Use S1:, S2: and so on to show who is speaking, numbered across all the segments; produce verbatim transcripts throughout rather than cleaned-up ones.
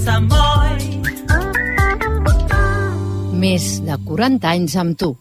S1: Sant Boi.
S2: Més de quaranta anys amb tu.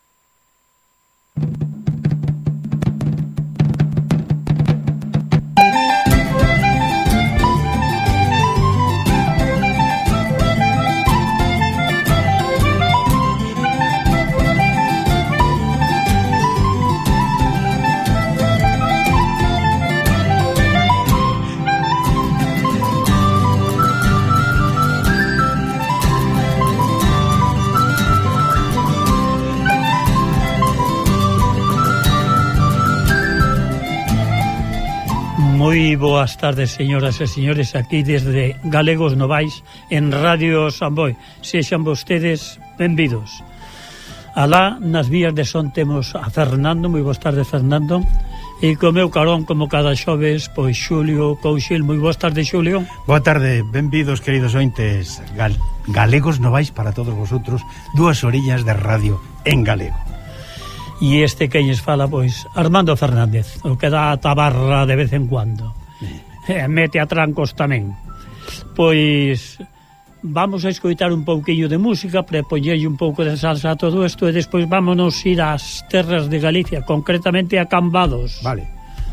S3: Moi boas tardes, señoras e señores, aquí desde Galegos Novais en Radio San Boi. Sexan vostedes benvidos. Alá nas vías de son temos a Fernando. Moi boas tardes, Fernando. E co meu carón, como cada xoves, pois Xulio Couchil. Moi boas tardes, Xulio.
S4: Boa tarde, benvidos, queridos ointes. Gal Galegos Novais para todos vosotros, dúas orillas de radio en galego.
S3: E este queñes fala, pois, Armando Fernández, o que dá a tabarra de vez en cuando. E mete a trancos tamén. Pois vamos a escoitar un pouquiño de música para poñerlle un pouco de salsa a todo isto, e despois vámonos ir ás terras de Galicia, concretamente a Cambados.
S4: Vale.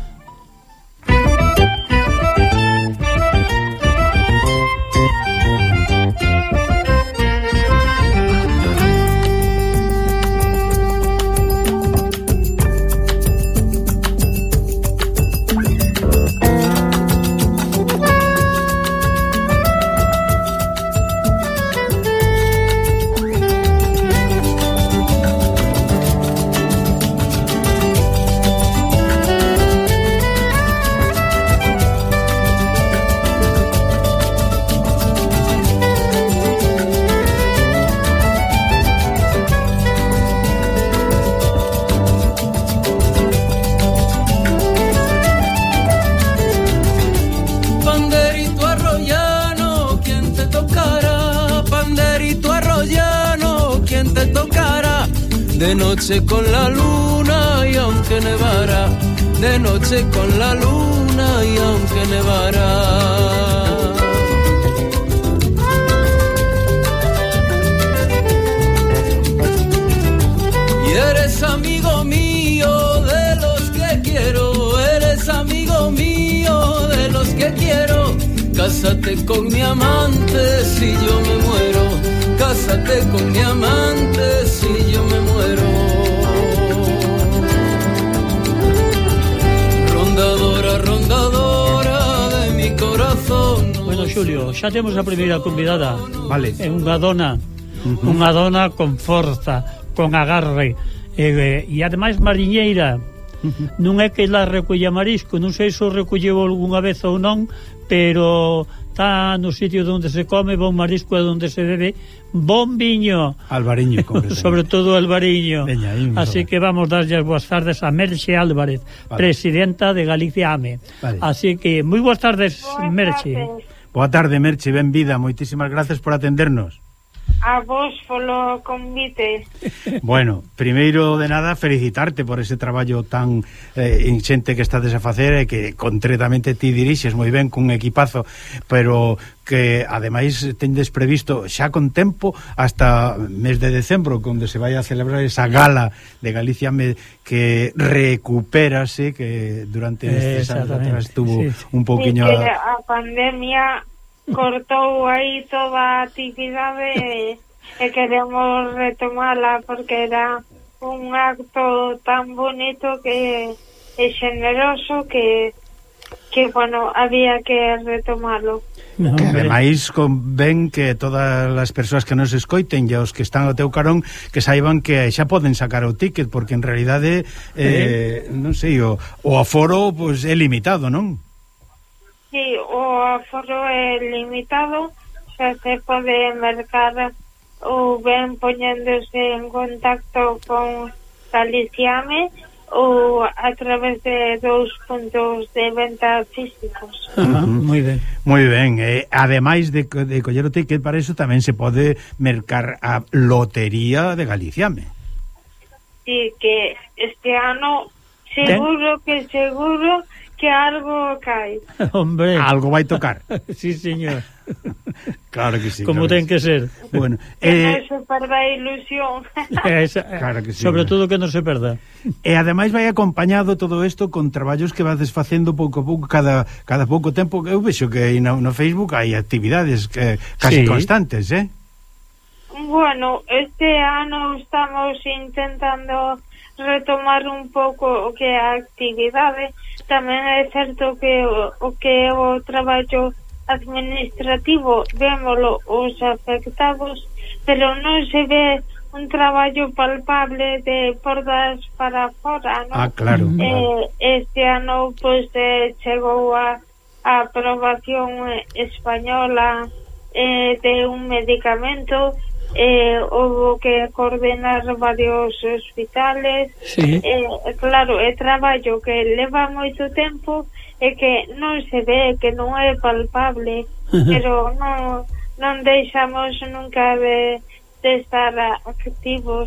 S5: De noche con la luna y aunque nevara, de noche con la luna y aunque nevara. Y eres amigo mío de los que quiero, eres amigo mío de los que quiero. Cásate con mi amante si yo me muero, cásate con mi amante si yo me muero. Rondadora, rondadora de mi corazón.
S3: Bueno, Xulio, xa temos a primeira convidada.
S4: Vale.
S3: É unha dona, uh-huh. unha dona con forza, con agarre, e, e ademais mariñeira. Uh-huh. Non é que la recolla marisco, non sei se o recolleu algunha vez ou non, pero está no sitio onde se come bon marisco e onde se bebe bon viño.
S4: Albariño,
S3: sobre todo Albariño.
S4: Veña,
S3: así que vamos darlle as boas tardes a Merche Álvarez, vale. Presidenta de Galicia AME. Vale. Así que moi boas tardes, boas Merche.
S4: Tardes. Boa tarde, Merche, ben vida, moitísimas gracias por atendernos.
S6: A vos polo convite.
S4: Bueno, primeiro de nada felicitarte por ese traballo tan eh, inxente que estades a facer e que concretamente ti dirixes moi ben cun equipazo, pero que ademais tendes previsto xa con tempo hasta mes de decembro, onde se vai a celebrar esa gala de Galicia que recupérase, que durante estes anos atrás tuvo sí. un pouquiño
S6: sí, a... a pandemia cortou aí toda a actividade e, e queremos retomala porque era un acto tan bonito que é generoso que que, bueno, había que retomarlo.
S4: No, que ademais convén que todas as persoas que nos escoiten e os que están ao teu carón que saiban que xa poden sacar o ticket, porque en realidade eh, non sei, o, o aforo pues, é limitado, non?
S6: Sí, o aforo é limitado, xa se pode mercar ou ben poñéndose en contacto con Galiciame ou a través de dous puntos de venta físicos.
S3: Uh-huh. Moi ben.
S4: Moi ben, eh, ademais de, de coller o ticket para eso tamén se pode mercar a lotería de Galiciame.
S6: Sí, que este ano seguro que seguro que algo cae.
S3: Hombre,
S4: algo vai tocar.
S3: Sí, señor.
S4: Claro que sí.
S3: Como
S4: claro
S3: ten que ser.
S4: Bueno,
S6: Que
S4: eh,
S6: non se perda a ilusión.
S3: Esa,
S4: Claro que sí,
S3: sobre
S4: bueno.
S3: todo que non se perda.
S4: E ademais vai acompañado todo isto con traballos que vades facendo pouco a pouco, cada, cada pouco tempo. Eu vexo que no, no Facebook hai actividades que, casi
S3: Sí.
S4: constantes, eh?
S6: Bueno, este ano estamos intentando retomar un pouco o que é a actividade. Tamén é certo que o, o que é o traballo administrativo vémolo os afectados, pero non se ve un traballo palpable de portas para fora, non?
S4: Ah, claro,
S6: Eh,
S4: claro.
S6: este ano pois eh, chegou a, a aprobación española eh, de un medicamento, eh, houve que coordinar varios hospitales.
S3: Sí.
S6: Eh, claro, é traballo que leva moito tempo e que non se ve, que non é palpable, pero non, non deixamos nunca de, de estar activos.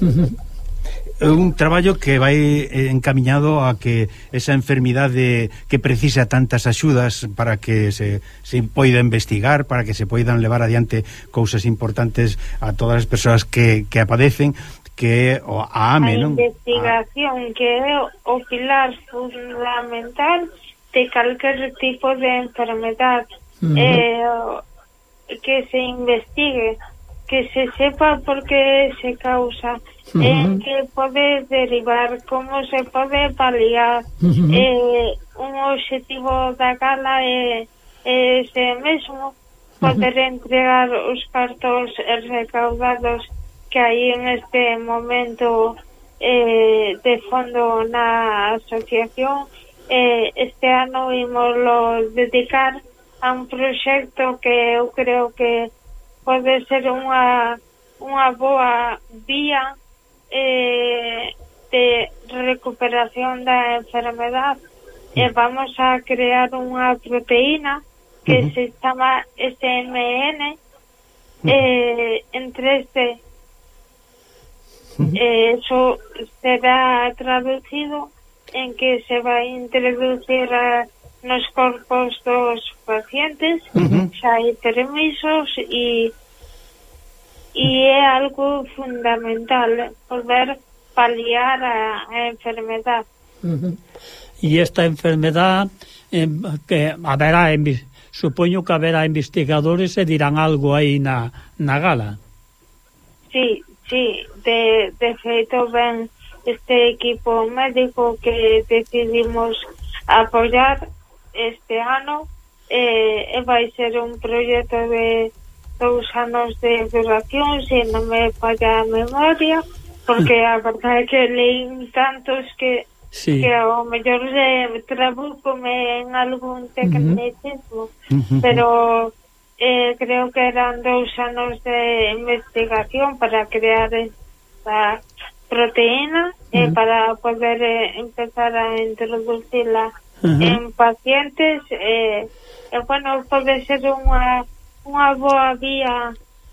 S4: É un traballo que vai encamiñado a que esa enfermidade que precisa tantas axudas para que se, se poida investigar, para que se poidan levar adiante cousas importantes a todas as persoas que, que a padecen, que é a AME,
S6: A
S4: non?
S6: investigación, que é o pilar fundamental de calquer tipo de enfermedad.
S3: Uh-huh.
S6: eh, que se investigue, que se sepa por que se causa,
S3: Uh-huh.
S6: en que pode derivar, como se pode paliar.
S3: Uh-huh.
S6: eh, un obxectivo da gala é, é ese mesmo, poder uh-huh. entregar os cartos recaudados que hai en este momento eh, de fondo na asociación. Eh, este ano imoslo dedicar a un proxecto que eu creo que pode ser unha unha boa vía eh, de recuperación da enfermedad. E eh, vamos a crear unha proteína que uh-huh. se chama S M N uh-huh. eh, en tres D. Uh-huh. Eh, eso será traducido en que se vai introducir a, nos corpos dos pacientes, uh-huh. xa hai permisos e e é algo fundamental poder paliar a, a enfermedad.
S3: Uh-huh. E esta enfermedad eh, que haberá, supoño que haberá investigadores e dirán algo aí na, na gala.
S6: Sí, sí, de, de feito ben este equipo médico que decidimos apoyar este ano, eh, e vai ser un proxecto de dous anos de duración, se non me falla a memoria, porque a verdade é que leín tantos que sí. que ao mellor se tradúcome en algún tecnicismo, uh-huh. pero eh, creo que eran dous anos de investigación para crear esta proteína, uh-huh. eh, para poder eh, empezar a introducirla uh-huh. en pacientes. eh, e bueno, pode ser unha unha boa vía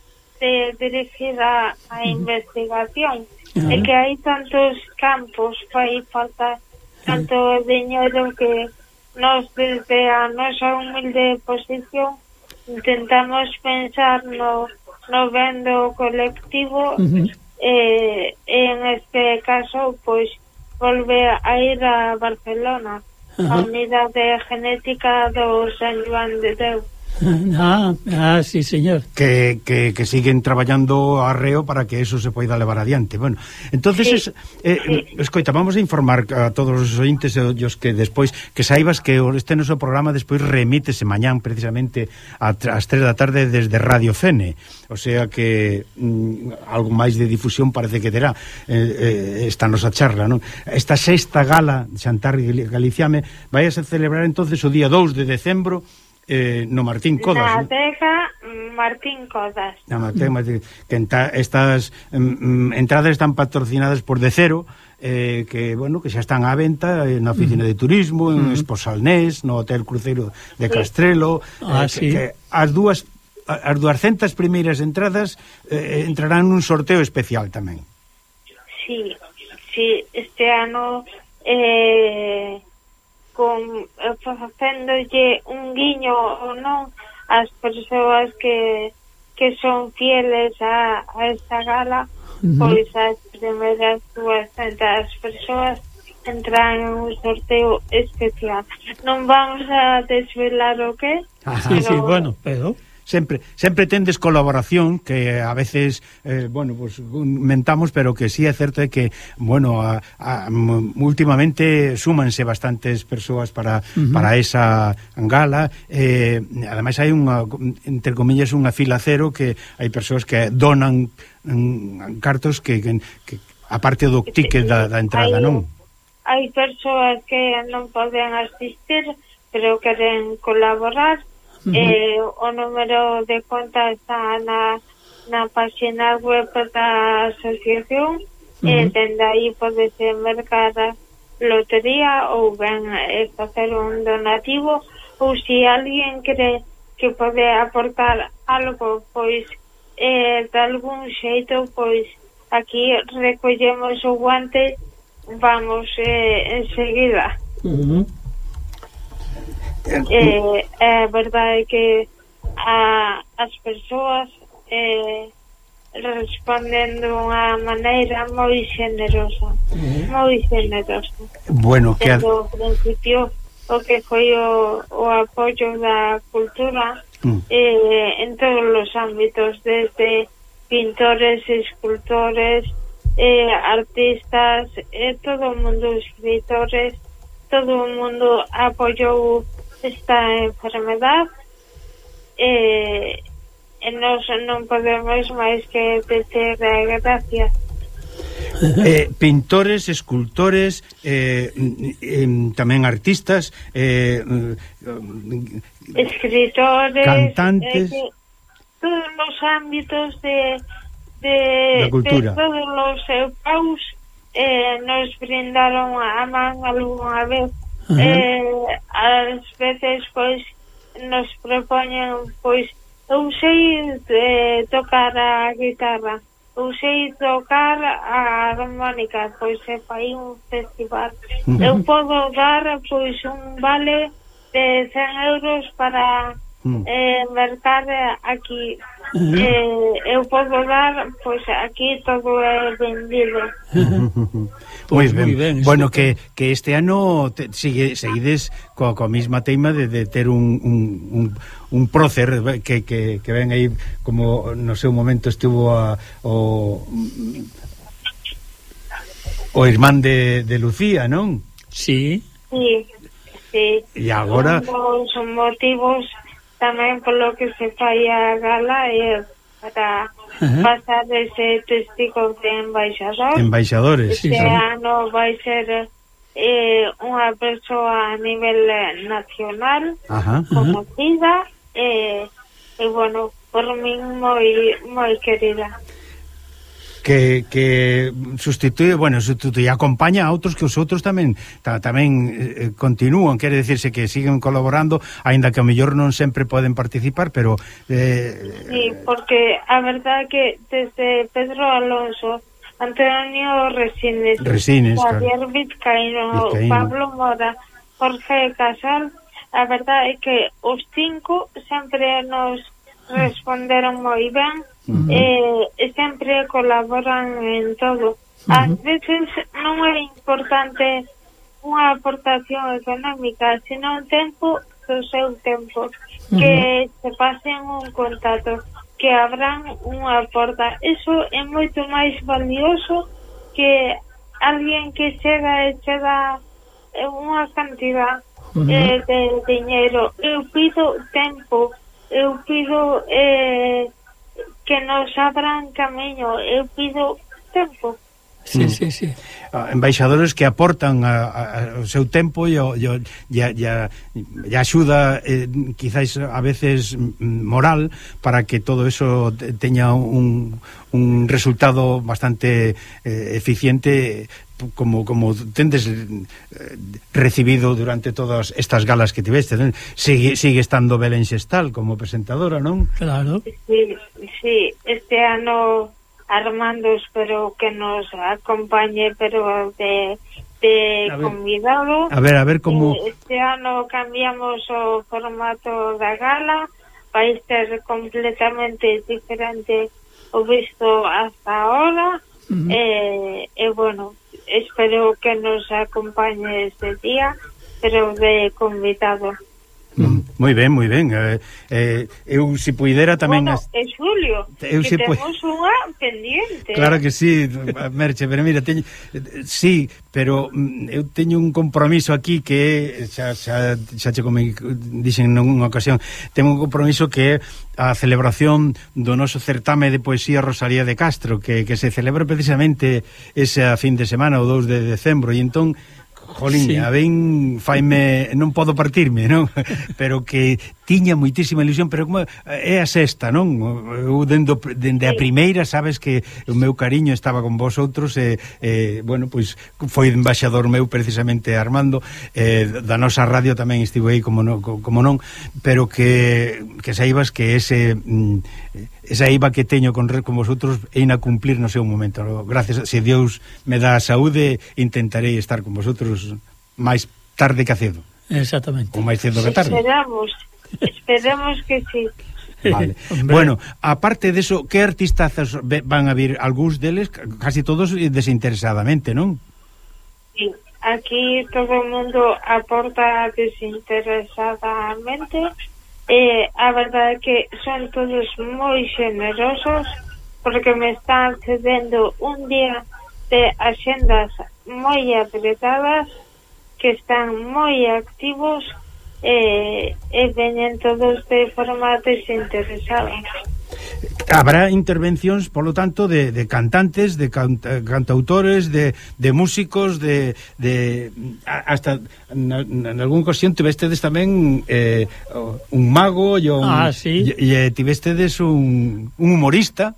S6: de dirigir a, a uh-huh. investigación. Uh-huh. É que hai tantos campos, fai falta tanto uh-huh. diñeiro que nos desde a nosa humilde posición intentamos pensar no, no vendo colectivo. Uh-huh. Eh, en este caso pois volve a ir a Barcelona, uh-huh. a unidade genética do San Joan de Deu.
S3: Ah, ah, sí, señor.
S4: Que, que, que siguen traballando arreo para que eso se poida levar adiante. Bueno, entonces sí, es, eh, sí. Escoita, vamos a informar a todos os ointes e os que despois que saibas que este noso programa despois remítese mañán precisamente a, ás tres da tarde desde Radio Fene, o sea que mm, algo máis de difusión parece que terá eh, eh, esta nosa charla, non? Esta sexta gala de Xantar Galiciame vai a se celebrar entonces o día dous de decembro Eh, no Martín Codas,
S6: na
S4: ¿no?
S6: Teja Martín Codas.
S4: Na Martín, Martín, que enta, estas um, entradas están patrocinadas por De Cero, eh, que bueno, que xa están á venta eh, na oficina de turismo, en uh-huh. Esposalnés, no Hotel Cruceiro de sí. Castrelo,
S3: ah,
S4: eh,
S3: sí.
S4: que, que as dúas as duascentas primeiras entradas eh, entrarán nun sorteo especial tamén.
S6: Sí, sí, este ano eh con facéndolle un guiño ou non as persoas que que son fieles a, a esta gala, uh-huh. pois as primeiras duascentas persoas entran en un sorteo especial. Non vamos a desvelar o que,
S3: sí, pero... sí, bueno, pero...
S4: Sempre, sempre tendes colaboración que a veces, eh, bueno, pues mentamos, pero que sí é certo é que, bueno, a, a, últimamente súmanse bastantes persoas para, uh-huh. para esa gala, eh, ademais hai unha, entre comillas, unha fila cero, que hai persoas que donan mm, cartos que, que, que a parte do ticket da, da entrada,
S6: hai,
S4: non?
S6: Hai persoas que non poden asistir, pero queren colaborar. Uh-huh. Eh, o número de conta está na, na página web da asociación, uh-huh. e dende aí podese mercar a lotería ou ben eh, facer un donativo, ou se alguén cree que pode aportar algo, pois eh, de algún xeito, pois aquí recollemos o guante, vamos eh, enseguida.
S3: Uh-huh.
S6: Eh, é verdade que a, as persoas eh, responden dunha maneira moi xenerosa, uh-huh. moi xenerosa.
S4: Bueno, que
S6: desde o principio o que foi o, o apoio da cultura, uh-huh. eh, en todos os ámbitos, desde pintores, escultores, eh, artistas, eh, todo o mundo, escritores, todo o mundo apoiou esta enfermedad, eh, e nós non podemos máis que dizer gracias.
S4: Eh, pintores, escultores, eh, eh, tamén artistas, eh,
S6: escritores,
S4: cantantes,
S6: eh, todos os ámbitos de, de,
S4: da cultura,
S6: de todos os paus eh, nos brindaron a man algunha vez. Uh-huh. Eh, ás veces pois nos propoñen, pois eu sei eh, tocar a guitarra, eu sei tocar a armónica, pois se fai un festival. Uh-huh. Eu podo dar pois un vale de cen euros para uh-huh. eh, mercar aquí. Uh-huh. eh, eu podo dar, pois aquí todo é vendido.
S4: Uh-huh. Moi ben. Muy ben, bueno, que, que este ano te, sigue, seguides coa, coa mesma teima de, de ter un, un, un, un prócer que, que, que ven aí, como no seu momento estuvo a, o o irmán de, de Lucía, non?
S3: Sí.
S6: Sí, sí.
S4: E agora...
S6: Un dos motivos tamén polo que se fai a gala é para uh-huh. pasar ese testigo de embaixador.
S4: Embaixadores,
S6: este
S4: sí.
S6: Este ano vai ser eh, unha persoa a nivel nacional, uh-huh. conocida, e, e bueno, por min moi moi querida.
S4: Que, que sustituye, bueno, sustituye, acompaña a outros que os outros tamén ta, tamén eh, continúan, quere decirse que siguen colaborando, aínda que ao mellor non sempre poden participar, pero eh,
S6: sí, porque a verdade que desde Pedro Alonso, Antonio Resines,
S4: Resines
S6: Javier
S4: claro.
S6: Vizcaíno,
S4: Vizcaíno,
S6: Pablo Mora, Jorge Casal, a verdade é que os cinco sempre nos responderon moi ben. Uh-huh. eh, e sempre colaboran en todo. Ás uh-huh. veces non é importante unha aportación económica, sino un tempo do seu tempo, uh-huh. que se pasen un contacto, que abran unha porta. Eso é moito máis valioso que alguén que chega e chega unha cantidad uh-huh. eh, de dinheiro. Eu pido tempo, eu pido eh, que nos abran camiño, eu pido tempo.
S3: Sí, sí, sí.
S4: Uh, embaixadores que aportan a, a, a, o seu tempo e o, e o, e a, e a, e a axuda eh, quizás a veces moral para que todo eso teña un, un resultado bastante eh, eficiente, como como tendes eh, recibido durante todas estas galas que tiveste, non? Sigue, sigue estando Belén Xestal como presentadora, non?
S3: Claro.
S6: Sí, sí, este ano Armando espero que nos acompañe, pero de, de a convidado.
S4: A ver, a ver como...
S6: Este ano cambiamos o formato da gala, vai ser completamente diferente o visto hasta ahora. Uh-huh. e, e bueno, espero que nos acompañe este día, pero de convidado.
S4: Mm, moi ben, moi ben. Eh, eh, eu, se puidera tamén...
S6: Bueno,
S4: as...
S6: é Julio,
S4: eu
S6: que
S4: se
S6: temos
S4: pu...
S6: unha pendiente.
S4: Claro que sí, Merche, pero mira, teño... sí, pero mm, eu teño un compromiso aquí que xa, xa, xa che como dixen nunha ocasión, teño un compromiso que é a celebración do noso certame de poesía Rosalía de Castro, que, que se celebra precisamente ese fin de semana, o dous de decembro, e entón jolín, sí. A ben faime, non podo partirme, non? Pero que tiña moitísima ilusión, pero como é a sexta, non? Eu dendo, dende a primeira, sabes que o meu cariño estaba con vosotros e, e bueno, pois foi embaixador meu precisamente Armando, e da nosa radio tamén estivo aí como, no, como non, pero que, que saibas que ese esa iba que teño con, con vosotros é ina cumplir no seu momento. Gracias, se Deus me dá a saúde, intentarei estar con vosotros máis tarde que cedo.
S3: Exactamente.
S4: Ou máis cedo que tarde.
S6: Esperamos, esperamos que sí.
S4: Vale. Bueno, aparte de eso, que artistas van a vir? Algúns deles, casi todos desinteresadamente, non?
S6: Sí, aquí todo o mundo aporta desinteresadamente. Eh, a verdade é que son todos moi generosos, porque me están cedendo un día de axendas moi apretadas, que están moi activos, e, e veñen todos de forma desinteresada.
S4: Habrá intervencións, polo tanto, de, de cantantes, de canta, cantautores, de, de músicos, de, de hasta en algún ocasión tivestedes tamén eh, un mago e un,
S3: ah, sí.
S4: e, e tivestedes un, un humorista.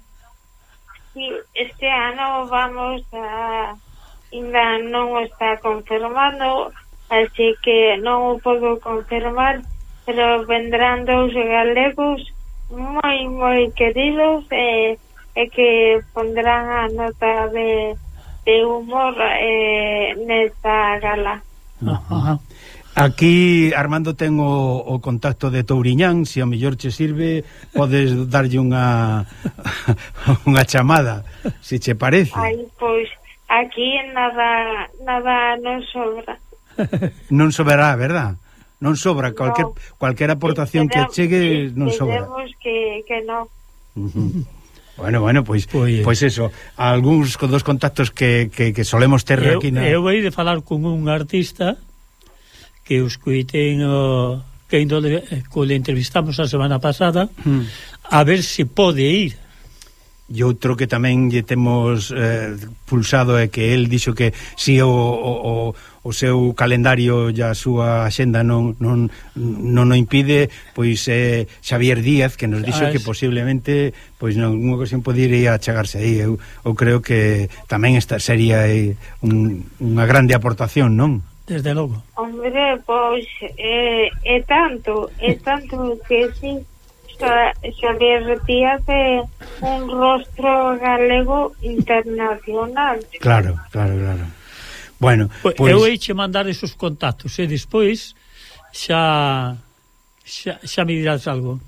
S6: Sí, este ano vamos a... ainda non o está confirmando, así que non o podo confirmar, pero vendrán dous galegos moi, moi queridos e, e que pondrán a nota de, de humor eh, nesta gala.
S4: Ajá. Aquí Armando ten o, o contacto de Touriñán, se ao mellor che sirve podes darlle unha unha chamada, se che parece.
S6: Ai, pois aquí nada nada non sobra.
S4: Non sobrará, verdad? Non sobra, cualquier, no, cualquier aportación esperamos, que chegue non sobra.
S6: Esperemos que, que non.
S4: Uh-huh. Bueno, bueno, pois pues, pues eso, algúns dos contactos que, que, que solemos ter
S3: eu,
S4: aquí na...
S3: Eu vou de falar con un artista que os coitei no, que indo le, que le entrevistamos a semana pasada, hmm. a ver se pode ir.
S4: E outro que tamén lle temos eh, pulsado é que el dixo que si o, o, o seu calendario e a súa axenda non, non, non o impide, pois é eh, Xavier Díaz, que nos dixo ah, que posiblemente pois non unha ocasión podría chegarse aí. Eu, eu creo que tamén esta sería eh, un, unha grande aportación, non?
S3: Desde logo.
S6: Hombre, pois é eh, tanto, é tanto que si Xavier Díaz é un rostro galego internacional.
S4: Claro, claro, claro. Bueno,
S3: pues,
S4: pues...
S3: eu eiche mandar esos contactos e despois xa xa, xa me dirás algo.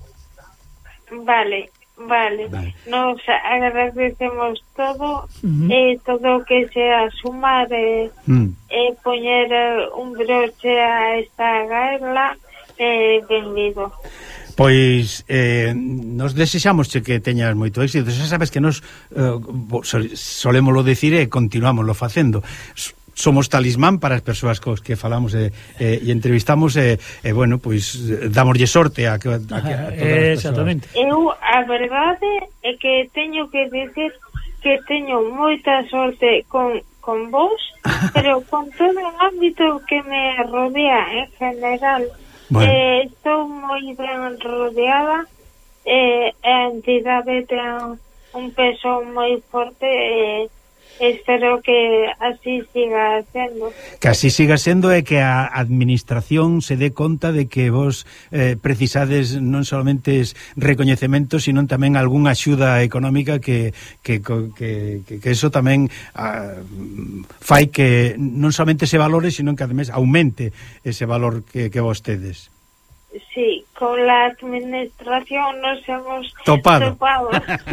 S6: Vale, vale, vale. Nos agradecemos todo, uh-huh. e todo que sea sumar e, uh-huh. e poñer un broche a esta gala, eh, benvido.
S4: Pois eh, nos desexamos que teñas moito éxito. Xa sabes que nos eh, solémolo decir e continuámoslo facendo. Somos talismán para as persoas cos que falamos e, e, e entrevistamos e, e bueno, pois damoslle sorte a, que, a, a, a todas as
S3: exactamente.
S6: Persoas. Eu, a verdade é que teño que decir que teño moita sorte con, con vos, pero con todo o ámbito que me rodea en general. Bueno. Eh, estou moi ben rodeada, eh, a entidade ten un peso moi forte e eh, espero que así siga sendo.
S4: Que así siga sendo e que a administración se dé conta de que vos eh, precisades non solamente recoñecementos, sino tamén algunha axuda económica que, que, que, que, que eso tamén ah, fai que non solamente se valore, sino que ademais aumente ese valor que, que vos tedes.
S6: Sí, con la administración nos hemos
S4: topado.
S6: topado.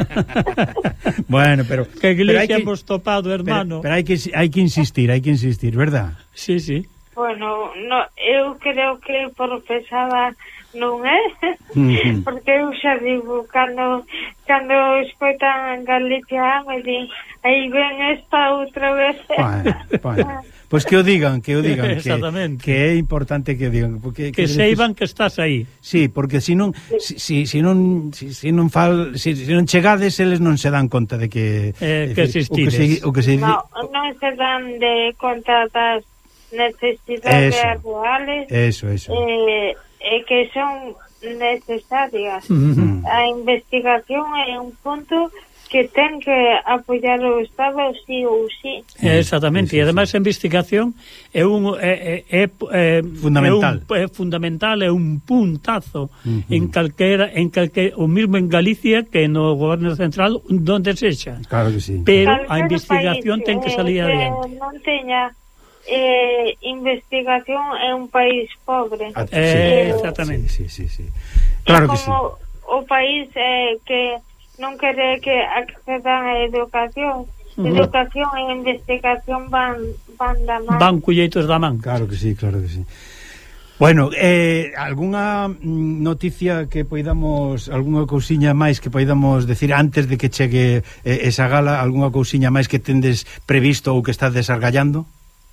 S4: Bueno, pero...
S3: Que iglesia
S4: que,
S3: hemos topado, hermano.
S4: Pero, pero hai que hai que insistir, hai que insistir, verdad?
S3: Sí, sí.
S6: Bueno, no, eu creo que por pesada non é,
S4: Uh-huh.
S6: porque eu xa digo, cando, cando escoitan Galicia me di, aí ven esta outra vez.
S4: Bueno, bueno. Pois pues que o digan, que o digan, que,
S3: Exactamente.
S4: que é importante que o digan, porque
S3: Que
S4: que
S3: seiban que estás aí.
S4: Sí, porque se non si, si, si non si, si non fal, si, si non chegades, eles non se dan conta de que
S3: Eh, que
S4: decir,
S3: existides.
S4: o que se, o que se
S6: No, non se dan de conta das necesidades
S4: Eso.
S6: reales
S4: Eso, eso.
S6: eh, eh, que son necesarias.
S3: Uh-huh.
S6: A investigación é un punto que ten que apoiar o Estado sí ou sí.
S3: Exactamente,
S4: Sí, sí,
S3: e ademais
S4: sí.
S3: a investigación é un é, é, é,
S4: Fundamental.
S3: é, un, é fundamental, é un puntazo
S4: Uh-huh.
S3: en calquera en calquera, o mismo en Galicia que no goberno central donde sexa.
S4: Claro que sí.
S3: Pero a
S6: Calquer
S3: investigación
S6: país,
S3: ten que salir
S6: eh,
S3: adiante.
S6: que non teña eh, investigación é un país pobre.
S4: Ah,
S3: Eh,
S4: sí.
S3: exactamente.
S4: Sí, sí, sí, sí. Claro que sí.
S6: Como o país eh, que non quere que accedan a educación.
S3: Ujú.
S6: Educación e investigación van, van da man.
S3: Van culleitos da man.
S4: Claro que sí, claro que sí. Bueno, eh, algunha mm, noticia que poidamos, algunha cousiña máis que poidamos decir antes de que chegue eh, esa gala, algunha cousiña máis que tendes previsto ou que estás desargallando?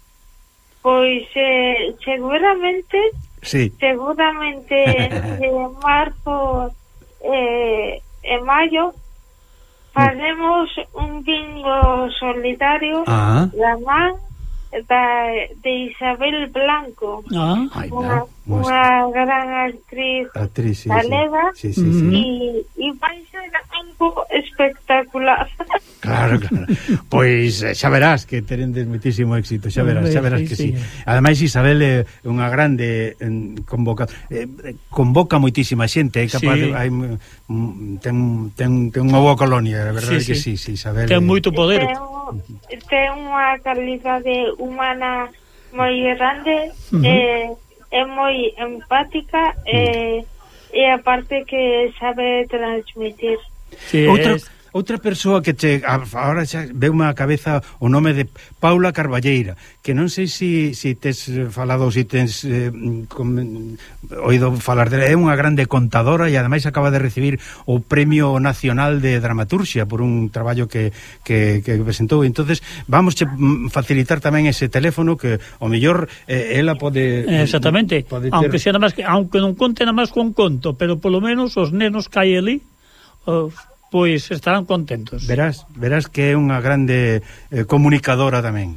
S6: Pois eh, seguramente
S4: Sí.
S6: seguramente de marzo eh, e maio faremos un bingo solidario
S4: Ah.
S6: da man da, de Isabel Blanco,
S3: Ah,
S4: Ai,
S6: unha,
S4: no,
S6: unha gran actriz
S4: actriz, sí,
S6: galega.
S4: sí. Sí, sí, sí.
S3: Mm.
S6: e, e vai ser algo espectacular.
S4: Claro, claro. Pois eh, xa verás que terendes moitísimo éxito, xa verás, xa verás
S3: Sí,
S4: que
S3: sí.
S4: sí. Ademais Isabel é unha grande en, convoca eh, convoca moitísima xente, é capaz
S3: Sí.
S4: de, hai mm, ten, ten, ten unha boa colonia, a verdade
S3: Sí,
S4: que
S3: sí.
S4: sí, sí, Isabel.
S3: ten
S4: é-
S3: moito poder.
S6: Ten, ten unha calidade humana moi grande,
S3: Ujú.
S6: eh, é moi empática e, e aparte que sabe transmitir.
S3: Sí,
S4: Outra,
S3: es-
S4: outra persoa que che agora xa veume á cabeza o nome de Paula Carballeira, que non sei se si, si tes falado ou si tens eh, com, oído falar dela, é unha grande contadora e ademais acaba de recibir o Premio Nacional de Dramaturxia por un traballo que, que, que presentou. Entonces vamos che facilitar tamén ese teléfono que o mellor eh, ela pode
S3: Exactamente,
S4: pode ter...
S3: aunque sea nada máis que aunque non conte nada máis con conto, pero polo menos os nenos que hai ali, os, pois estarán contentos.
S4: Verás, verás que é unha grande eh, comunicadora tamén.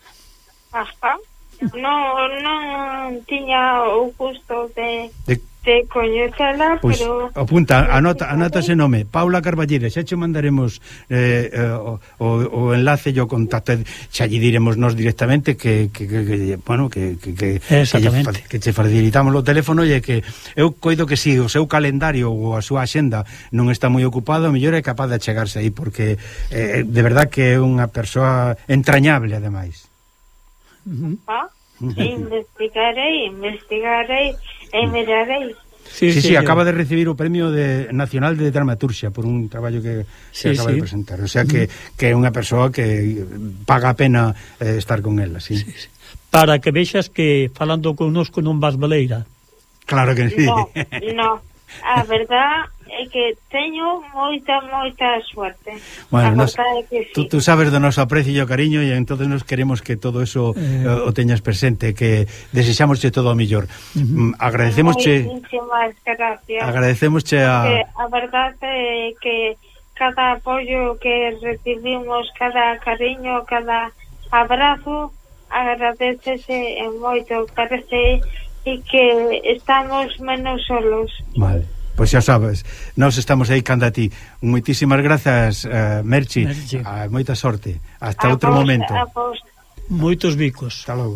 S6: Ajá. Non, non tiña o gusto de,
S4: De
S6: de coñecela,
S4: Pois
S6: pero
S4: apunta, anota, anota ese nome, Paula Carballeira, xa che mandaremos eh, eh, o, o, o enlace e o contacto, xa lle diremos nos directamente que, que, que, que bueno, que, que, que,
S3: Exactamente.
S4: que, che facilitamos o teléfono e que eu coido que si o seu calendario ou a súa axenda non está moi ocupado, mellor é capaz de achegarse aí, porque eh, de verdad que é unha persoa entrañable, ademais.
S3: Uh-huh.
S6: ah, investigarei, investigarei e mirarei.
S3: Sí,
S4: Sí, sí,
S3: sí,
S4: acaba de recibir o Premio de Nacional de Dramaturxia por un traballo que se
S3: Sí,
S4: acaba
S3: sí.
S4: de presentar. O sea que, que é unha persoa que paga a pena eh, estar con ela, sí.
S3: Sí, sí. Para que vexas que falando connosco non vas baleira.
S4: Claro que sí.
S6: No, no. A verdad é que teño moita, moita suerte.
S4: Bueno,
S6: a
S4: nos,
S6: verdade é que sí.
S4: tú, tú sabes do noso aprecio e o cariño e entonces nos queremos que todo eso eh, o teñas presente, que desexamosche todo o millor. Uh-huh. Agradecemosche
S6: Moitísimas gracias.
S4: agradecemosche a...
S6: Que a verdade é que cada apoio que recibimos, cada cariño, cada abrazo, agradecese en moito, parece e que estamos menos solos.
S4: Vale. Pois xa sabes, nós estamos aí canda ti. Moitísimas grazas, uh, Merchi.
S3: Merchi.
S4: Uh, moita sorte. Hasta
S6: A
S4: outro
S6: vos,
S4: momento.
S6: a vos.
S3: Moitos bicos.
S4: Hasta logo.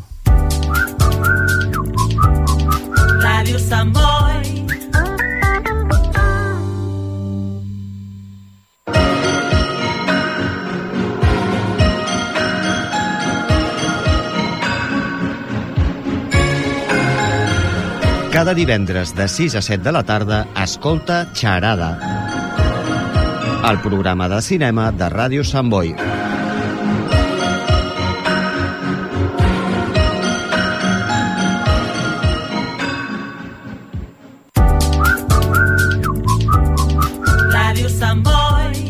S1: Radio Samboy.
S7: Cada divendres de sis a set de la tarda, escolta Xarada, el programa de cinema de Ràdio Sant Boi.
S1: Ràdio Sant Boi.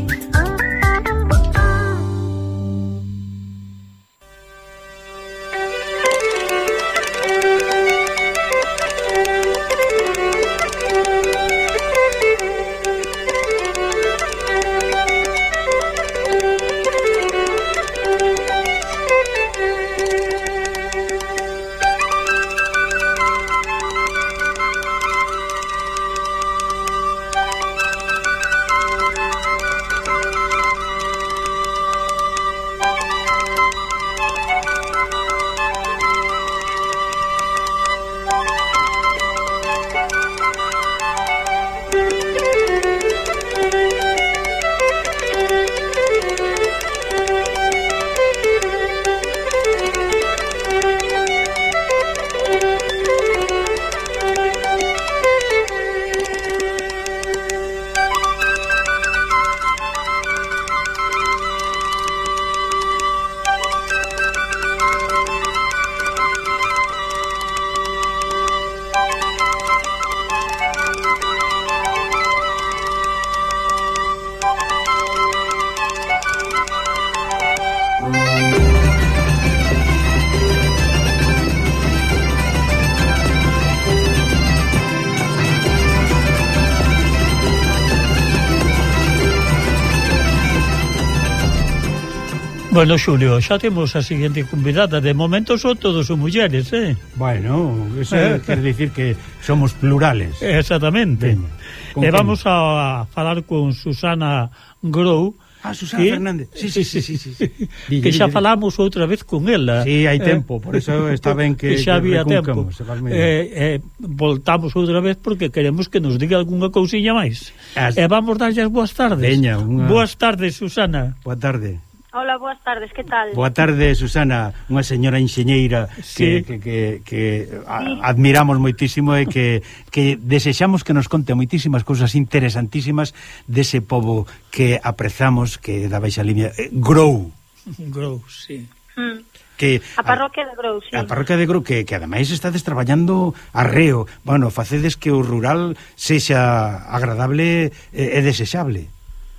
S3: Bueno, Xulio, xa temos a seguinte convidada. De momento son todos os mulleres, eh?
S4: Bueno, eso eh. quer dicir que somos plurales.
S3: Exactamente.
S4: Veña,
S3: E vamos a falar con Susana Grou.
S4: Ah, Susana
S3: que,
S4: Fernández. Sí, sí, sí, sí, sí, sí.
S3: Dille, que xa dille. Falamos outra vez con ela.
S4: Sí, hai tempo, por eso está ben que,
S3: que xa había
S4: que
S3: tempo. Eh, eh, voltamos outra vez porque queremos que nos diga algunha cousiña máis. As... E vamos darlle as boas tardes.
S4: Veña, unha...
S3: Boas tardes, Susana.
S4: Boa tarde.
S6: Hola, boas tardes, que tal?
S4: Boa tarde, Susana, unha señora enxeñeira
S3: sí.
S4: que, que, que, que a, sí. admiramos moitísimo e que, que desexamos que nos conte moitísimas cousas interesantísimas dese pobo que aprezamos, que da baixa línea, eh, Grou.
S3: Grou, sí.
S6: Mm.
S4: Que
S6: a parroquia de Grou, sí.
S4: A parroquia de Grou, que, que ademais estades traballando arreo. Bueno, facedes que o rural sexa agradable e, e desexable.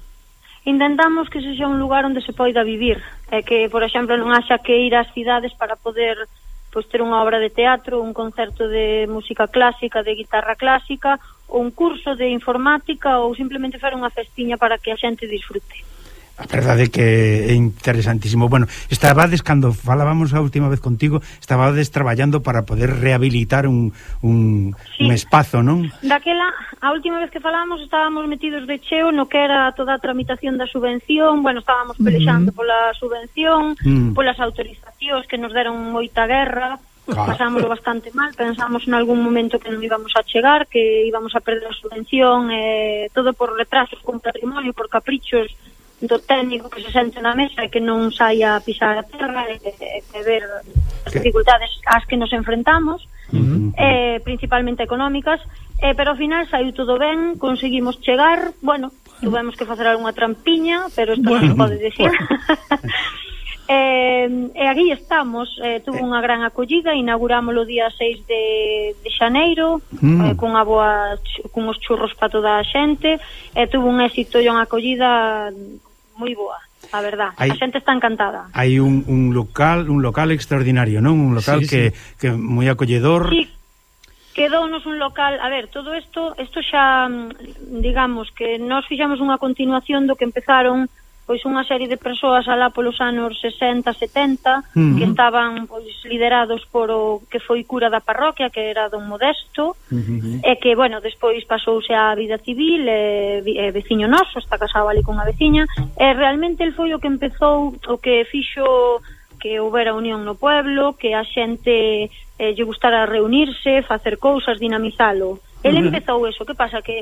S6: Intentamos que sexa un lugar onde se poida vivir, e que, por exemplo, non haxa que ir ás cidades para poder pois, ter unha obra de teatro, un concerto de música clásica, de guitarra clásica, ou un curso de informática, ou simplemente fer unha festiña para que a xente disfrute.
S4: A verdade que é interesantísimo. Bueno, estabades, cando falábamos a última vez contigo, estabades traballando para poder rehabilitar un, un, sí. un espazo, non?
S6: Daquela, a última vez que falábamos, estábamos metidos de cheo no que era toda a tramitación da subvención. Bueno, estábamos pelexando mm-hmm. pola subvención, mm. polas autorizacións que nos deron moita guerra. Claro. Pasámoslo bastante mal, pensamos en algún momento que non íbamos a chegar, que íbamos a perder a subvención, eh, todo por retrasos con patrimonio, por caprichos do técnico que se sente na mesa e que non saia a pisar a terra e, e, e ver as dificultades ás que nos enfrentamos, uh-huh. eh, principalmente económicas, eh, pero ao final saiu todo ben, conseguimos chegar, bueno, tuvemos que facer algunha trampiña, pero isto bueno, non se pode decir. Bueno. eh, e aquí estamos, eh, tuvo unha gran acollida, inauguramos o día seis de, de xaneiro, mm. eh, cunha boa, cunhos churros para toda a xente, e tuvo un éxito e unha acollida moi boa, a verdad. Hai, a xente está encantada.
S4: Hai un, un local un local extraordinario, non? Un local sí, que, sí. que moi acolledor.
S6: Sí, quedounos un local, a ver, todo isto, isto xa, digamos, que nós fixamos unha continuación do que empezaron pois unha serie de persoas alá polos anos sesenta, setenta, uh-huh. que estaban pois liderados por o que foi cura da parroquia, que era don Modesto, uh-huh. e que, bueno, despois pasouse á vida civil, e, e veciño noso, está casado ali con unha veciña, e realmente el foi o que empezou, o que fixo que houbera unión no pueblo, que a xente eh, lle gustara reunirse, facer cousas, dinamizalo. El uh-huh. empezou eso, que pasa que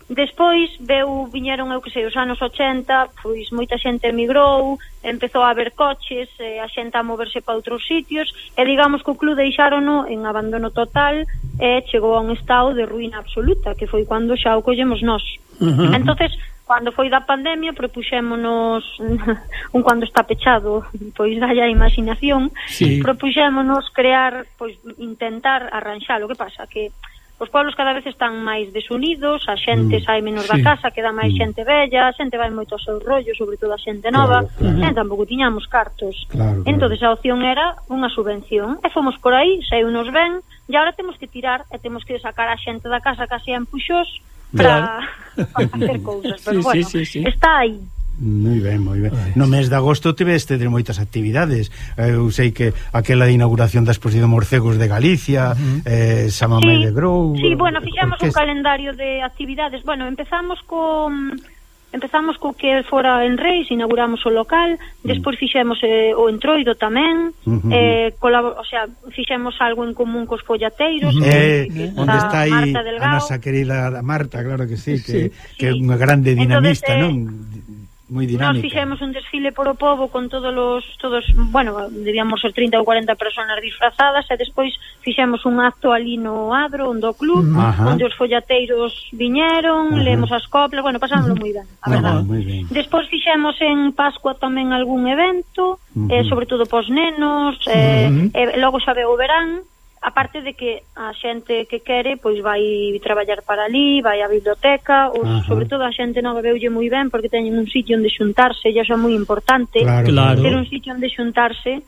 S8: Despois veu, viñeron, eu que sei, os anos ochenta, pois moita xente emigrou, empezou a haber coches, eh, a xente a moverse para outros sitios, e digamos que o club deixárono en abandono total, e chegou a un estado de ruína absoluta, que foi cando xa o collemos nós. Uh-huh. Entonces, cando foi da pandemia, propuxémonos, un cuando está pechado, pois dalle a imaginación, sí. propuxémonos crear, pois intentar arranxar. O que pasa que os pueblos cada vez están máis desunidos, a xente mm, sai menos sí. da casa, queda máis mm. xente bella, a xente vai moito ao seu rollo, sobre todo a xente nova, claro, claro. e tampouco tiñamos cartos. Claro, entonces claro. a opción era unha subvención, e fomos por aí, saiu-nos ben, e agora temos que tirar, e temos que sacar a xente da casa casi en puxos para claro. facer cousas, pero sí, bueno, sí, sí, sí. está aí.
S4: Moi ben, moi ben. No mes de agosto tiveste de moitas actividades. Eu sei que aquela de inauguración da exposición Morcegos de Galicia, uh-huh. eh, Samamé
S8: sí,
S4: de Grou...
S8: Sí, bueno, fixemos un calendario de actividades. Bueno, empezamos con... Empezamos co que fora en Reis, inauguramos o local, despois fixemos eh, o Entroido tamén, uh-huh. eh, colabor, o sea, fixemos algo en común cos follateiros,
S4: uh-huh. eh, eh, onde está aí a nosa querida Marta, claro que sí, que, sí. que é unha grande dinamista, entonces, non? Moi dinámica.
S8: Nos fixemos un desfile por o pobo con todos os, todos, bueno, debíamos ser trinta ou cuarenta personas disfrazadas, e despois fixemos un acto ali no Adro, onde o club, uh-huh. onde os follateiros viñeron, uh-huh. lemos as coplas, bueno, pasámoslo uh-huh. moi ben, a verdade. Uh-huh. Despois fixemos en Pascua tamén algún evento, uh-huh. eh, sobre todo pos nenos, eh, uh-huh. e logo xa veo o verán, aparte de que a xente que quere pois vai traballar para ali, vai á biblioteca, ou uh-huh. sobre todo a xente nova veulle moi ben porque teñen un sitio onde xuntarse, e iso é moi importante, claro, claro. ter un sitio onde xuntarse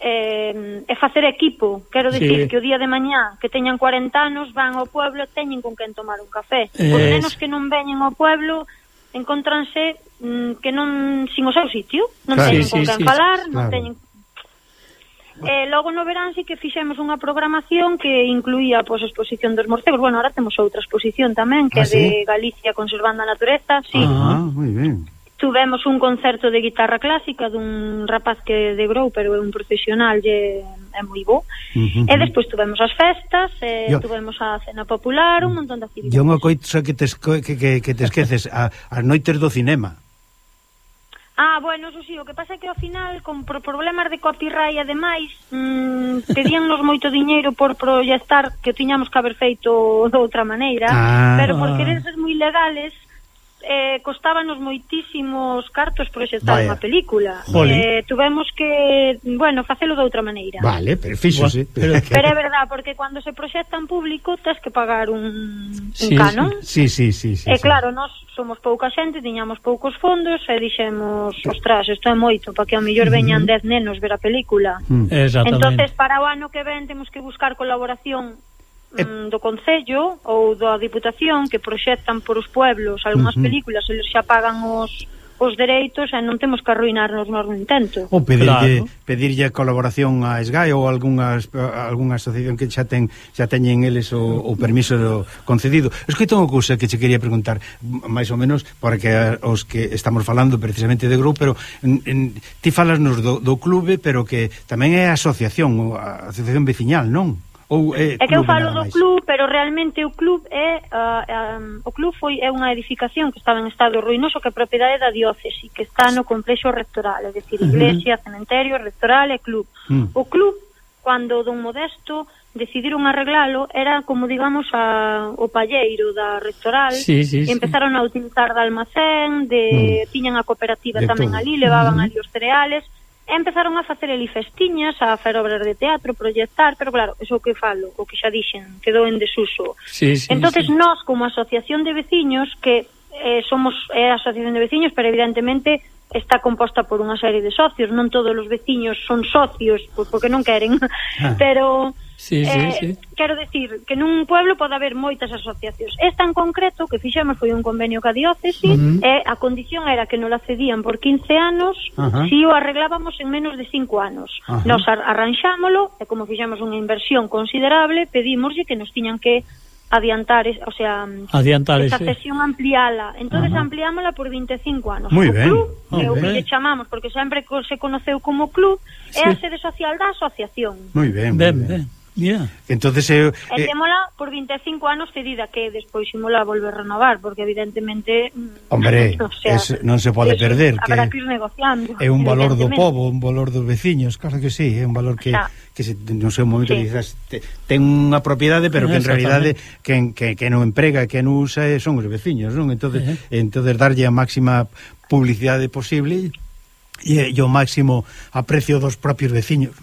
S8: eh, e facer equipo, quero dicir sí. que o día de mañá que teñan cuarenta anos van ao pueblo, teñen con quen tomar un café. Es... Os nenos que non veñen ao pueblo encontranse mm, que non sin o seu sitio, non claro, teñen sí, con quen sí, falar, sí, non claro. teñen. Eh, logo no verán sí que fixemos unha programación que incluía pois, a exposición dos morcegos. Bueno, ahora temos outra exposición tamén, que é ah, ¿sí? de Galicia conservando a natureza. Sí.
S4: Ah, moi ben.
S8: Tuvemos un concerto de guitarra clásica dun rapaz que de Grou, pero é un profesional, e é moi bo. Uh-huh. E despois tuvemos as festas, e Yo... tuvemos a cena popular, un montón de actividades.
S4: E unha coisa que te, que, que, que te esqueces, a, as noites do cinema.
S8: Ah, bueno, eso sí, o que pasa é que ao final, con problemas de copyright e demais, mmm, pedíannos moito diñeiro por proyectar, que tiñamos que haber feito de outra maneira, ah, pero por querer ser moi legales, eh, costábanos moitísimos cartos proxectar unha película. Eh, tuvemos que, bueno, facelo de outra maneira.
S4: Vale, pero fixo, bueno, sí.
S8: Pero, pero é verdad, porque cando se proxecta en público tens que pagar un, sí, un canon.
S4: Sí, sí, sí, sí.
S8: E
S4: sí,
S8: claro, nós somos pouca xente, tiñamos poucos fondos e dixemos, ostras, isto é moito, para que ao mellor veñan dez nenos ver a película.
S3: Mm.
S8: Entonces, para o ano que ven temos que buscar colaboración do Concello ou da Diputación, que proxectan por os pueblos algunhas uh-huh. películas, eles xa pagan os os dereitos e non temos que arruinarnos no intento.
S4: Ou pedirlle, claro. pedirlle colaboración a SGAE ou algunha algunha asociación que xa ten xa teñen eles o, o permiso concedido. Es que tengo cousa que che quería preguntar, máis ou menos, porque os que estamos falando precisamente de grupo, pero en, en, ti falasnos do, do clube, pero que tamén é asociación, a asociación veciñal, non? Ou é,
S8: é que eu falo do club, pero realmente o club é uh, um, o club foi é unha edificación que estaba en estado ruinoso, que é propiedade da diócese, que está no complexo rectoral, é dicir, iglesia, uh-huh. cementerio, rectoral e club. Uh-huh. O club, cando don Modesto decidiron arreglalo, era como digamos a, o palleiro da rectoral,
S3: sí, sí,
S8: e empezaron sí. a utilizar de almacén, de uh-huh. tiñan a cooperativa de tamén todo. Ali, levaban uh-huh. ali os cereales. E empezaron a facer ali festiñas, a facer obras de teatro, proyectar, pero claro, eso que falo, o que xa dixen, quedou en desuso.
S3: Sí, sí,
S8: entonces
S3: sí.
S8: nós, como asociación de veciños, que eh, somos é a asociación de veciños, pero evidentemente está composta por unha serie de socios, non todos os veciños son socios, porque non queren, ah. pero...
S3: Sí, sí,
S8: eh,
S3: sí.
S8: Quero decir que nun pueblo pode haber moitas asociacións. Esta en concreto que fixemos foi un convenio ca diócese, uh-huh. e a condición era que nos la cedían por quince anos, uh-huh. si o arreglábamos en menos de cinco anos. Uh-huh. Nos ar arranxámolo, e como fixemos unha inversión considerable, pedímoslle que nos tiñan que adiantar, o sea,
S3: adiantar
S8: esa
S3: ese.
S8: cesión ampliala. Entonces uh-huh. ampliámola por veinticinco anos. Muy
S4: o ben.
S8: Club,
S4: Muy
S8: é o que
S4: ben.
S8: lle chamamos, porque sempre se conoceu como club,
S3: sí.
S8: é a sede social da asociación.
S4: Moi ben,
S3: ben,
S4: ben.
S3: ben. Mira.
S4: Entonces eu
S8: E témola por vinte e cinco anos cedida, que despois imola volver a renovar, porque evidentemente
S4: hombre,
S8: o sea,
S4: es, non se pode
S8: eso,
S4: perder,
S8: habrá
S4: que
S8: que ir negociando.
S4: é un valor do pobo, un valor dos veciños, claro que sí, é un valor que,
S8: o sea,
S4: que se, no sei, un momento
S8: sí.
S4: quizás te, ten unha propiedade, pero que en realidade que, que, que non emprega, que non usa son os veciños, non? Entonces, uh -huh. entonces darlle a máxima publicidade posible e, e o máximo aprecio dos propios veciños.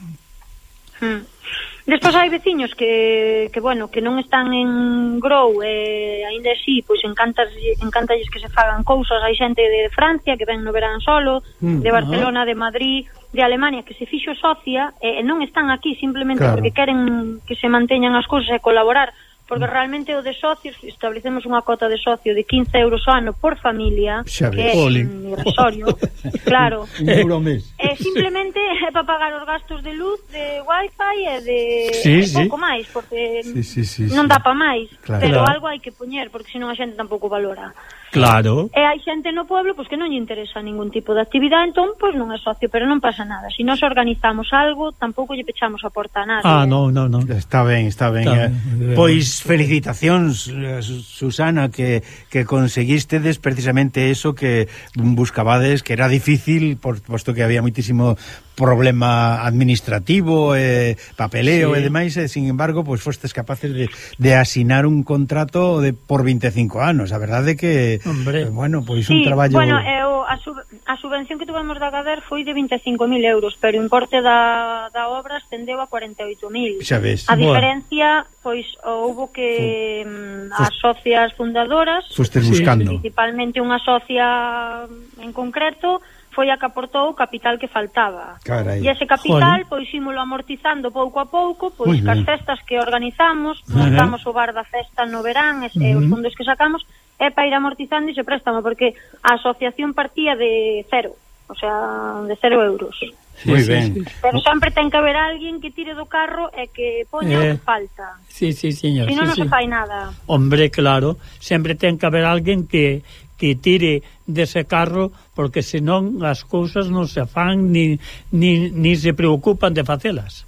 S8: Hmm. Despois hai veciños que, que bueno, que non están en Grou e eh, aínda así, pois encantas, encantalles que se fagan cousas. Hai xente de Francia que ven no verán solo, mm, de Barcelona, de Madrid, de Alemania, que se fixo socia e eh, non están aquí simplemente claro. porque queren que se manteñan as cousas e colaborar, porque realmente o de socios, establecemos unha cota de socio de quince euros ao ano por familia, que é irrisorio, claro.
S4: Un euro ao mes.
S8: E simplemente é para pagar os gastos de luz, de wifi e de
S3: sí,
S8: e pouco
S3: sí.
S8: máis, porque
S4: sí, sí, sí,
S8: non
S4: sí.
S8: dá para máis,
S4: claro.
S8: pero
S3: claro.
S8: algo hai que poñer, porque senón a xente tampouco valora.
S3: Claro.
S8: E hai xente no pueblo pois, que non lle interesa ningún tipo de actividade, entón pois non é socio, pero non pasa nada. Se nós organizamos algo, tampouco lle pechamos a porta a nadie.
S3: Ah, non, non, non.
S4: Está ben, está ben.
S3: Está
S4: eh.
S3: ben.
S4: Pois felicitacións, Susana, que, que conseguistedes precisamente eso que buscabades, que era difícil, por, posto que había moitísimo problema administrativo, eh, papeleo sí. e demais, e sin embargo, pois fostes capaces de, de asinar un contrato de por vinte e cinco anos. A verdade que, eh, bueno, pois
S8: sí,
S4: un traballo...
S8: Bueno, eh, o, a, sub, a subvención que tuvemos da Gader foi de vinte e cinco mil euros, pero o importe da, da obra ascendeu a cuarenta e oito mil.
S4: Xa ves.
S8: A diferencia, pois, houbo que mm, as socias fundadoras,
S4: fostes buscando.
S8: Principalmente unha socia en concreto, foi a que aportou o capital que faltaba.
S4: Carai.
S8: E ese capital, Joder. pois, ímolo amortizando pouco a pouco, pois, cas festas que organizamos, uh -huh. montamos o bar da festa no verán, e, uh -huh. os fondos que sacamos, é para ir amortizando ese préstamo, porque a asociación partía de cero, o sea, de cero euros.
S4: Sí, Muy sí, ben. Sí.
S8: Pero sempre ten que haber alguén que tire do carro e que poña eh, o que falta.
S3: Sí, sí, señor.
S8: Si non,
S3: sí,
S8: non
S3: sí.
S8: se fai nada.
S3: Hombre, claro, sempre ten que haber alguén que que tire dese carro, porque senón as cousas non se fan ni, ni, ni se preocupan de facelas.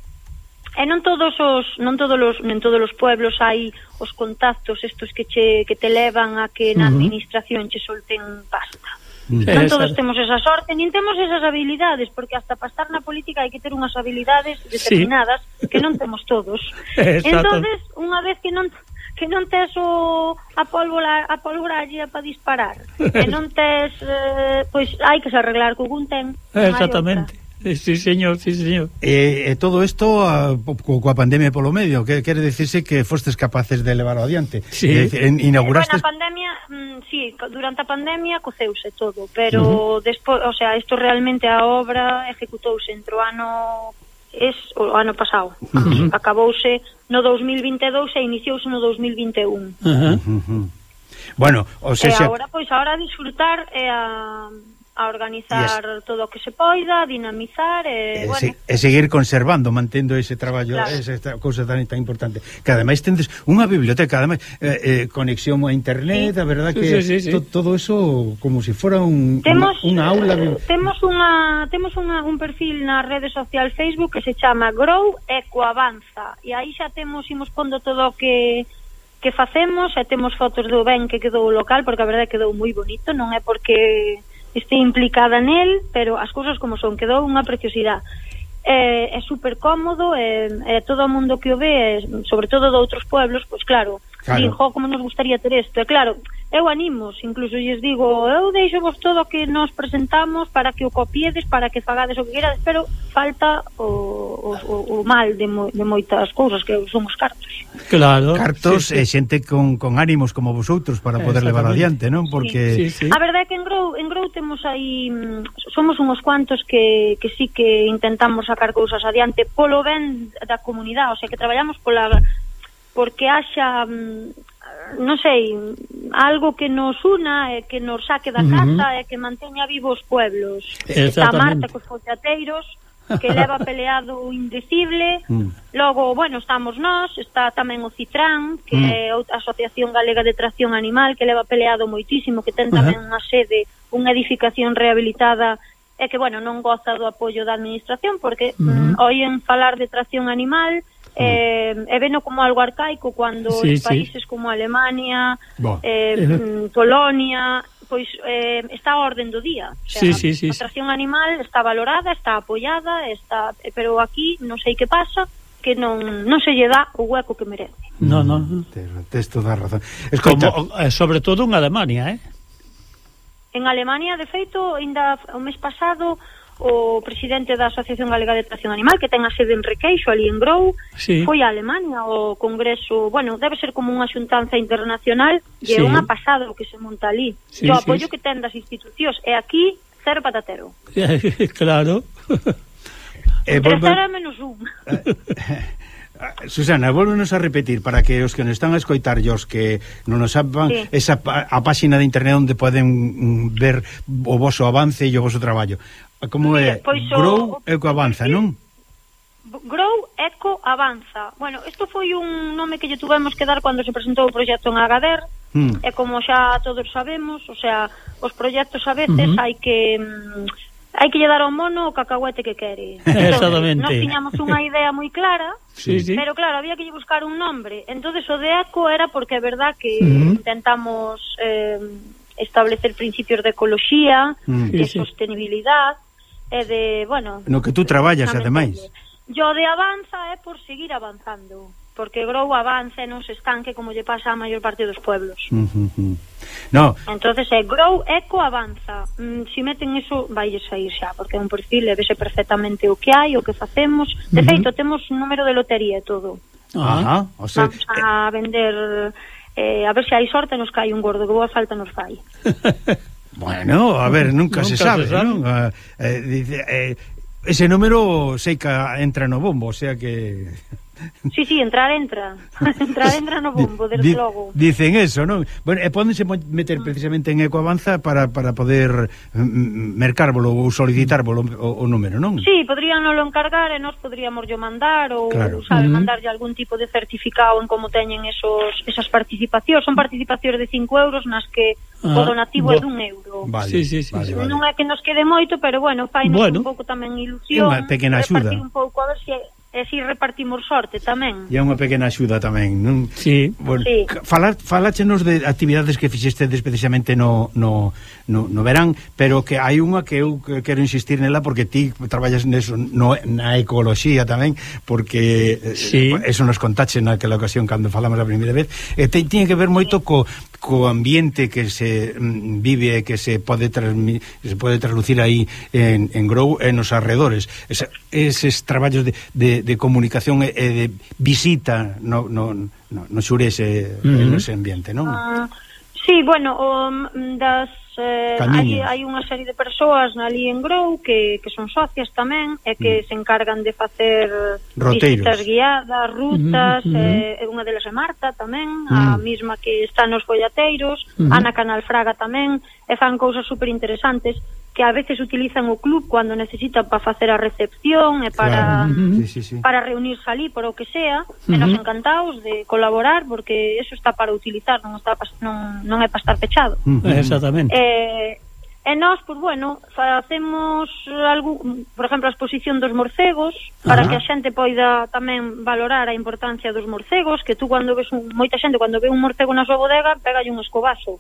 S8: E non todos os non todos os en todos os pueblos hai os contactos estos que che que te levan a que na administración che solten pasta. Uh -huh. Non todos temos esa sorte, nin temos esas habilidades, porque hasta para estar na política hai que ter unhas habilidades determinadas sí. que non temos todos. Entonces, unha vez que non que non tes o a pólvora a pólvora allí para disparar, que non tes eh, pois hai que se arreglar co un ten.
S3: Exactamente. Sí, señor, sí, señor.
S4: E, e todo isto a, co, coa pandemia polo medio, que quere dicirse que fostes capaces de levar adiante.
S3: Sí.
S4: E, en, inaugurastes...
S8: Bueno, a pandemia, mm, sí, durante a pandemia coceuse todo, pero uh -huh. despois, o sea, isto realmente a obra executouse entre o ano es o ano pasado. Uh -huh. Acabouse no dous mil vinte e dous e iniciouse no dous mil vinte e un.
S3: Uh -huh.
S4: Uh -huh. Bueno, o sea,
S8: e agora, pois, agora a disfrutar e a a organizar yes. todo o que se poida, dinamizar e,
S4: e,
S8: bueno.
S4: se, e seguir conservando, mantendo ese traballo,
S8: claro.
S4: esa cousa tan, tan importante. Que ademais tendes unha biblioteca, ademais eh, eh, conexión a internet, sí. a verdad que
S3: sí, sí, sí.
S4: To, todo eso como se si fora un,
S8: temos,
S4: unha aula de...
S8: Temos unha temos unha, un perfil na rede social Facebook que se chama Grow Ecoavanza, e aí xa temos, imos pondo todo o que que facemos, e temos fotos do ben que quedou o local, porque a verdade quedou moi bonito, non é porque este implicada nel, pero as cousas como son, quedou unha preciosidade. É, é super cómodo, é, é todo o mundo que o ve, é, sobre todo de outros pueblos, pois claro, claro. Din, jo, como nos gustaría ter isto, e claro, eu animos, incluso lles digo, eu deixo vos todo o que nos presentamos para que o copiedes, para que fagades o que querades, pero falta o, o, o mal de, mo, de moitas cousas, que son os cartos.
S3: Claro.
S4: Cartos
S3: sí, sí.
S4: e xente con, con ánimos como vosotros para poder levar adiante, non? Porque...
S8: Sí, sí, sí. A verdade é que en Grow, en Grow temos aí, somos uns cuantos que, que sí que intentamos sacar cousas adiante polo ben da comunidade, o sea, que traballamos pola porque haxa, non sei, algo que nos una e que nos saque da casa uh -huh. e que manteña vivos pueblos. Está Marta cos follateiros, que leva peleado o indecible, mm. logo, bueno, estamos nós, está tamén o Citrán, que mm. é outra asociación galega de tracción animal, que leva peleado moitísimo, que ten tamén uh -huh. unha sede, unha edificación rehabilitada, e que, bueno, non goza do apoio da administración, porque uh -huh. mm, oien falar de tracción animal, eh, e veno como algo arcaico cando
S3: sí,
S8: os países
S3: sí.
S8: como Alemania,
S4: Bo.
S8: eh, mm, Polonia, pois eh, está a orden do día. O sea,
S3: Sí, sí, sí,
S8: a tracción animal está valorada, está apoiada, está, pero aquí non sei que pasa, que non non se lle dá o hueco que merece.
S3: No, no.
S4: Tes, tes toda a razón. Escoita,
S3: Como, eh, sobre todo en Alemania, eh?
S8: En Alemania, de feito, ainda o mes pasado, o presidente da Asociación Galega de Tracción Animal, que ten a sede en Requeixo, ali en Grou,
S3: Sí.
S8: foi a Alemania, o congreso, bueno, debe ser como unha xuntanza internacional, e
S3: Sí.
S8: é unha pasada o que se monta ali.
S3: Sí,
S8: o
S3: sí,
S8: apoio
S3: sí.
S8: que ten das institucións, e aquí, cero patatero.
S3: Claro.
S4: eh,
S8: Entre
S4: volve-
S8: cero e menos un.
S4: Susana, volvenos a repetir para que os que nos están a escoitar e os que non nos saban,
S8: Sí.
S4: esa pa- a páxina de internet onde poden mm, ver o voso avance e o voso traballo. Como é?
S8: Mira, pois o-
S4: Grow
S8: o-
S4: é o que avanza, non?
S8: Grow Eco Avanza. Bueno, isto foi un nome que lle tuvemos que dar cando se presentou o proxecto en Agader.
S4: Mm.
S8: E como xa todos sabemos, o sea, os proxectos a veces
S3: Uh-huh.
S8: hai que mm, hai que lle dar ao mono o cacahuete que quere.
S3: Exactamente.
S8: Nós tiñamos unha idea moi clara,
S3: Sí, sí.
S8: pero claro, había que lle buscar un nombre. Entonces o de Eco era porque é verdad que
S3: Uh-huh.
S8: intentamos eh, establecer principios de ecoloxía,
S4: Mm.
S8: de
S3: Sí, sí.
S8: sostenibilidade e de, bueno,
S4: No que tú traballas, ademais.
S8: Yo de avanza é por seguir avanzando, porque Grow avanza e non se estanque como lle pasa a maior parte dos pueblos.
S4: Mm, mm, mm. No,
S8: Entonces é Grow Eco Avanza. Mm, si meten iso, vai sair xa, porque é un perfil e vese perfectamente o que hai, o que facemos. De
S3: Uh-huh.
S8: feito, temos un número de lotería e todo.
S3: Ah.
S4: ajá, o sea,
S8: Vamos a vender, eh, a ver se hai sorte nos cae un gordo, que boa falta nos fai.
S4: bueno, a ver, nunca,
S3: Nunca
S4: se
S3: se
S4: sabe,
S3: sabe.
S4: non? Ah, eh, dice, eh, ese número sei que entra no bombo, o sea que
S8: Sí, sí, entrar entra. entrar entra no bombo, desde
S4: Di-
S8: logo.
S4: Dicen eso, non? Bueno, e pódense mo- meter precisamente en Ecoavanza para, para poder mm, mercárvolo ou solicitárvolo o, o número, non?
S8: Sí, podrían lo encargar e nós podríamos yo mandar ou,
S4: Claro.
S8: sabe,
S3: Uh-huh.
S8: mandarlle algún tipo de certificado en como teñen esos esas participacións. Son participacións de cinco euros nas que
S3: Ah,
S8: o donativo
S3: bo.
S8: é dun euro.
S4: Vale,
S3: Sí, sí, sí,
S4: vale,
S3: sí.
S4: vale.
S8: Non é que nos quede moito, pero bueno, fainos
S3: Bueno.
S8: un pouco tamén ilusión.
S4: É unha pequena axuda.
S8: Repartir un pouco, a ver se e si repartimos sorte tamén.
S4: E é unha pequena axuda tamén, non?
S3: Sí.
S4: Bueno,
S8: Sí.
S4: falar, faláchenos de actividades que fixestedes precisamente no, no, no, no verán, pero que hai unha que eu que quero insistir nela porque ti traballas neso, no, na ecoloxía tamén, porque eh,
S3: Sí.
S4: eso nos contache naquela ocasión cando falamos a primeira vez, e te, tiñe que ver moito co, co ambiente que se mm, vive e que se pode transmi, se pode traslucir aí en, en Grou e nos arredores. Esa, eses traballos de, de, de comunicación e, e de visita no, no, no, no xurese uh -huh. no ese ambiente, non?
S8: Ah, sí, bueno, o, mm, das eh, hai,
S4: Camiños.
S8: hai unha serie de persoas ali en Grou que, que son socias tamén e que
S4: Mm.
S8: se encargan de facer
S4: Roteiros.
S8: visitas guiadas, rutas,
S3: Mm, mm.
S8: eh, unha delas é Marta tamén, a
S4: Mm.
S8: misma que está nos follateiros,
S3: Mm.
S8: Ana Canal Fraga tamén, e fan cousas super interesantes que a veces utilizan o club cando necesitan para facer a recepción e para
S4: Claro. Sí, sí, sí.
S8: para reunirse ali por o que sea, e nos encantados de colaborar porque eso está para utilizar, non está pa, non, non é para estar pechado.
S4: Uh -huh.
S3: Exactamente.
S8: Eh, e nós, pues bueno, facemos algo, por exemplo, a exposición dos morcegos para
S4: Ajá.
S8: que a xente poida tamén valorar a importancia dos morcegos, que tú cando ves un, moita xente cando ve un morcego na súa bodega, pégalle un escobazo.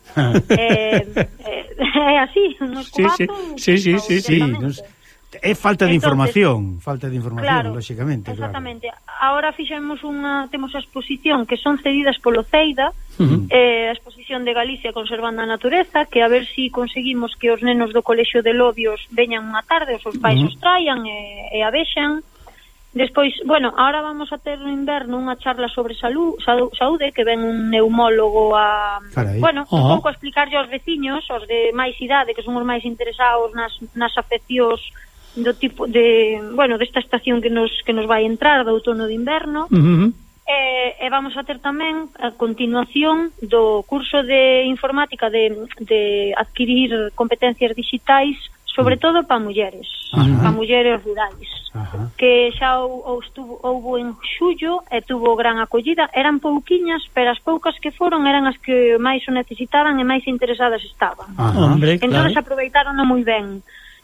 S8: eh, eh, é así, un
S3: Sí,
S8: escobazo.
S3: sí, sí, sí, sí, sí.
S4: Nos, é falta de
S8: Entonces,
S4: información, falta de información,
S8: claro,
S4: lógicamente,
S8: exactamente. Ahora fixemos unha, temos a exposición que son cedidas polo CEIDA,
S3: Uh-huh.
S8: eh, a exposición de Galicia conservando a natureza, que a ver si conseguimos que os nenos do colexio de Lodios veñan unha tarde, os seus pais
S3: Uh-huh.
S8: os traian e, e a vexan. Despois, bueno, ahora vamos a ter no inverno unha charla sobre salud, saúde, que ven un neumólogo a,
S4: Carai.
S8: bueno,
S3: Uh-huh.
S8: un pouco a explicarlle aos veciños, os de máis idade, que son os máis interesados nas, nas afeccións do tipo de, bueno, desta estación que nos que nos vai entrar, do outono de inverno.
S3: Uh-huh.
S8: E, e vamos a ter tamén a continuación do curso de informática de, de adquirir competencias digitais, sobre todo para mulleres,
S4: Ajá.
S8: para mulleres rurais.
S4: Ajá.
S8: Que xa ou, ou estuvo, houbo en xullo e tuvo gran acollida. Eran pouquiñas, pero as poucas que foron eran as que máis o necesitaban e máis interesadas estaban.
S4: Ajá.
S3: Hombre,
S8: Entón
S3: claro.
S8: aproveitaron moi ben.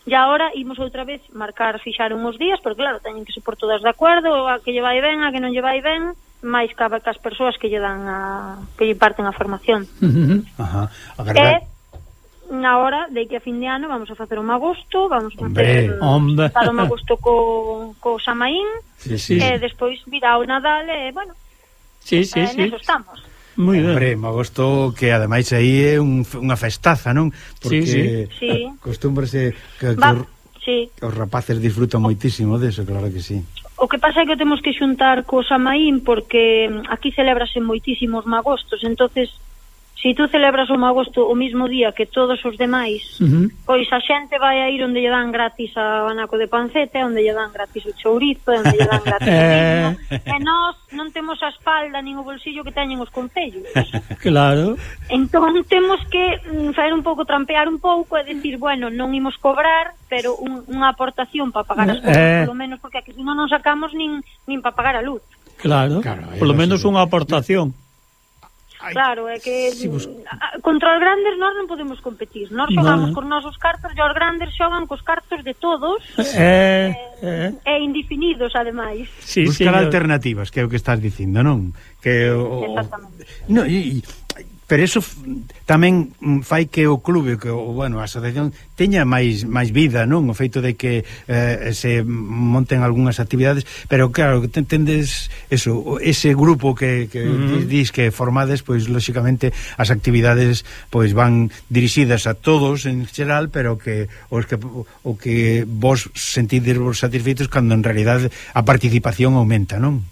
S8: E agora imos outra vez marcar, fixar uns días, porque claro, teñen que se por todas de acordo, a que lle vai ben, a que non lle vai ben, máis cabe que as persoas que lle dan a, que lle parten a formación.
S4: Uh-huh. Ajá. A verdade.
S8: E na hora de que a fin de ano vamos a facer o magosto, vamos a
S3: facer o
S8: magosto co, co Samaín,
S3: sí, sí.
S8: E despois virá o Nadal e, bueno,
S3: sí, sí,
S8: eh,
S3: sí.
S8: neso estamos.
S3: Muy ben.
S4: Hombre, magosto que ademais aí é un, unha festaza, non? Porque
S8: sí, sí. Sí.
S4: Acostúmbrase que, que,
S8: Va,
S4: os,
S8: sí.
S4: que os rapaces disfrutan moitísimo deso, claro que sí.
S8: O que pasa é que temos que xuntar co Samaín porque aquí celébrase moitísimos magostos, entonces se tú celebras o magosto o mismo día que todos os demais, uh-huh. pois a xente vai a ir onde lle dan gratis a banaco de panceta, onde lle dan gratis o chourizo, onde lle dan gratis o vino, e nós non temos a espalda nin o bolsillo que teñen os concellos.
S3: Claro.
S8: Entón temos que mm, fazer un pouco, trampear un pouco e decir, bueno, non imos cobrar, pero un, unha aportación para pagar as cousas, eh... polo menos, porque aquí senón non sacamos nin, nin para pagar a luz.
S3: Claro, claro, polo menos unha aportación.
S8: Ay, claro, é que si vos... contra os grandes nós non podemos competir. Nós xogamos no. cos nosos cartos e os grandes xogan cos cartos de todos
S3: eh,
S8: eh, eh. e indefinidos, ademais.
S4: Sí, buscar sí, alternativas, que é o que estás dicindo, non? Que o,
S8: Exactamente.
S4: No, e, pero eso tamén fai que o clube, que o, bueno, a asociación teña máis máis vida, non? O feito de que eh, se monten algunhas actividades, pero claro, que tendes eso, ese grupo que, que uh-huh. dis que formades, pois lóxicamente as actividades pois van dirixidas a todos en xeral, pero que os que o que vos sentides vos satisfeitos cando en realidade a participación aumenta, non?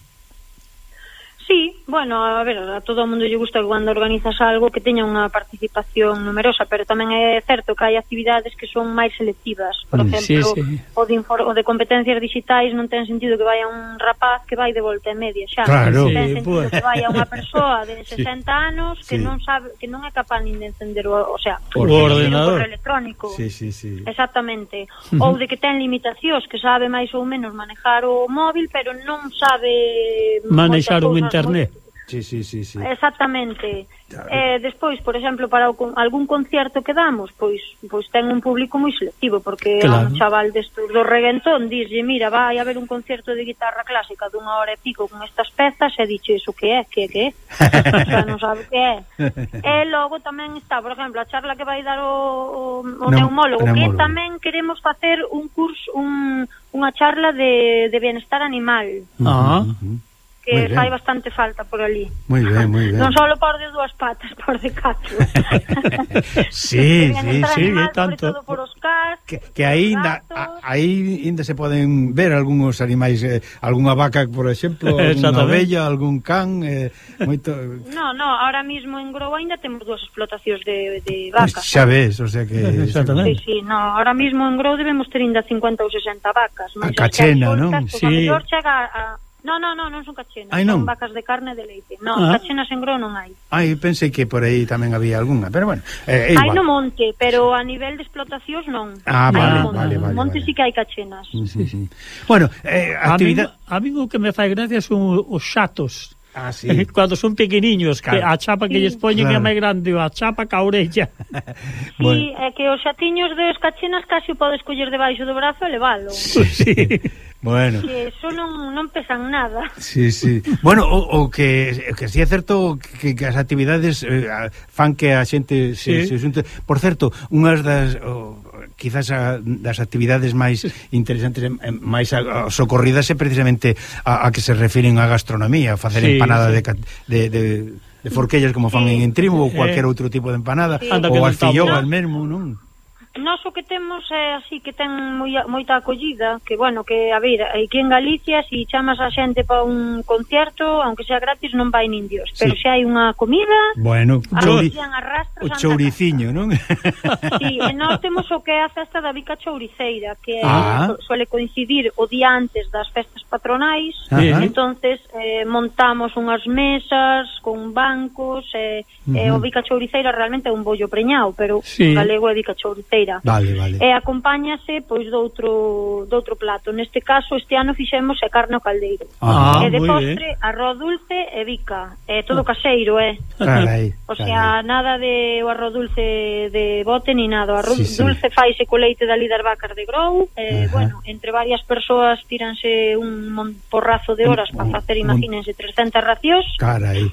S8: Sí, bueno, a ver, a todo o mundo lle gusta que cando organizas algo que teña unha participación numerosa, pero tamén é certo que hai actividades que son máis selectivas. Por mm, exemplo, sí, sí. O, de o de competencias digitais non ten sentido que vaya un rapaz que vai de volta e media xa.
S4: Claro.
S8: Ten
S4: Sí,
S8: sentido pues. que vaya unha persoa de sesenta sí. anos que sí. non sabe, que non é capaz nin de encender o, o sea,
S3: o ordenador
S8: electrónico.
S4: Sí, sí, sí.
S8: Exactamente. Uh-huh. Ou de que ten limitacións, que sabe máis ou menos manejar o móvil, pero non sabe
S3: manexar o internet.
S4: Sí, sí, sí, sí.
S8: Exactamente. Eh, despois, por exemplo, para o, algún concierto que damos, pois pois ten un público moi selectivo, porque claro. A un chaval destos do reguentón dixlle, mira, vai a haber un concierto de guitarra clásica dunha hora e pico con estas pezas, e dixe, iso que é, que é, que é? O sea, non sabe que é. E logo tamén está, por exemplo, a charla que vai dar o, o, o no, neumólogo, que tamén queremos facer un curso, un, unha charla de, de bienestar animal.
S3: Ah,
S8: que fai bastante falta por ali.
S4: Moi ben, moi ben.
S8: Non só por de dúas patas, por de catro.
S4: Sí, sí, sí,
S8: animal,
S4: tanto.
S8: Por os cas,
S4: que, que aí ainda aí ainda se poden ver algúns animais, eh, algunha vaca, por exemplo, algunha ovella, algún can, eh, moito.
S8: No, no, ahora mismo en Grou ainda temos dúas explotacións de de vacas.
S4: Pues xa ves, o sea que
S3: exactamente.
S8: Sí, sí, no, ahora mismo en Grou debemos ter ainda cincuenta ou sesenta vacas,
S4: a cachena, non?
S8: Sí. A chega a No, no, no, non son cachenas, Ay, non. Son vacas de carne de leite. Non, ah. Cachenas en Grou non hai.
S4: Ai, pensei que por aí tamén había algunha, pero bueno, eh,
S8: hai no monte, pero a nivel de explotacións non.
S4: Ah, vale,
S8: no
S4: vale, vale.
S8: No monte
S4: vale.
S8: sí que hai cachenas.
S4: Sí, sí, sí. Bueno, eh, actividad...
S3: A mí o que me fai gracia son os xatos.
S4: Ah, sí.
S3: Cando son pequeniños, claro. Que a chapa que sí. lles poñen claro. É máis grande, a chapa ca orella.
S8: Sí, bueno. É que os xatiños dos cachenas casi o podes coller debaixo do brazo e levalo.
S3: Sí, sí.
S4: Bueno.
S8: Que eso non, non pesan nada.
S4: Sí, sí. Bueno, o, o que, que si é certo que, que as actividades eh, fan que a xente se, sí. se xunte. Por certo, unhas das o, quizás a, das actividades máis interesantes, máis socorridas é precisamente a, a que se refiren á gastronomía, facer sí, empanada sí. de, de, de, de forquellas como fan sí. en Trimo ou cualquier eh. outro tipo de empanada, sí. ou as filloas mesmo, non?
S8: Nós o que temos é así que ten moi, moita acollida, que bueno, que a ver, aquí en Galicia si chamas a xente para un concierto, aunque sea gratis, non vai nin Dios, pero sí. Se hai unha comida,
S4: bueno, chouri, o chouriciño, non?
S8: Sí, e nós temos o que é a festa da bica chouriceira, que ah. suele coincidir o día antes das festas patronais, ah. entonces eh, montamos unhas mesas con bancos, e, uh -huh. e o bica chouriceira realmente é un bollo preñado, pero sí. O galego é bica chouriceira. feira.
S4: Vale, vale.
S8: E acompáñase pois doutro doutro plato. Neste caso, este ano fixemos a carne ao caldeiro.
S3: Ah,
S8: e de
S3: moi
S8: postre,
S3: ben.
S8: arroz dulce e bica. É todo caseiro, é.
S4: Carai,
S8: O sea,
S4: carai.
S8: nada de o arroz dulce de bote ni nada. O arroz
S4: Sí, sí.
S8: dulce faise co leite dali das vacas de grou. Eh,
S4: Ajá.
S8: bueno, entre varias persoas tíranse un mon- porrazo de horas para facer, imagínense, trescentas racións.
S4: Carai.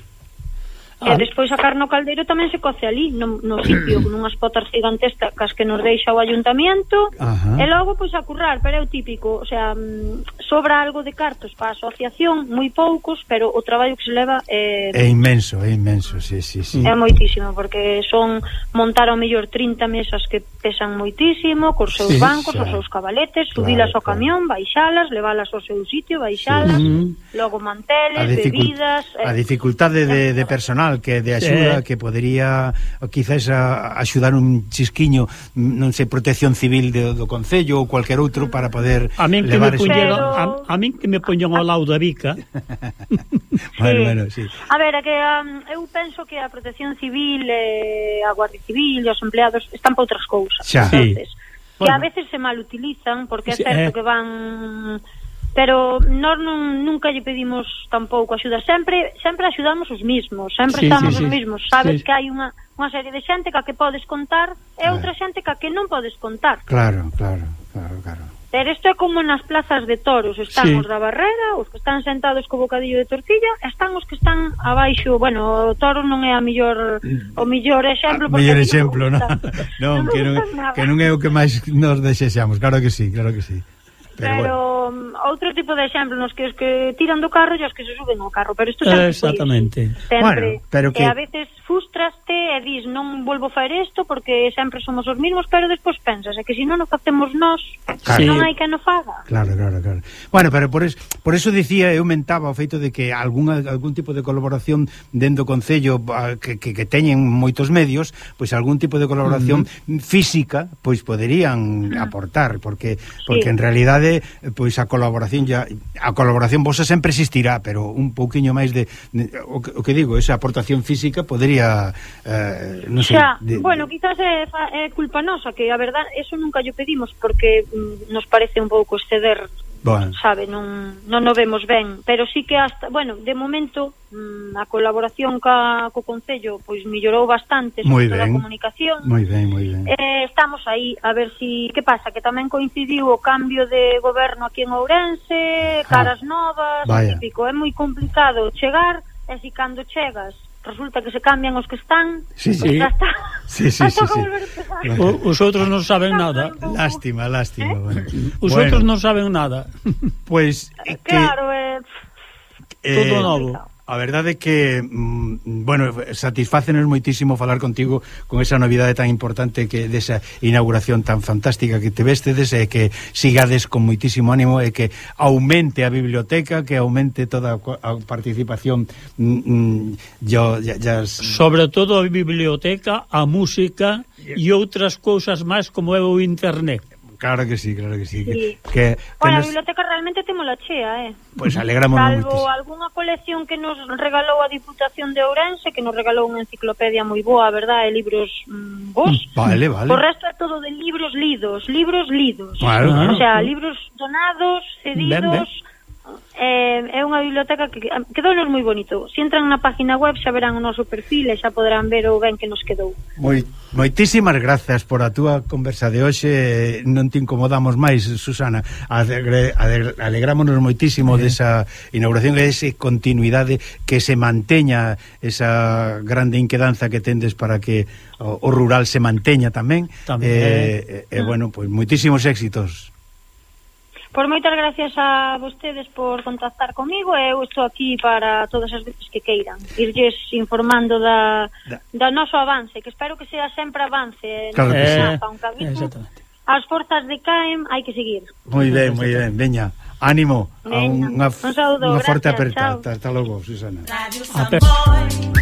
S8: E despois a carne ao caldeiro tamén se coce ali, no, no sitio, con unhas potas gigantescas que nos deixa o ayuntamiento.
S4: Ajá.
S8: E logo, pois, a currar, pero é o típico, o sea, mm, sobra algo de cartos para a asociación, moi poucos, pero o traballo que se leva é,
S4: É inmenso, é inmenso, sí, sí, sí.
S8: é moitísimo, porque son montar ao mellor trinta mesas que pesan moitísimo, cos seus
S4: Sí,
S8: bancos,
S4: xa.
S8: os seus cabaletes,
S4: Claro,
S8: subilas ao
S4: claro.
S8: camión, baixalas, levalas ao seu sitio, baixalas,
S3: Sí.
S8: logo
S4: A,
S8: manteles,
S4: dificul
S8: bebidas...
S4: a
S8: eh,
S4: dificultade de, de personal que de axuda,
S3: Sí.
S4: que podería quizás a, axudar un chisquiño, non sei, protección civil de, do Concello ou cualquier outro para poder
S3: A min que
S4: levar
S3: me
S4: ese...
S3: puñeron,
S8: Pero-
S3: a, a min que me poñon ao lado da bica.
S4: Bueno,
S8: Sí.
S4: bueno, sí.
S8: A ver, é que um, eu penso que a Protección Civil e a Guardia Civil e os empleados están para outras cousas.
S4: Xa.
S8: Entonces,
S3: Sí.
S8: que
S3: Bueno.
S8: a veces se malutilizan porque é
S3: Sí,
S8: certo
S3: eh.
S8: que van, pero nós non, nunca lle pedimos tampouco axuda, sempre sempre axudamos os mismos, sempre
S3: Sí,
S8: estamos
S3: sí,
S8: os
S3: sí.
S8: mismos, sabes
S3: Sí.
S8: que hai unha unha serie de xente que a que podes contar e
S4: Claro.
S8: outra xente que a que non podes contar.
S4: Claro, claro, claro, claro.
S8: Pero isto é como nas plazas de toros, están
S3: Sí.
S8: os da barrera, os que están sentados co bocadillo de tortilla, están os que están abaixo, bueno, o toro non é a mellor o mellor exemplo, porque
S4: Mellor
S8: a mí non me
S4: exemplo, non?
S8: gusta.
S4: Non,
S8: me
S4: que non,
S8: gusta nada.
S4: que non é o que máis nos desexamos, claro que sí, claro que sí. Pero,
S8: Pero
S4: bueno.
S8: um, outro tipo de exemplo nos que os que tiran do carro e os que se suben ao carro, pero isto sempre foi
S3: Exactamente.
S8: así. Sempre.
S4: Bueno, pero que-
S8: E a veces frustraste e dis, non volvo a facer isto porque sempre somos os mismos, pero despois pensas, é que se non o facemos nós,
S3: Claro.
S8: non
S3: Sí.
S8: hai que no faga.
S4: Claro, claro, claro. Bueno, pero por, es, por eso dicía, eu mentaba o feito de que algunha, algún tipo de colaboración dentro do Concello ah, que, que, que teñen moitos medios, pois algún tipo de colaboración uh -huh. física, pois poderían uh -huh. aportar, porque porque
S8: Sí.
S4: en realidade pois a colaboración ya a colaboración vosa sempre existirá, pero un pouquiño máis de, de o, que, o que digo, esa aportación física podería eh, non sei,
S8: Xa,
S4: de,
S8: bueno, quizás é, fa- é culpa nosa, que a verdad, eso nunca llo pedimos porque mm, nos parece un pouco exceder,
S4: bueno.
S8: sabe, non, non o vemos ben, pero sí que hasta, bueno, de momento mm, a colaboración ca, co Concello pois mellorou bastante,
S4: Moi
S8: sobre toda a
S4: ben.
S8: comunicación.
S4: Moi ben, moi ben.
S8: Eh, estamos aí a ver si, que pasa, que tamén coincidiu o cambio de goberno aquí en Ourense, caras novas, o
S4: vaya.
S8: típico, é moi complicado chegar, e si cando chegas resulta que se cambian os que están,
S4: Sí,
S8: pois
S4: sí.
S8: xa está.
S4: Sí, sí, sí,
S8: Toca
S4: sí.
S8: volver a empezar.
S3: O, os outros non saben nada.
S4: Lástima, lástima,
S8: ¿Eh?
S4: bueno.
S3: Os
S4: Bueno,
S3: outros non saben nada.
S4: Pois é que
S8: Claro, é...
S4: eh,
S3: Todo novo.
S4: A verdade é que mm, bueno, satisfácenos moitísimo falar contigo con esa novidade tan importante que desa inauguración tan fantástica que te vestedes e que sigades con moitísimo ánimo e que aumente a biblioteca, que aumente toda a participación mm, mm, yo, ya, ya...
S3: Sobre todo a biblioteca, a música e outras cousas máis como é o internet.
S4: Claro que sí, claro que sí,
S8: Sí.
S4: que, que, que
S8: Bueno, a
S4: nos,
S8: biblioteca realmente témola chea, eh.
S4: pues alegramos
S8: Salvo
S4: moitísimo.
S8: algunha colección que nos regalou a Diputación de Ourense, que nos regalou unha enciclopedia moi boa, a verdad, e libros mm, bons.
S4: Vale, vale.
S8: O resto é todo de libros lidos, libros lidos.
S4: Claro, claro.
S8: O sea, libros donados, cedidos.
S3: Ben, ben.
S8: Eh, é unha biblioteca que quedounos moi bonito. Se entran na página web xa verán o noso perfil e xa poderán ver o ben que nos quedou.
S4: Moi, moitísimas grazas por a túa conversa de hoxe. Non te incomodamos máis, Susana. Alegre, alegre, alegrámonos moitísimo eh. desa inauguración e esa continuidade, que se manteña esa grande inquedanza que tendes para que o, o rural se manteña tamén.
S3: Tamén.
S4: E eh, eh, bueno, pois pues, moitísimos éxitos.
S8: Por moitas gracias a vostedes por contactar comigo, e eu estou aquí para todas as veces que queiran irlles informando da,
S4: Da.
S8: da noso avance, que espero que sea sempre avance.
S4: Claro que
S3: sí.
S8: Aunque a veces
S3: Exactamente.
S8: as forzas decaen, hai que seguir.
S4: Moi ben, moi ben, veña. Ánimo, a
S8: Veña,
S4: unha,
S8: un saúdo,
S4: unha forte
S8: gracias,
S4: aperta.
S8: chao.
S4: Hasta, hasta logo, Susana.
S1: Radio
S3: Ape-
S1: Samboy.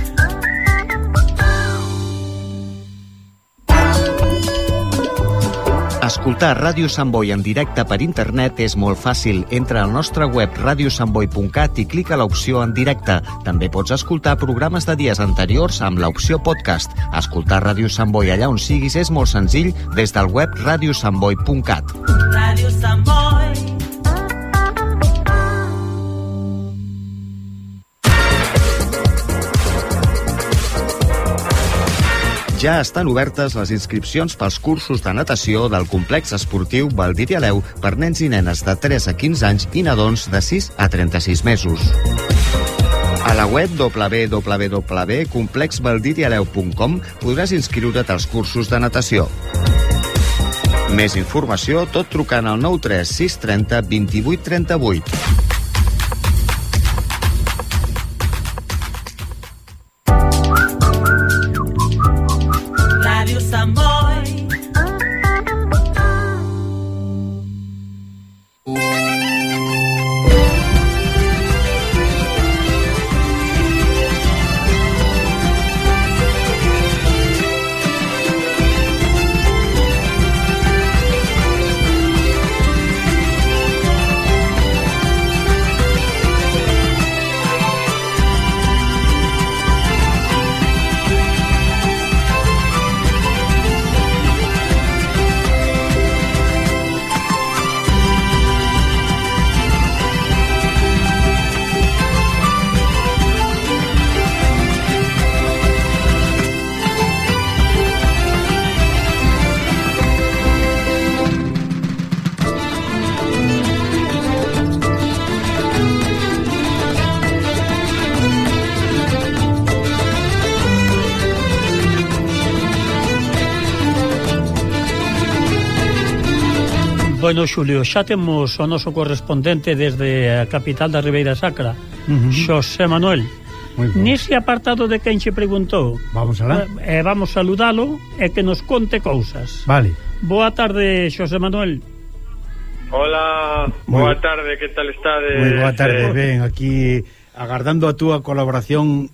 S7: Escoltar Ràdio Sant Boi en directe per internet és molt fàcil. Entra al nostre web radio sant boi punt cat i clica l'opció en directe. També pots escoltar programes de dies anteriors amb l'opció podcast. Escoltar Ràdio Sant Boi allà on siguis és molt senzill des del web radio sant boi punt cat.
S1: Ràdio Sant Boi.
S7: Ja estan obertes les inscripcions pels cursos de natació del complex esportiu Valdir i Aleu per nens i nenes de tres a quinze anys i nadons de sis a trenta-sis mesos. A la web w w w punt complex valdir i aleu punt com podràs inscriure't als cursos de natació. Més informació tot trucant al nou tres sis trenta vint-i-vuit trenta-vuit.
S1: Ràdio Sant Boi.
S3: Bueno, Xulio, xa temos o noso correspondente desde a capital da Ribeira Sacra, uh-huh. Xosé Manuel. Nese apartado de quen che preguntou.
S4: Vamos alá.
S3: Eh, vamos saludalo e que nos conte cousas.
S4: Vale.
S3: Boa tarde, Xosé Manuel.
S9: Hola,
S4: Muy
S9: boa tarde, que tal estades?
S4: Moi boa tarde,
S9: Eh,
S4: ben, aquí agardando a túa colaboración.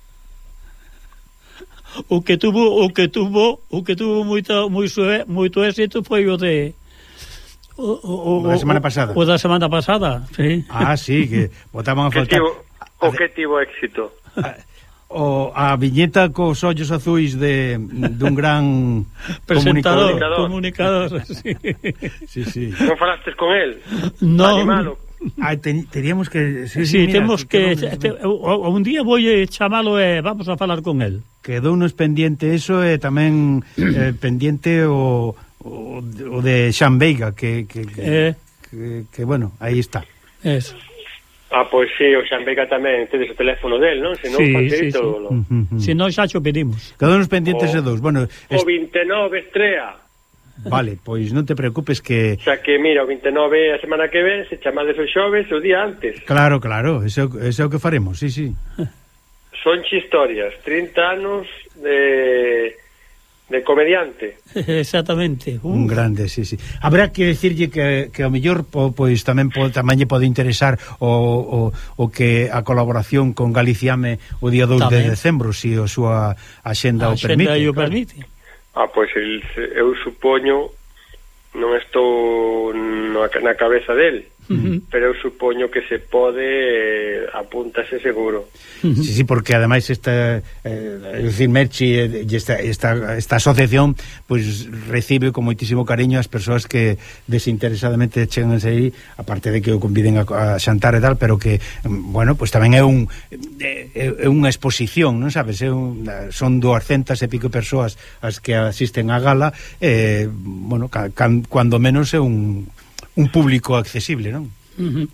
S3: O que tuvo, o que tuvo, o que tuvo moito moi sue, moito éxito foi o de o, o,
S4: o da semana pasada.
S3: O da semana pasada, sí.
S4: Ah, sí, que botaban a
S9: que
S4: faltar.
S9: tivo, o que tivo éxito?
S4: A, o, a viñeta cos ollos azuis de dun gran
S3: presentador,
S9: comunicador,
S3: comunicador, sí.
S4: Sí, sí.
S9: Non falastes con él?
S3: No.
S9: Animalo.
S4: Ah, ten, teríamos que
S3: Sí, sí, mira, temos que, que te, o, un día vou chamalo e vamos a falar con él.
S4: Quedou nos pendiente eso e tamén eh, pendiente o, o, o de Xan Veiga que que, que,
S3: eh.
S4: que que bueno, aí está.
S3: Eso.
S9: Ah, pois sí, o Xan Veiga tamén tedes o teléfono del, non? Se non
S3: Sí,
S9: facilito.
S3: sí, sí.
S9: Lo...
S4: Uh -huh.
S3: Se non xa xo pedimos.
S4: Quedou nos pendientes
S9: O-
S4: e dous. Bueno,
S9: O vinte e nove estrea.
S4: vale, pois non te preocupes que
S9: Xa que, mira, o vinte e nove a semana que ven, se chamades o xoves o día antes.
S4: claro, claro, ese, ese é o que faremos, sí, sí.
S9: Son historias, trinta anos de de comediante.
S3: Exactamente. Uh.
S4: Un grande, sí, sí. Habrá que decirlle que, que ao mellor po, pois tamén po, tamén lle pode interesar o, o, o que a colaboración con Galiciame o día dous de
S3: Tamén.
S4: decembro, si a súa axenda
S3: A
S4: o
S3: xenda
S4: permite.
S3: aí o
S4: claro.
S3: permite.
S9: Ah, pois el, eu supoño, non estou na, na cabeza del,
S3: Uh-huh.
S9: pero eu supoño que se pode, eh, apúntase seguro.
S4: Sí, sí, porque ademais esta eh, é dicir, Merchi e esta, esta, esta asociación pois pues, recibe con moitísimo cariño as persoas que desinteresadamente cheganse aí, aparte de que o conviden a, a xantar e tal, pero que bueno, pois pues, tamén é un é, é unha exposición, non sabes? É un, son duascentas e pico persoas as que asisten á gala e, bueno, ca, can, cuando menos é un un público accesible, non?
S3: Uh-huh.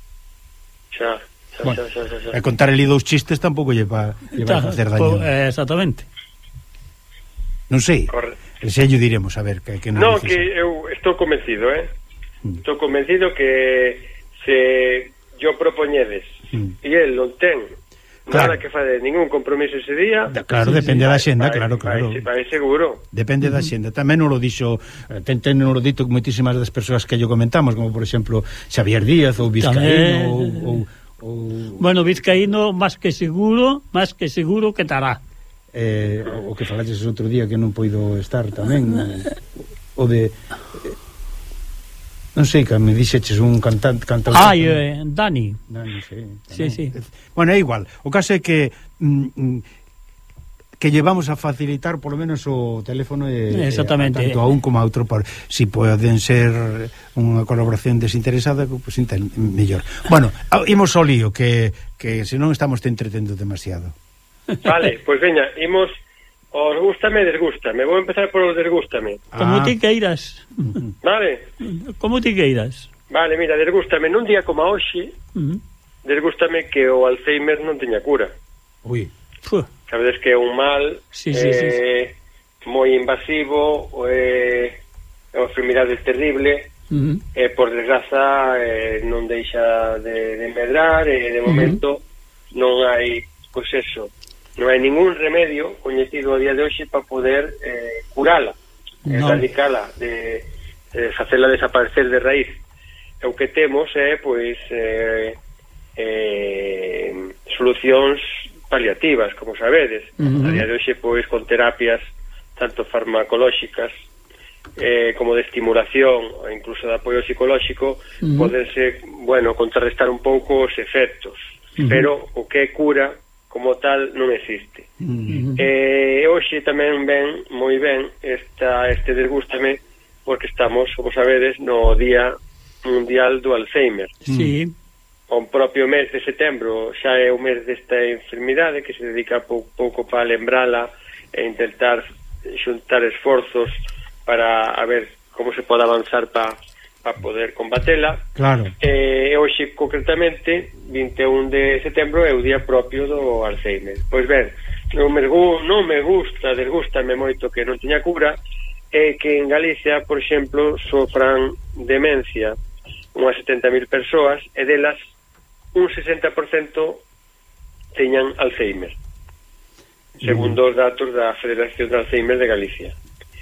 S9: Xa, xa,
S4: Bueno,
S9: xa, xa, xa, xa.
S4: e contar ali dous chistes tampouco lle va, lle va a facer daño.
S3: Po, eh, exactamente.
S4: Non sei,
S9: Corre.
S4: xa lle diremos a ver que, que nos
S9: No,
S4: dices.
S9: que eu estou convencido, eh?
S4: Mm.
S9: Estou convencido que se yo propoñedes
S4: Mm.
S9: e el non ten
S4: Claro.
S9: nada que fazer, ningún compromiso ese día,
S4: Da- Claro,
S3: Sí,
S4: depende
S3: sí,
S4: da
S9: vai-
S4: xenda,
S9: vai-
S4: claro, claro.
S9: vai, vai seguro.
S4: Depende da xenda. Tamén non lo dixo, eh, ten, ten non lo dito moitísimas das persoas que yo comentamos, como por exemplo Xavier Díaz ou Vizcaíno
S3: Tamén.
S4: ou, ou, ou
S3: Bueno, Vizcaíno, máis que seguro, máis que seguro que tará.
S4: eh, o que falaches outro día que non poido estar tamén, o de Non sei, que me dixeches un cantante, cantante.
S3: Ai, eh, Dani.
S4: Dani, sí.
S3: Sí, sí.
S4: Bueno, é igual. O caso é que mm, que llevamos a facilitar por lo menos o teléfono e,
S3: exactamente,
S4: tanto a un como a outro por si poden ser unha colaboración desinteresada, pois pues, mellor. Bueno, imos ao lío que que senón estamos te entretendo demasiado.
S9: Vale, pois pues veña, imos os gústame e desgústame. Vou empezar por os desgústame.
S3: Como
S4: ah.
S3: ti queiras.
S9: Vale?
S3: Como ti queiras.
S9: Vale, mira, desgústame nun día como a hoxe. Uh -huh. Desgústame que o Alzheimer non teña cura.
S4: Ui.
S3: Puh.
S9: Sabedes que é un mal
S3: sí, sí,
S9: eh,
S3: sí, sí.
S9: moi invasivo, eh, é unha enfermidade terrible, uh -huh. eh, por desgraza eh, non deixa de, de medrar e de momento uh -huh. non hai, pois eso, non hai ningún remedio coñecido a día de hoxe para poder eh, curala, no. erradicala, de, de facela desaparecer de raíz. E o que temos é, pois, eh, eh, solucións paliativas, como sabedes. Uh -huh. A día de hoxe, pois, con terapias tanto farmacolóxicas eh, como de estimulación ou incluso de apoio psicolóxico, uh -huh. podense, bueno, contrarrestar un pouco os efectos, uh -huh. pero o que é cura como tal non existe. Uh -huh. eh, hoxe tamén ven moi ben esta, este desgústame porque estamos, como sabedes, no Día Mundial do Alzheimer.
S3: Sí.
S9: O propio mes de setembro xa é o mes desta enfermidade que se dedica pouco, pouco para lembrala e intentar xuntar esforzos para a ver como se pode avanzar para pa poder combatela.
S4: Claro.
S9: E hoxe, concretamente, vinte e un de setembro é o día propio do Alzheimer. Pois ben, non me, non me gusta, desgústame moito que non teña cura, é que en Galicia, por exemplo, sofran demencia unhas setenta mil persoas e delas un sesenta por cento teñan Alzheimer, segundo os datos da Federación de Alzheimer de Galicia.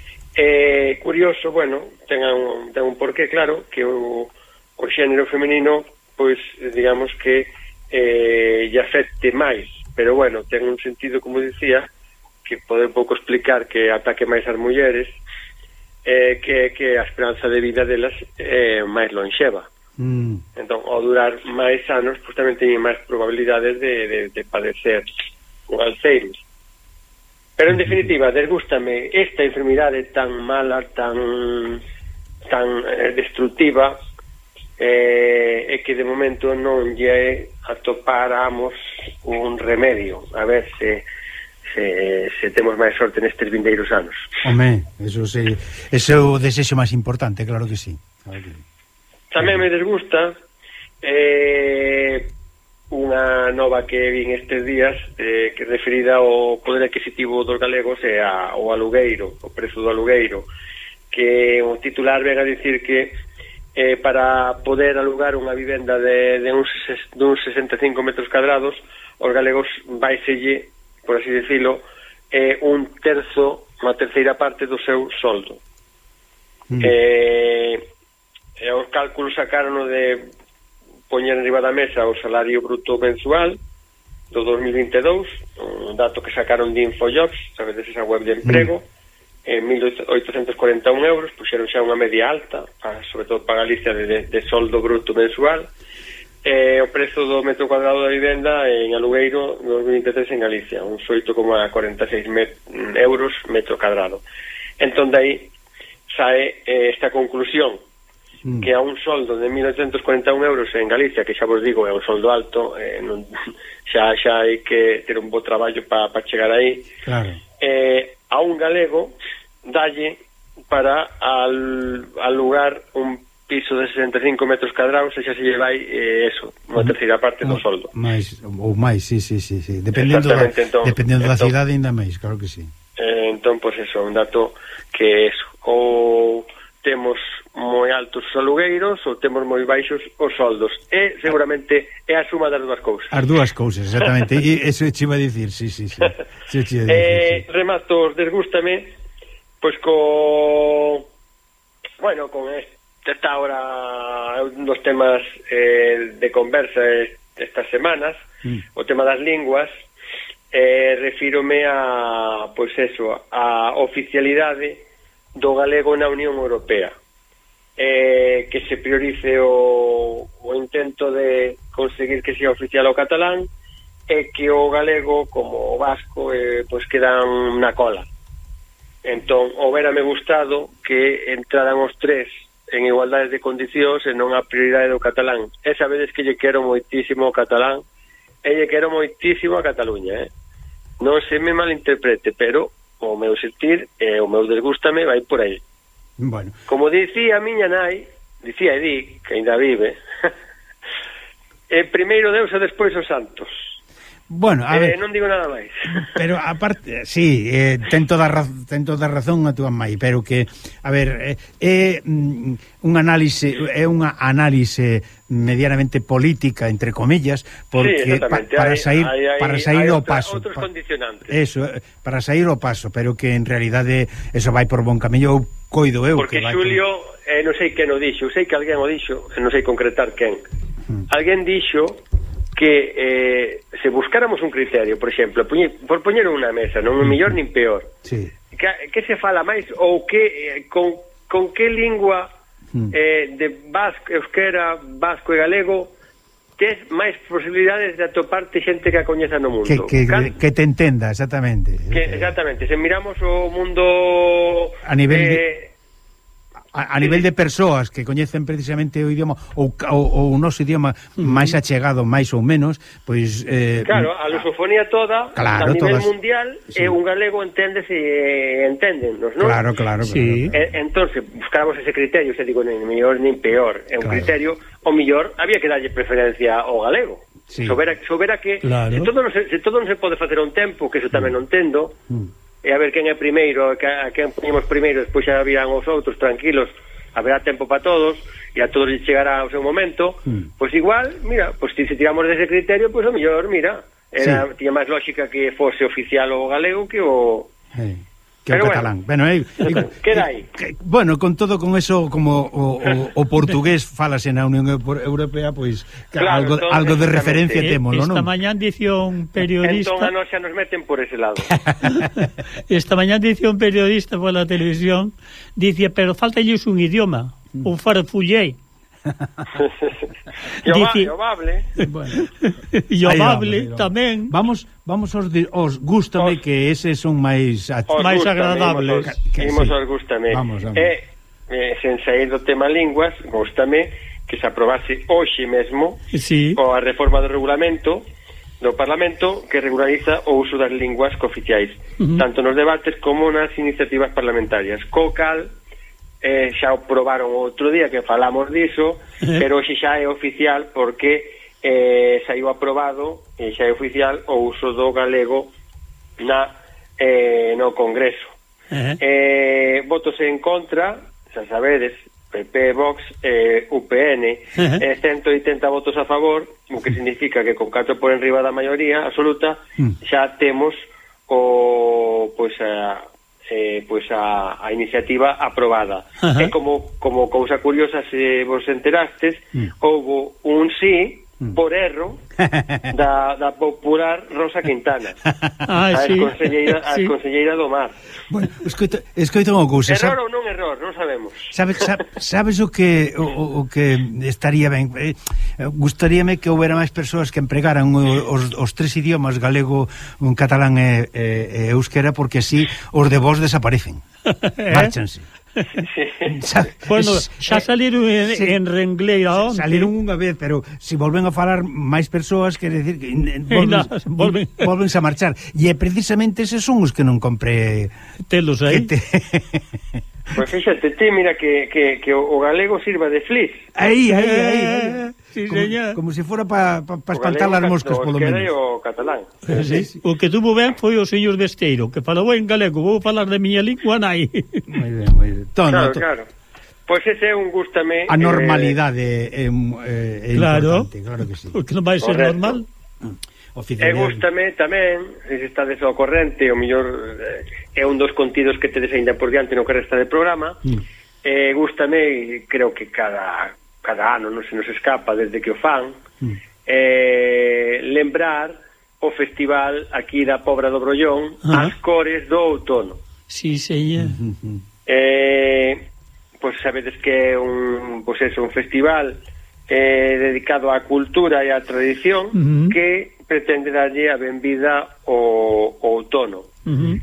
S9: É curioso, bueno, ten un, ten un porqué, claro, que o, o xénero femenino, pois, digamos que eh, lle afecte máis, pero bueno, ten un sentido, como dicía, que pode un pouco explicar que ataque máis as mulleres, eh, que, que a esperanza de vida delas é máis lonxeva. Mm. Entón, ao durar máis anos, pues, tamén teñen máis probabilidades de, de, de padecer un Alzheimer. Pero, en definitiva, desgústame esta enfermidade tan mala, tan tan eh, destructiva, eh, é que de momento non lle atopáramos un remedio. A ver se se, se temos máis sorte nestes vindeiros anos.
S4: Home, eso sí, ese é o desexo máis importante, claro que sí. Claro que sí.
S9: Tamén me desgusta eh, unha nova que vin estes días eh, que é referida ao poder adquisitivo dos galegos e ao alugueiro, o prezo do alugueiro, que o titular ven a dicir que eh, para poder alugar unha vivenda de, de uns, de uns sesenta e cinco metros cadrados, os galegos vaiselle, por así decirlo, eh, un terzo, unha terceira parte do seu soldo. Mm. Eh, e os cálculos sacaron de poñer enriba da mesa o salario bruto mensual do dos mil vinte e dous, un dato que sacaron de Infojobs, sabedes, esa web de emprego, mm. en mil oitocentos cuarenta e un euros, puxeron xa unha media alta, para, sobre todo para Galicia, de, de, de soldo bruto mensual. E o prezo do metro cuadrado da vivenda en alugueiro dos mil vinte e tres en Galicia, uns oito coma cuarenta e seis euros metro cuadrado. Entón, dai sae eh, esta conclusión, mm. que a un soldo de mil oitocentos cuarenta e un euros en Galicia, que xa vos digo é un soldo alto, eh, non, xa, xa hai que ter un bo traballo para pa chegar aí,
S4: claro.
S9: eh, a un galego dalle para al, alugar un piso de sesenta e cinco metros cadrados e xa se lle vai eh, eso, unha terceira parte do soldo.
S4: Mais, ou máis, sí, sí, sí, sí. Dependendo da, entón, dependendo entón, da cidade ainda máis, claro que sí.
S9: Eh, entón, pois pues eso, un dato que es ou temos moi altos os alugueiros ou temos moi baixos os soldos. E seguramente é a suma das dúas cousas.
S4: As dúas cousas, exactamente. E eso che iba a dicir, sí, sí, sí. sí, sí,
S9: eh,
S4: sí.
S9: Remato, desgústame, pois co... Bueno, con este esta ahora un dos temas eh, de conversa estas semanas, mm. o tema das linguas, eh, refírome a, pois eso, a oficialidade do galego na Unión Europea. eh, que se priorice o, o intento de conseguir que sea oficial o catalán, e que o galego como o vasco eh, pois quedan na cola. Entón, houbérame gustado que entraran os tres en igualdade de condicións e non a prioridade do catalán. E sabedes que lle quero moitísimo o catalán e lle quero moitísimo a Cataluña, eh? Non se me malinterprete, pero o meu sentir e o meu desgústame vai por aí.
S4: Bueno.
S9: Como dicía a miña nai, dicía e di, que ainda vive, e primeiro Deus e despois os santos.
S4: Bueno, a
S9: eh,
S4: ver,
S9: non digo nada máis.
S4: Pero aparte, sí, eh, ten toda ra ten toda razón a túa mai, pero que a ver, é eh, mm, un análise é unha análise medianamente política entre comillas, porque
S9: sí,
S4: pa, para sair
S9: hay, hay,
S4: para sair
S9: hay
S4: ao
S9: otra,
S4: paso.
S9: Outros
S4: pa,
S9: condicionantes.
S4: Eso, para sair ao paso, pero que en realidade eso vai por bon camiño, eu coido eu
S9: porque
S4: que vai
S9: Xulio, por... eh, non sei quen o dixo, sei que alguén o dixo, e non sei concretar quen. Hmm. Alguén dixo que eh, se buscáramos un criterio, por exemplo, puñe, por poñer unha mesa, non é mellor nin peor.
S4: Sí.
S9: Que, que se fala máis ou que eh, con, con que lingua hmm. eh, de vasco, euskera, vasco e galego tes máis posibilidades de atoparte xente que a coñeza no mundo.
S4: Que, que, Can... que te entenda, exactamente.
S9: Que, exactamente, se miramos o mundo
S4: a nivel
S9: eh,
S4: de... A, a nivel de persoas que coñecen precisamente o idioma ou, ou, ou o noso idioma uh-huh. máis achegado, máis ou menos, pois... Eh,
S9: claro, a lusofonía toda
S4: claro,
S9: a nivel
S4: todas,
S9: mundial sí. E un galego enténdese e enténdennos, non?
S4: Claro, claro,
S3: sí.
S4: claro.
S9: E, entonces, buscáramos ese criterio, se digo, nin mellor nin peor, é un claro. criterio, o mellor había que darlle preferencia ao galego. Sí. Sobera, sobera que claro. se, todo non se, se todo non se pode facer a un tempo, que eso tamén non entendo, mm. e a ver quen é primeiro, a quen poñemos primeiro, despois xa virán os outros tranquilos, haberá tempo para todos e a todos chegará o seu momento, mm. pois igual, mira, pois se tiramos dese criterio, pois o mellor, mira, era, sí. tiña máis lógica que fose oficial o galego que o... Hey.
S4: Que o catalán. Bueno, bueno eh,
S9: eh, queda aí.
S4: Que, bueno, con todo con eso como o, o, o portugués falase na Unión Europea, pois claro, algo entonces, algo de referencia
S3: eh,
S4: temos, non?
S3: Esta mañán dicía un periodista.
S9: Entón a nos xa nos meten por ese lado.
S3: Esta mañán dicía un periodista pola televisión, dicía, pero faltalles un idioma, mm. un farfullei.
S9: Dice, Llovable
S3: bueno. Llovable tamén.
S4: Vamos vamos aos, de, os gústame os, que eses son máis
S3: máis agradables.
S9: Imos sí. aos gústame. Vamos, vamos. E eh, sen sair do tema linguas, gústame que se aprobase hoxe mesmo
S3: sí.
S9: o a reforma do regulamento do Parlamento que regulariza o uso das linguas cooficiais, uh-huh. tanto nos debates como nas iniciativas parlamentarias. Co cal Eh, xa o probaron outro día que falamos diso, eh. pero hoxe xa é oficial porque eh, saiu aprobado e xa é oficial o uso do galego na eh, no Congreso. Eh. Eh, votos en contra, xa sabedes, P P, Vox, eh, U P N, eh. eh, ciento oitenta votos a favor, o que significa que con catro por enriba da maioría absoluta xa temos o pois a Eh, pois a, a iniciativa aprobada. Uh-huh. E como, como cousa curiosa, se vos enterastes, mm. houbo un sí mm. por erro da, da popular Rosa Quintana,
S3: ah,
S9: a
S3: sí.
S9: conselleira, a
S3: sí.
S9: conselleira do Mar.
S4: Bueno, escoita, escoita unha cousa.
S9: Error ou non error, non sabemos.
S4: Sabes, sabes, sabes o que o, o que estaría ben? Eh, gustaríame que houbera máis persoas que empregaran os, os tres idiomas galego, un catalán e, e, e euskera, porque así os de vos desaparecen.
S3: ¿Eh?
S4: Márchanse.
S3: Bueno, xa saliron en, sí, en Rengleira onte.
S4: Saliron unha vez, pero se si volven a falar máis persoas, quere decir que volven, volven. volvense a marchar. E precisamente eses son os que non compré.
S3: Telos aí.
S4: Te...
S9: Pois pues fíxate ti, mira que, que, que o galego sirva de flis.
S4: Aí, aí, aí, aí.
S3: Sí,
S4: como, como se fora para pa, pa espantar as moscas, polo menos.
S9: O catalán.
S3: Eh, sí, sí. O que tuvo ben foi o señor Besteiro, que falou en galego, vou falar de miña lingua nai.
S4: Moi ben, moi ben.
S9: Claro, claro. Pois pues ese é un gústame.
S4: A normalidade é, é, é
S3: claro,
S4: importante, claro que sí.
S3: Porque non vai ser correcto. Normal.
S9: E gústame tamén, se estades ao corrente, o mellor é un dos contidos que tedes ainda por diante no que resta de programa. Mm. E gústame, creo que cada cada ano non se nos escapa desde que o fan, mm. eh, lembrar o festival aquí da Pobra do Brollón, uh-huh. As Cores do Outono.
S3: Sí, señor.
S9: Uh-huh. Eh, pois sabedes que é un, pois eso, un festival eh, dedicado á cultura e á tradición uh-huh. que pretende darlle a benvida ao, ao outono. Uh-huh.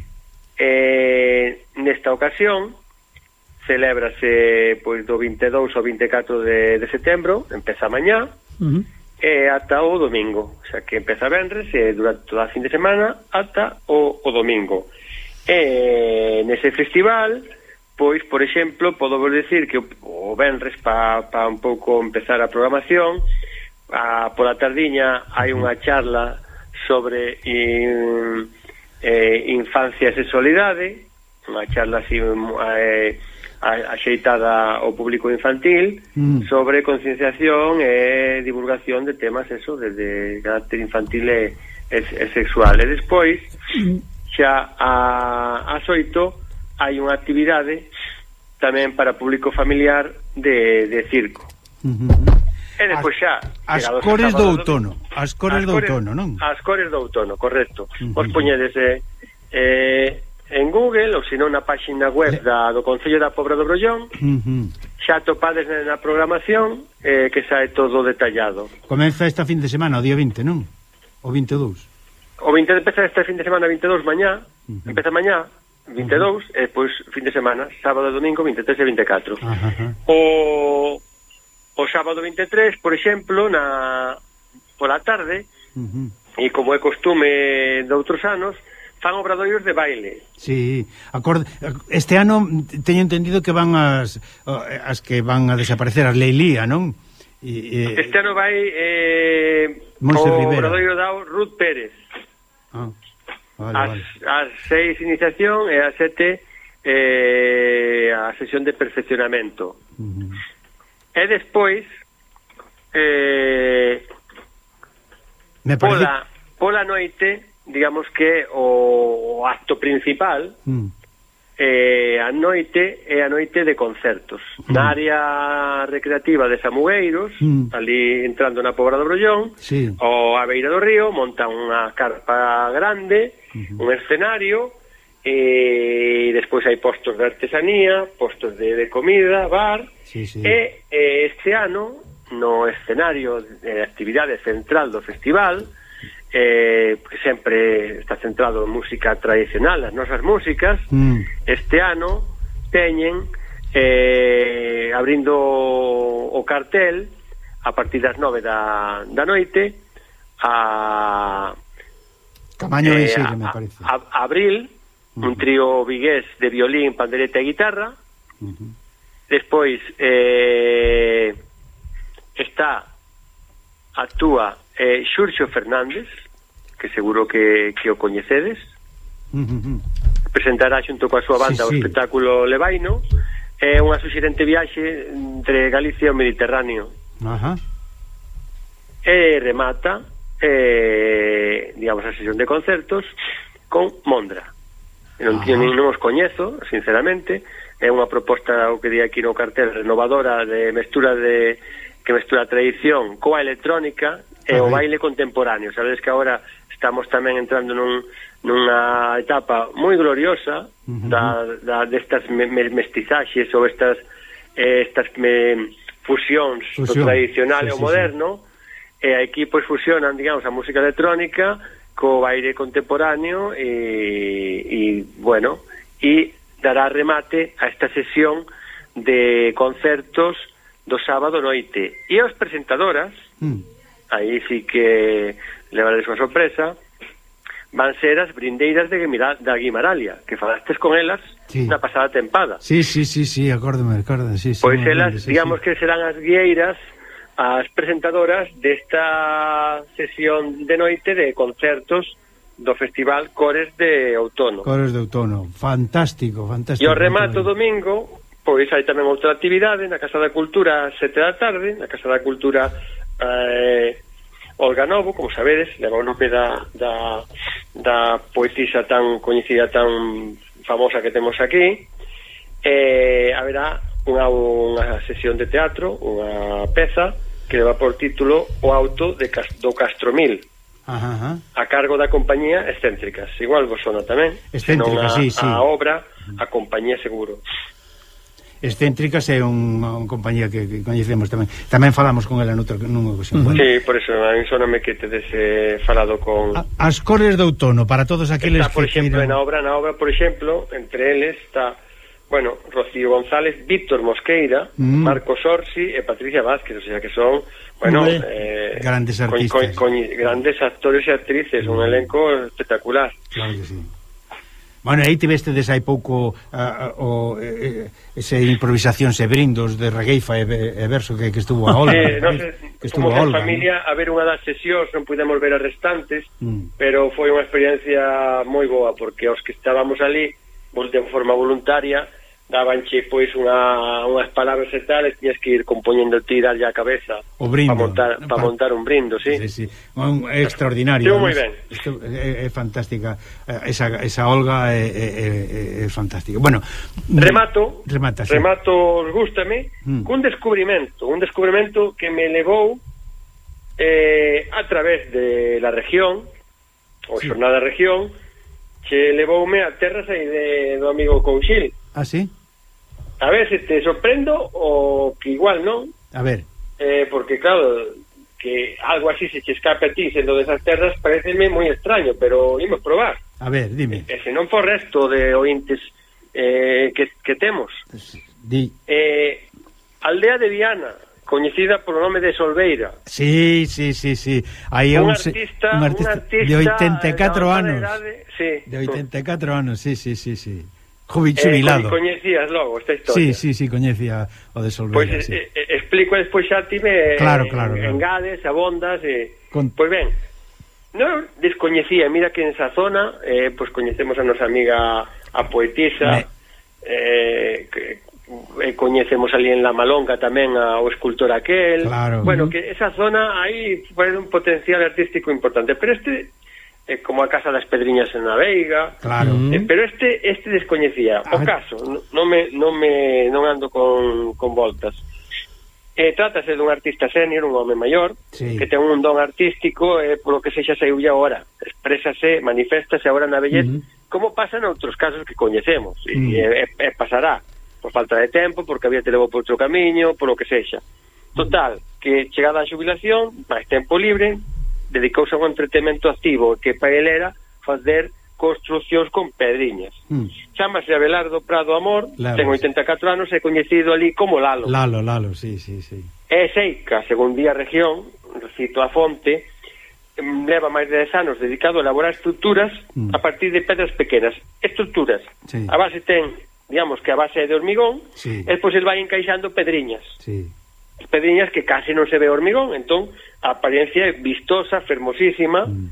S9: Eh, nesta ocasión celébrase pois do vinte e dous ao vinte e catro de, de setembro, empeza mañá uh-huh. e ata o domingo, o sea que empeza venres e durante toda a fin de semana ata o, o domingo. E nese festival, pois, por exemplo, podo vos decir que o, o venres pa, pa un pouco empezar a programación, a, pola tardiña hai unha charla sobre in, eh, infancia e sexualidade, unha charla así eh, axeitada ao público infantil mm. sobre concienciación e divulgación de temas eso, desde carácter infantil e, e, e sexual. E despois mm. xa a, as oito hai unha actividade tamén para público familiar de, de circo. Uh-huh. E despois xa
S4: as cores do outono, as cores do outono, non?
S9: As cores do outono, correcto. Uh-huh. Vos poñedes eh, eh, en Google ou senón na páxina web da, do Concello da Pobra do Brollón. Uh-huh. Xa topades na programación eh, que sae todo detallado.
S4: Comeza esta fin de semana, o día vinte, non? O vinte e dous.
S9: O vinte empeza este fin de semana vinte e dous mañá, uh-huh. empeza mañá vinte e dous, uh-huh. e depois fin de semana sábado e domingo vinte e tres e vinte e catro. Uh-huh. O o sábado vinte e tres, por exemplo, na pola tarde, uh-huh. e como é costume de outros anos, fan obradoiros de baile.
S4: Sí, acorde, este ano teño entendido que van as as que van a desaparecer as Leilía, non?
S9: E, e... Este ano vai eh, o obradoiro dao Ruth Pérez. Ah, vale, as, vale. as seis iniciación e as sete eh, a sesión de perfeccionamento. Uh-huh. E despois eh, Me parece... pola, pola noite, digamos que o, o acto principal uh-huh. eh, a noite é a noite de concertos. Uh-huh. Na área recreativa de Samugueiros, uh-huh. ali entrando na Pobra do Brollón, sí. ou a beira do río, montan unha carpa grande, uh-huh. un escenario, e despois hai postos de artesanía, postos de, de comida, bar, sí, sí. e e este ano, no escenario de actividade central do festival, eh, que sempre está centrado en música tradicional, as nosas músicas, mm. este ano teñen eh, abrindo o cartel a partir das nove da, da noite a
S4: Camaño eh, Xire, me parece
S9: a, a Abril, uh-huh. un trío vigués de violín, pandereta e guitarra. Uh-huh. Despois eh, está actúa eh, Xurxo Fernández, que seguro que, que o coñecedes. Uh-huh. Presentará xunto coa súa banda sí, o sí. espectáculo Levaino. É unha suxerente viaxe entre Galicia e o Mediterráneo. Uh-huh. E remata eh, digamos a sesión de concertos con Mondra. Non, uh-huh. non, non os coñezo, sinceramente. É unha proposta, o que di aquí no cartel, renovadora de mestura de que mestura a tradición coa electrónica e uh-huh. o baile contemporáneo. Sabedes que agora estamos tamén entrando nun, nunha etapa moi gloriosa uh-huh. da, da, destas me, me, mestizaxes ou estas eh, estas me, fusións Fusión. do tradicional sí, e o sí, moderno sí. e aquí pois fusionan, digamos, a música electrónica co baile contemporáneo e, e bueno, e dará remate a esta sesión de concertos do sábado noite. E as presentadoras, mm. aí sí que levarades unha sorpresa, van ser as brindeiras de Guimara, da Guimaralia, que falastes con elas sí. na pasada tempada.
S4: Sí, sí, sí, sí, acórdame, acórdame, sí, sí.
S9: Pois elas, sí, digamos sí. que serán as guieiras, as presentadoras desta sesión de noite de concertos do Festival Cores de Outono.
S4: Cores de Outono, fantástico, fantástico.
S9: E o remato domingo, pois hai tamén outra actividade na Casa da Cultura a sete da tarde, na Casa da Cultura eh, Olga Novo, como sabedes, leva o nome da, da, da poetisa tan coñecida, tan famosa que temos aquí. Eh, haberá unha, unha sesión de teatro, unha peza que leva por título O auto de, do Castromil. Ajá, ajá. A cargo da compañía Excéntricas. Igual vos sona tamén.
S4: Excéntricas, sí, sí.
S9: A obra, a compañía seguro.
S4: Excéntricas é unha un compañía que, que coñecemos tamén. Tamén falamos con ela noutra nunha ocasión.
S9: Uh -huh. Sí, por eso, a mí soname que tedes eh, falado con...
S4: A, as cores de outono, para todos aqueles
S9: está, por
S4: que
S9: exemplo,
S4: queiran...
S9: na obra, na obra, por exemplo, entre eles está, bueno, Rocío González, Víctor Mosqueira, mm. Marcos Orsi e Patricia Vázquez, o sea que son, bueno, eh,
S4: grandes artistas.
S9: Con, con, con, grandes actores e actrices, mm. un elenco espectacular.
S4: Claro que sí. Bueno, aí tivestedes hai pouco uh, o, eh, ese improvisacións e brindos de regueifa e, e verso que, que estuvo a Olga.
S9: Eh, no sé,
S4: que estuvo
S9: como
S4: a Olga,
S9: familia,
S4: ¿no?
S9: A ver unha das sesións non pudemos ver as restantes,
S4: mm.
S9: pero foi unha experiencia moi boa, porque os que estábamos ali, vos de forma voluntaria, dabanche pois unha, unhas palabras e tal, e tiñas que ir compoñendo ti darlle a cabeza para montar, pa montar un brindo, sí.
S4: Sí, sí. Un, é extraordinario.
S9: Estuvo moi ben.
S4: Isto é, é fantástica, esa, esa Olga é, é, é, é fantástica. Bueno,
S9: remato,
S4: remata, sí.
S9: remato, gústame, mm. cun descubrimento, un descubrimento que me levou eh, a través de la región, o sí. Xornada Región, que levoume a terras aí de, do amigo Couchil.
S4: Ah, sí?
S9: A ver se te sorprendo o que igual non.
S4: A ver.
S9: Eh, porque claro, que algo así se te escape a ti sendo desas terras pareceme moi extraño, pero imos probar.
S4: A ver, dime.
S9: E se non for resto de ointes eh, que, que temos.
S4: Pues, di.
S9: Eh, Aldea de Viana, coñecida polo nome de Solveira.
S4: Sí, sí, sí, sí. Hai un, un,
S9: artista,
S4: un artista,
S9: un artista
S4: de oitenta e catro anos.
S9: Edade, sí.
S4: De oitenta e catro anos, sí, sí, sí, sí. Jubilado.
S9: Eh, coñecías logo esta historia.
S4: Sí, sí, sí, coñecía o de Solveira.
S9: Pois pues,
S4: sí.
S9: eh, eh, explico despois xa ti me
S4: claro, claro,
S9: en,
S4: claro.
S9: engades, abondas e
S4: Con...
S9: pois ben. Non descoñecía, mira que en esa zona eh, pois coñecemos a nosa amiga a poetisa, me... eh, que, eh, coñecemos ali en La Malonga tamén ao escultor aquel.
S4: Claro.
S9: Bueno, que esa zona aí pode un potencial artístico importante, pero este eh, como a Casa das Pedriñas en a Veiga,
S4: claro.
S9: eh, pero este este descoñecía. O caso, non me non me non ando con con voltas. Eh, trátase dun artista senior, un home maior, sí. que ten un don artístico, eh, polo que sexa saiulle agora, exprésase, maniféstase agora na vellez, uh -huh. como pasa noutros casos que coñecemos, uh -huh. e, e, e pasará por falta de tempo, porque había te levou por outro camiño, polo que sexa. Total, que chegada a xubilación, máis tempo libre, dedicouse a un entretenimento activo que para ele era fazer construcións con pedriñas. Mm. Chámase Abelardo Prado Amor, Lalo, ten oitenta e catro anos, é coñecido ali como Lalo.
S4: Lalo, Lalo, sí, sí, sí.
S9: É seica, según Día Región, recito a fonte, leva máis de dez anos dedicado a elaborar estruturas mm. a partir de pedras pequenas. Estruturas. Sí. A base ten, digamos que a base é de hormigón, sí. e despois el vai encaixando pedriñas. Sí. Pedriñas que case non se ve hormigón, entón a apariencia é vistosa, fermosísima, mm.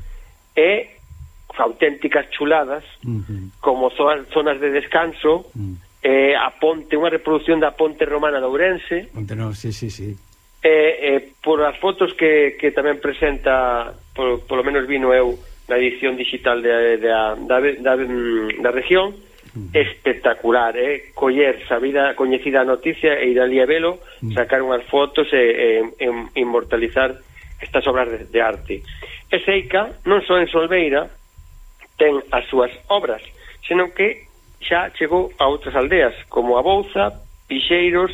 S9: e auténticas chuladas, mm-hmm. como zonas, zonas de descanso, mm. e a ponte, unha reproducción da ponte romana de Ourense.
S4: Ponte no, sí, sí, sí.
S9: E, e por as fotos que, que tamén presenta, por, por lo menos vino eu na edición digital de, de, da, da, da, da región, mm. espectacular, eh? Coller sabida, coñecida a noticia e ir ali a velo, mm. sacar unhas fotos e, e, e inmortalizar estas obras de, de arte. E Seica, non só en Solveira ten as súas obras, senón que xa chegou a outras aldeas, como a Bouza, Pixeiros,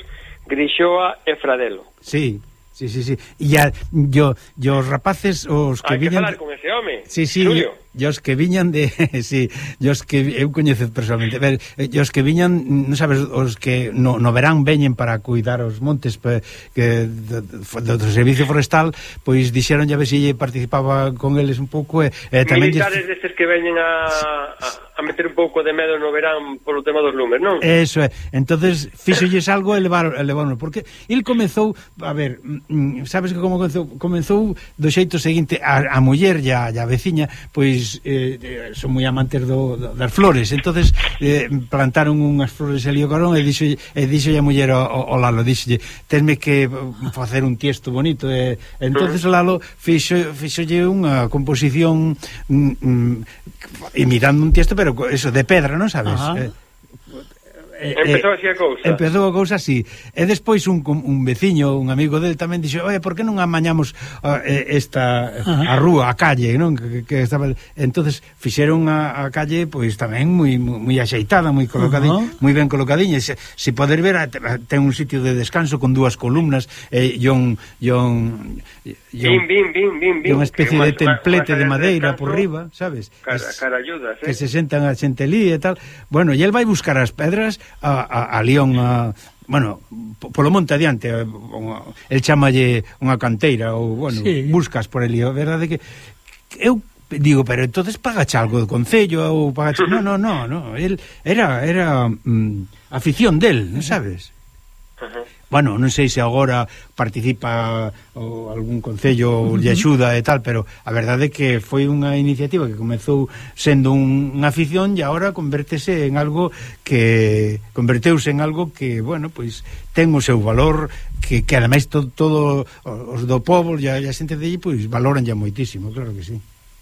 S9: Grixoa e Fradelo.
S4: Sí, sí, sí, sí. E ya, yo, yo rapaces os que
S9: viñan...
S4: Hai
S9: que falar con ese home,
S4: sí, sí, Julio. Yo, os que viñan de... sí, os que eu coñezo personalmente. Ver, os que viñan, non sabes, os que no, no verán veñen para cuidar os montes pe, que do, do, do servicio forestal, pois dixeron ya ver se si participaba con eles un pouco e, e tamén...
S9: Militares destes que veñen a, a, a meter un pouco de medo no verán polo tema dos lumes, non?
S4: Eso é. Entonces fíxolles algo e levaron, porque el comezou, a ver, sabes que como comezou, comezou do xeito seguinte, a, a muller e a, a veciña, pois Eh, son moi amantes do, do, das flores, entonces eh, plantaron unhas flores ali o carón e dixo, e dixo a muller o, o Lalo, dixolle, tenme que facer un tiesto bonito e entonces o Lalo fixo, fixolle unha composición mm, mm, imitando un tiesto, pero eso, de pedra, non sabes? Eh, eh,
S9: empezou así a cousa.
S4: Empezou a cousa así. E despois un, un veciño, un amigo del tamén dixo, oye, por que non amañamos uh, esta a rúa, a calle, non? Que, que estaba... Entonces fixeron a, a calle pois tamén moi moi axeitada, moi colocadiña, uh-huh. moi ben colocadiña. Se, se poder ver, ten un sitio de descanso con dúas columnas e eh, un un
S9: Bim, bim, bim, bim, bim.
S4: Unha especie de templete de madeira por riba, sabes?
S9: Cara, carayudas, eh?
S4: Que se sentan a xente ali e tal. Bueno, e el vai buscar as pedras a, a, a León, a, bueno, polo monte adiante, a, a, el chamalle unha canteira, ou, bueno, sí. buscas por ali, a verdade que eu digo, pero entonces pagache algo do concello ou pagache... No, no, no, no, el era, era mm, afición del, non sabes? Uh-huh. Bueno, non sei se agora participa ou algún concello lle axuda e tal, pero a verdade é que foi unha iniciativa que comezou sendo un, unha afición e agora convertese en algo que converteuse en algo que, bueno, pois ten o seu valor, que, que ademais todo, todo os do povo e a, a xente de allí pois valoran ya moitísimo, claro que sí.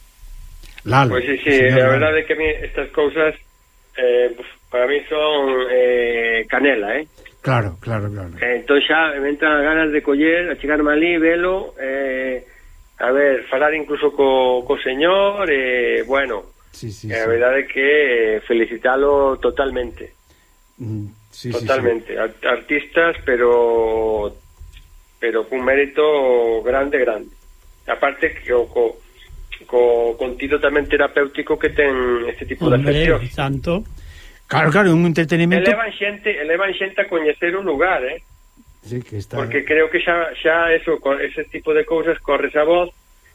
S4: Lalo.
S9: Pois sí, sí, a verdade é que a mí estas cousas eh, para mí son eh, canela, eh?
S4: Claro, claro, claro.
S9: Eh, entón xa me entran ganas de coller, achegarme ali, velo, eh, a ver, falar incluso co, co señor, eh, bueno,
S4: sí, sí,
S9: eh,
S4: sí.
S9: A verdade é que eh, felicitalo totalmente.
S4: Mm, sí,
S9: totalmente.
S4: Sí, sí.
S9: Artistas, pero pero cun mérito grande, grande. Aparte que o co, co contido tamén terapéutico que ten este tipo
S3: Hombre,
S9: de afección.
S3: Tanto...
S4: Claro, claro, un entretenimento.
S9: Elevan xente, elevan xente a coñecer un lugar, eh?
S4: Sí, que está...
S9: Porque creo que xa, xa eso, con ese tipo de cousas corres a voz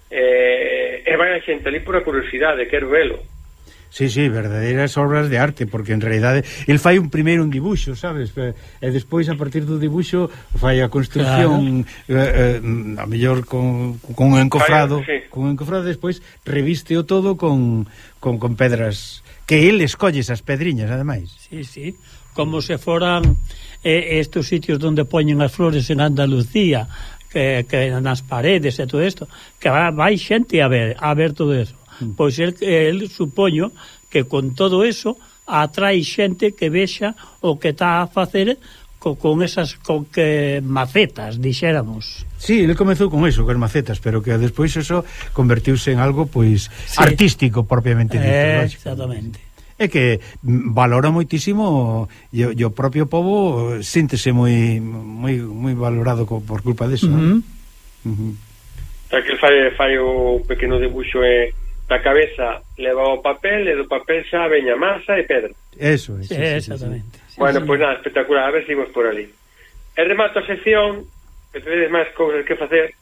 S9: eh, e vai a xente ali por a curiosidade, quero velo.
S4: Sí, sí, verdadeiras obras de arte, porque en realidade el fai un primeiro un dibuixo, sabes? E despois a partir do dibuixo fai a construcción, claro. eh, eh, a mellor con, con un encofrado, fai, sí. con un encofrado, despois reviste o todo con, con, con pedras que el escolle esas pedriñas, ademais.
S3: Sí, sí, como se foran eh, estos sitios donde poñen as flores en Andalucía, que, que nas paredes e todo isto, que vai, vai xente a ver, a ver todo eso. Mm. Pois el, el supoño que con todo eso atrae xente que vexa o que está a facer co, con esas con que macetas, dixéramos.
S4: Sí, ele comezou con eso, con macetas, pero que despois eso convertiuse en algo pois sí. artístico propiamente dito,
S3: eh, exactamente.
S4: É que valora moitísimo e o propio povo síntese moi moi moi valorado co, por culpa deso. Uh -huh.
S9: Uh -huh. Para que fai, fai o pequeno debuxo e da cabeza leva o papel e do papel xa veña masa e pedra.
S4: Eso,
S3: sí,
S4: sí,
S3: sí,
S4: exactamente.
S3: Sí,
S9: bueno,
S3: sí.
S9: Pois pues nada, espectacular, a ver se imos por ali. E remato a sección, que tedes máis cousas que facer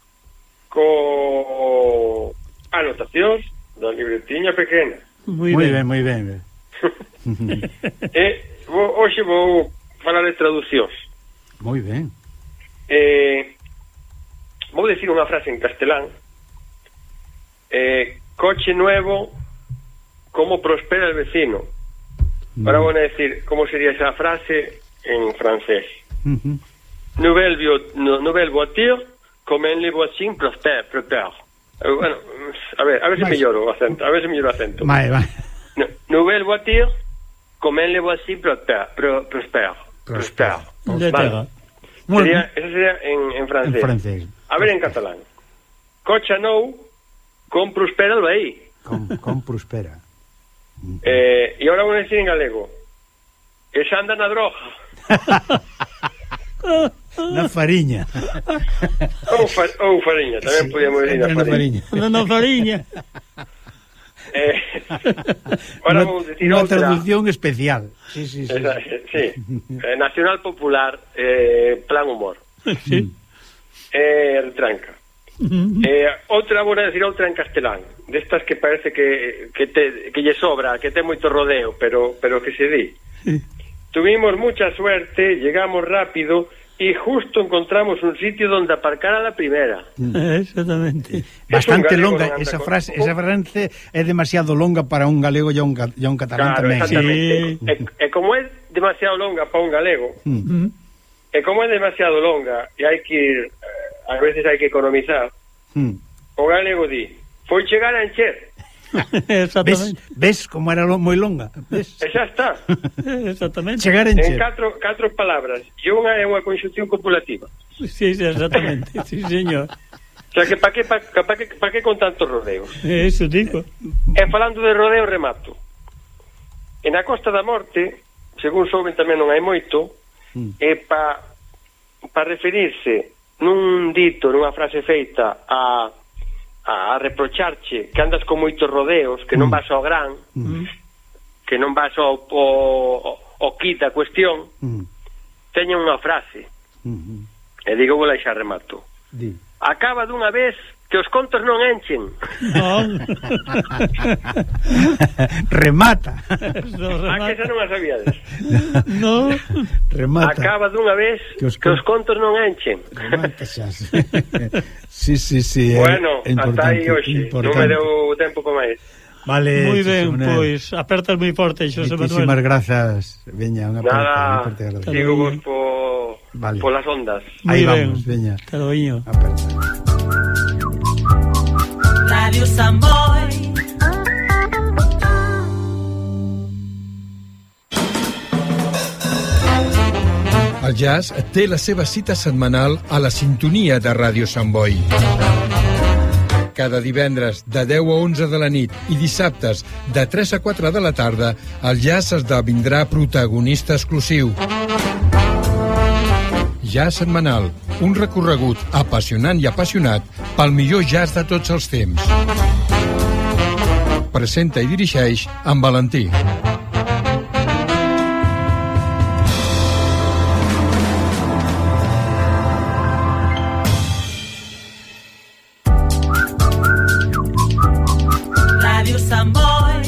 S9: co anotacións da libretiña pequena.
S3: Moi
S4: ben,
S3: ben,
S4: moi ben.
S9: E vou, hoxe vou falar de traducións.
S4: Moi ben.
S9: Eh, vou decir unha frase en castelán. Eh, coche nuevo, como prospera el vecino. Mm. Ahora vou a decir como sería esa frase en francés. Uh -huh. Nouvelle, nouvelle voiture, comme les voisins prospère, prospère. Eh, bueno, a ver, a ver se melloro o acento, a ver se melloro o acento.
S4: Vai, vai.
S9: No, nouvelle voiture, comme les voisins prospère, pro, prospère, prospère. Vale. Sería, eso sería en, en francés.
S4: En francés.
S9: A ver en catalán. Coche nou, com prospera el veí.
S4: Com, com prospera.
S9: Eh, e agora vou decir en galego. Que xa anda na droga.
S4: Na fariña.
S9: Ou, fa, ou fariña, tamén sí, podíamos decir na fariña.
S3: Na fariña.
S9: Eh, ahora vou decir
S4: unha
S9: outra.
S4: traducción especial. Sí, sí, sí.
S9: Esa, sí. Eh, Nacional Popular, eh, plan humor.
S3: Sí.
S9: Eh, retranca. Eh, outra, vou decir outra en castelán, destas que parece que, que, te, que lle sobra, que ten moito rodeo, pero, pero que se di. Sí. Tuvimos mucha suerte, llegamos rápido y justo encontramos un sitio donde aparcar a la primera.
S3: Mm. Exactamente.
S4: Bastante longa, esa frase, con... esa frase é demasiado longa para un galego e un, e un catalán
S9: claro,
S4: tamén.
S9: Exactamente. Sí. E, e como é demasiado longa para un galego, mm. e como é demasiado longa e hai que ir, a veces hai que economizar, mm. o galego di, foi chegar a encher.
S3: Exactamente.
S4: Ves, ves como era lo, moi longa? Ves?
S9: E xa está.
S3: Exactamente.
S4: Chegar en
S9: En
S4: che.
S9: catro, catro palabras. E unha é unha conxunción copulativa.
S3: Sí, sí, exactamente. Sí, señor.
S9: O sea, que pa que, pa, pa que, pa que con tantos rodeos?
S3: Eso digo.
S9: E falando de rodeo, remato. En a Costa da Morte, según souben tamén non hai moito, mm. é pa, pa referirse nun dito, nunha frase feita a, a, a reprocharche que andas con moitos rodeos, que non vas ao gran, mm. que non vas ao, ao, ao kit da cuestión, mm. teñen unha frase, mm. e digo, vou lá xa remato. Di. Acaba dunha vez que os contos non enchen.
S3: Non.
S4: Remata.
S3: No, remata.
S9: A que esa non a sabíades?
S3: No.
S4: Remata.
S9: Acaba dunha vez que os, que os contos non enchen.
S4: Remata xa. Sí, sí, sí.
S9: Bueno, ata aí hoxe. Non me deu tempo para máis.
S4: Vale.
S3: Muy ben, pois, pues, apertas moi forte, Xosé Manuel.
S4: Muchísimas grazas. Veña, unha
S9: Nada,
S4: aperta.
S9: sigo vos po, vale. Polas ondas.
S4: Aí vamos, veña.
S3: Caloiño.
S4: Aperta.
S1: Radio Samboy.
S10: El jazz té la seva cita setmanal a la sintonia de Ràdio Sant Boi. Cada divendres de deu a onze de la nit i dissabtes de tres a quatre de la tarda, el jazz esdevindrà protagonista exclusiu. Jazz setmanal, un recorregut apassionant i apassionat pel millor jazz de tots els temps. Presenta i dirigeix en Valentí.
S1: Radio Samboy.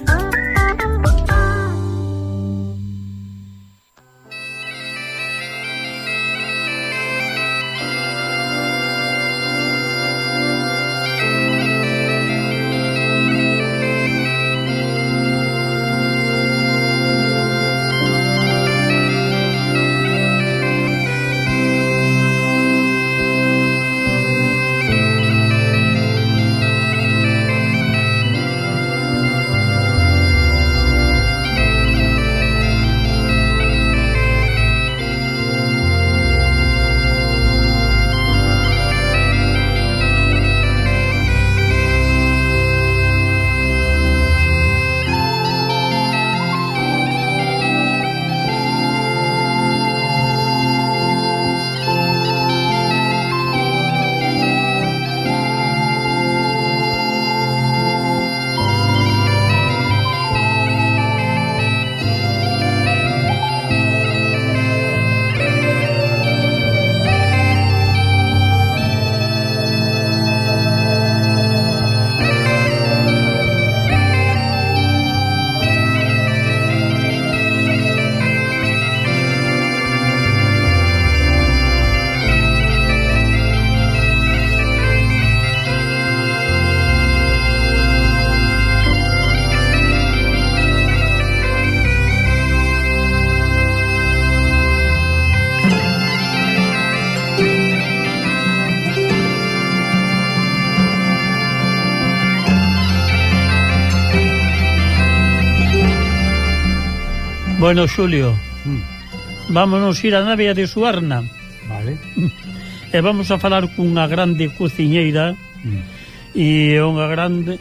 S3: Bueno, Xulio, mm. vámonos ir a nave de Suarna.
S4: Vale.
S3: E vamos a falar cunha grande cociñeira mm. e unha grande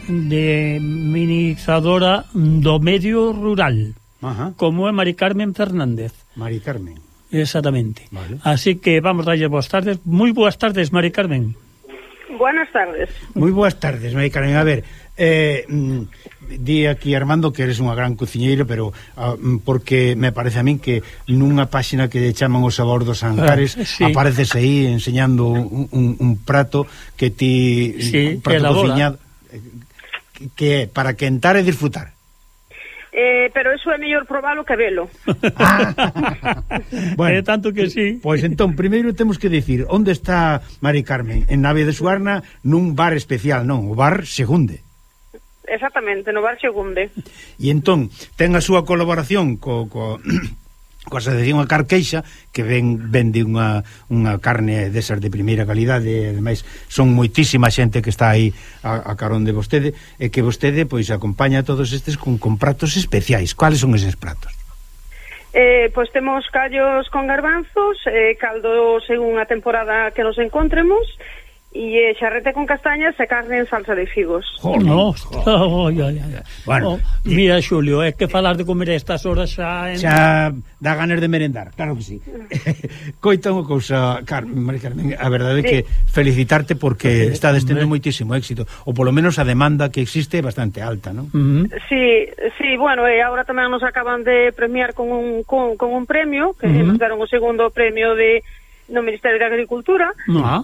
S3: minimizadora do medio rural. Ajá. Como é Mari Carmen Fernández.
S4: Mari Carmen.
S3: Exactamente.
S4: Vale.
S3: Así que vamos a darlle boas tardes. Moi boas tardes, Mari Carmen.
S11: Buenas tardes.
S4: Moi boas tardes, Mari Carmen. A ver, eh, di aquí Armando que eres unha gran cociñeira, pero uh, porque me parece a min que nunha páxina que lle chaman o sabor dos Ancares, ah, sí. apareces aí enseñando un, un, un prato que ti
S3: sí,
S4: un prato
S3: que
S4: cociñado que, que é para quentar e disfrutar.
S11: Eh, pero eso é mellor probalo que velo.
S3: Ah. Bueno, é tanto que sí.
S4: Pois entón, primeiro temos que dicir onde está Mari Carmen, en Nave de Suarna, nun bar especial, non, o bar Segunde.
S11: Exactamente, no bar Segunde.
S4: E entón, ten a súa colaboración co, co, cosa de unha carqueixa que ven, vende unha, unha carne desas de primeira calidade, e ademais son moitísima xente que está aí a, a carón de vostede, e que vostede pois acompaña a todos estes con, con pratos especiais. Cuáles son eses pratos?
S11: Eh, pois temos callos con garbanzos, eh, caldo según a temporada que nos encontremos, e eh, xarrete con castañas e carne en salsa de figos.
S3: No, oh, ay, ay, ay. Bueno, oh, mira, Xulio, é que falar de comer a estas horas xa... En...
S4: Xa dá ganas de merendar, claro que sí. Coita unha cousa, Carmen, María Carmen, a verdade é sí. que felicitarte porque está destendo moitísimo éxito, ou polo menos a demanda que existe é bastante alta, non?
S11: Uh -huh. Sí, sí, bueno, e agora tamén nos acaban de premiar con un, con, con un premio, que uh -huh. nos deron o segundo premio de no Ministerio de Agricultura. Ah.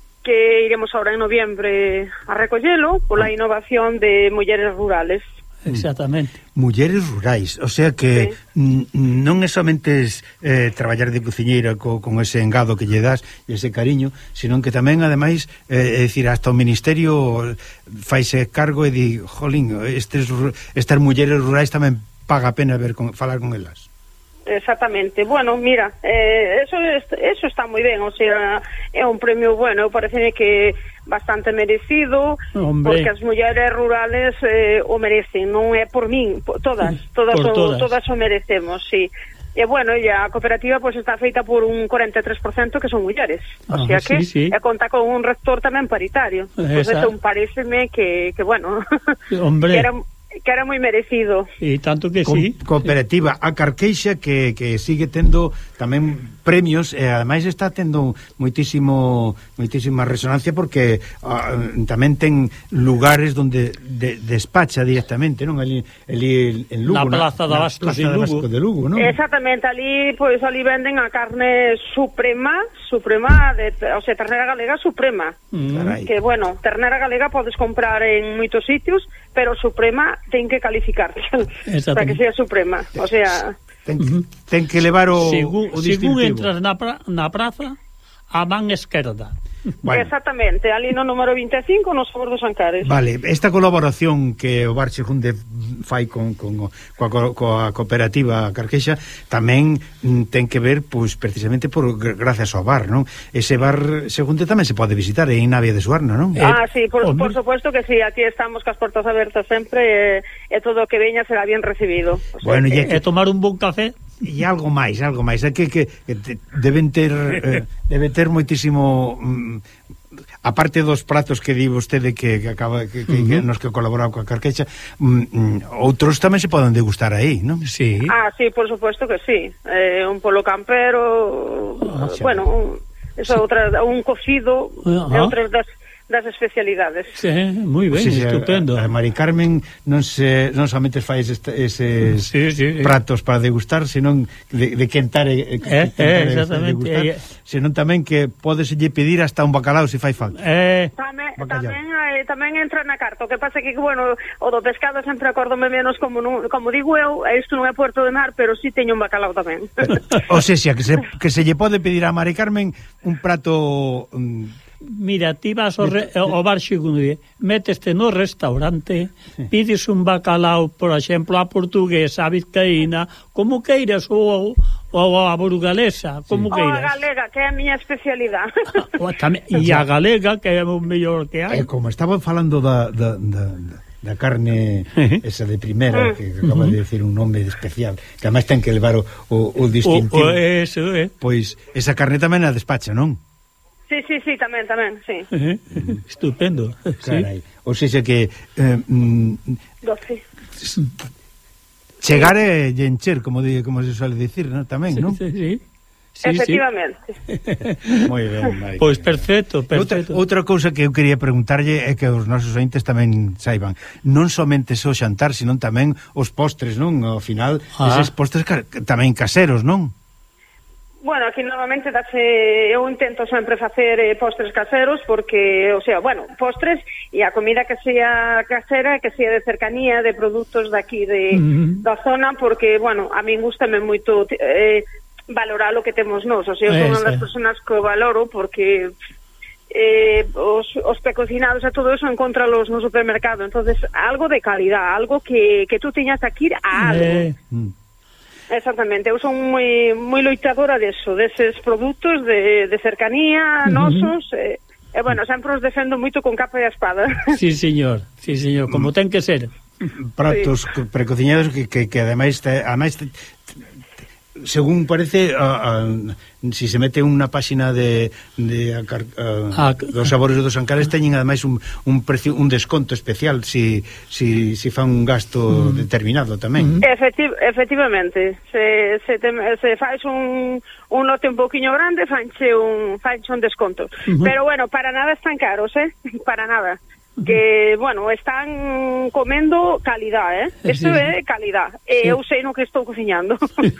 S11: Que iremos ahora en noviembre a recollelo pola innovación de mulleres rurales.
S3: Exactamente.
S4: Mulleres rurais, o sea que sí. non é somente eh, traballar de cociñeira co, con ese engado que lle das e ese cariño, sino que tamén, ademais, eh, é dicir, hasta o Ministerio faise cargo e di, jolín, estes, estas mulleres rurais tamén paga a pena ver con, falar con elas.
S11: Exactamente. Bueno, mira, eh, eso eso está moi ben, o sea, é un premio bueno, parece que bastante merecido. Hombre. Porque as mulleres rurales eh, o merecen, non é por min, por todas, todas, por o, todas. todas o merecemos, sí. E bueno, e a cooperativa pois pues, está feita por un cuarenta e tres por cento que son mulleres, o ah, sea que sí, sí. e conta con un rector tamén paritario. Pois pues eso pareceme que, que bueno, Hombre. que era que era moi merecido.
S3: E tanto que
S4: Co
S3: sí.
S4: Cooperativa A Carqueixa que, que sigue tendo tamén premios e ademais está tendo moitísimo moitísima resonancia porque uh, tamén ten lugares donde de, despacha directamente, non? Ali, ali en Lugo,
S3: na Plaza de Abastos de Lugo.
S4: de Lugo, non?
S11: Exactamente, ali pois pues, ali venden a carne suprema, suprema de, o sea, ternera galega suprema. Mm. Que bueno, ternera galega podes comprar en moitos sitios, pero suprema ten que calificar para que sea suprema, o sea,
S4: ten, uh -huh. ten que levar o,
S3: según,
S4: o
S3: distintivo. Según entras na, pra, na praza, a man esquerda.
S11: Bueno. Exactamente, ali no número vinte e cinco nos Fogos dos Ancares.
S4: Vale, esta colaboración que o Bar Xejunde fai con, con coa, coa cooperativa Carqueixa tamén mm, ten que ver, pois, precisamente por gracias ao bar, non? Ese bar Xejunde tamén se pode visitar en Navia de Suarna, non?
S11: Ah, sí, por, por supuesto que sí, aquí estamos cas portas abertas sempre e, e todo o que veña será bien recibido. O sea,
S3: bueno, e, que... e tomar un bon café
S4: e algo máis, algo máis, é que, que, que deben ter eh, debe ter moitísimo mm, aparte dos pratos que di vostede que, que acaba que, que, uh -huh. que nos que colaborou coa Carqueixa, mm, outros tamén se poden degustar aí, non?
S3: Sí.
S11: Ah, sí, por supuesto que sí. Eh, un polo campero, ah, bueno, un, eso sí. outra un cocido, uh -huh. e outras das das especialidades.
S3: Sí, moi ben, sí, sí, estupendo.
S4: A, a Mari Carmen non se non somente fai eses sí, sí, pratos para degustar, senón de, de quentar e
S3: eh, eh, exactamente,
S4: degustar, eh, senón tamén que podeslle pedir hasta un bacalao se fai falta.
S11: Eh, tamén tamén, eh, tamén entra na carta. O que pasa que bueno, o do pescado sempre acórdome menos como non, como digo eu, isto non é Puerto de Mar, pero si sí teño un bacalao tamén.
S4: O sea, que se que se lle pode pedir a Mari Carmen un prato um,
S3: mira, ti vas ao, re, ao Bar Xejunde, méteste no restaurante, pides un bacalao, por exemplo, a portuguesa, a vizcaína, como queiras, ou, ou a burgalesa, como sí. queiras.
S11: Ou a galega, que é a miña especialidade.
S3: E a galega, que é o mellor que hai.
S4: E como estaban falando da... da, da, da... da carne esa de primeira que acaba de decir un nome especial que además ten que levar o, o, o distintivo,
S3: o, o eso, eh.
S4: Pois esa carne tamén a despacha, non?
S11: Sí, sí, sí, tamén, tamén, sí.
S3: Uh -huh. Estupendo.
S4: Carai, sí. O sea que eh, mm,
S11: doce.
S4: Chegar e encher, como de, como se suele decir, ¿no? Tamén, non?
S3: Sí, sí. Sí,
S11: efectivamente.
S4: Sí. Moi ben, Mari.
S3: Pois perfecto, perfecto.
S4: Outra, outra cousa que eu quería preguntarlle é que os nosos ointes tamén saiban, non somente só xantar, senón tamén os postres, non? Ao final, ah. eses postres tamén caseros, non?
S11: Bueno, aquí normalmente dáse, eu intento sempre facer eh, postres caseros porque, o sea, bueno, postres e a comida que sea casera, que sea de cercanía, de produtos daqui de, mm-hmm. da zona, porque, bueno, a min gustame moito eh, valorar o que temos nós, o sea, eu son unha das personas que o valoro porque eh, os, os precocinados e todo eso encontralos no supermercado, entonces algo de calidad, algo que, que tú teñas que ir a algo. Eh. Exactamente, eu son moi moi loitadora deso, deses produtos de, de cercanía, uh-huh. nosos, e, e bueno, sempre os defendo moito con capa e espada.
S3: Sí, señor, sí, señor, como ten que ser.
S4: Pratos sí. precociñados que, que, que ademais, te, ademais te, según parece, a, a, si se mete unha páxina de, de a, a, ah, dos sabores dos Ancares, teñen ademais un, un precio, un desconto especial si, si, si fan un gasto mm. determinado tamén.
S11: Efectiv, efectivamente, se, se, te, se faz un, un lote un poquinho grande, fanche un, fanche un desconto. Uh-huh. Pero bueno, para nada están caros, eh? Para nada. Que, bueno, están comendo calidad, eh? Isto sí, é calidad. E sí. Eu sei no que estou cociñando.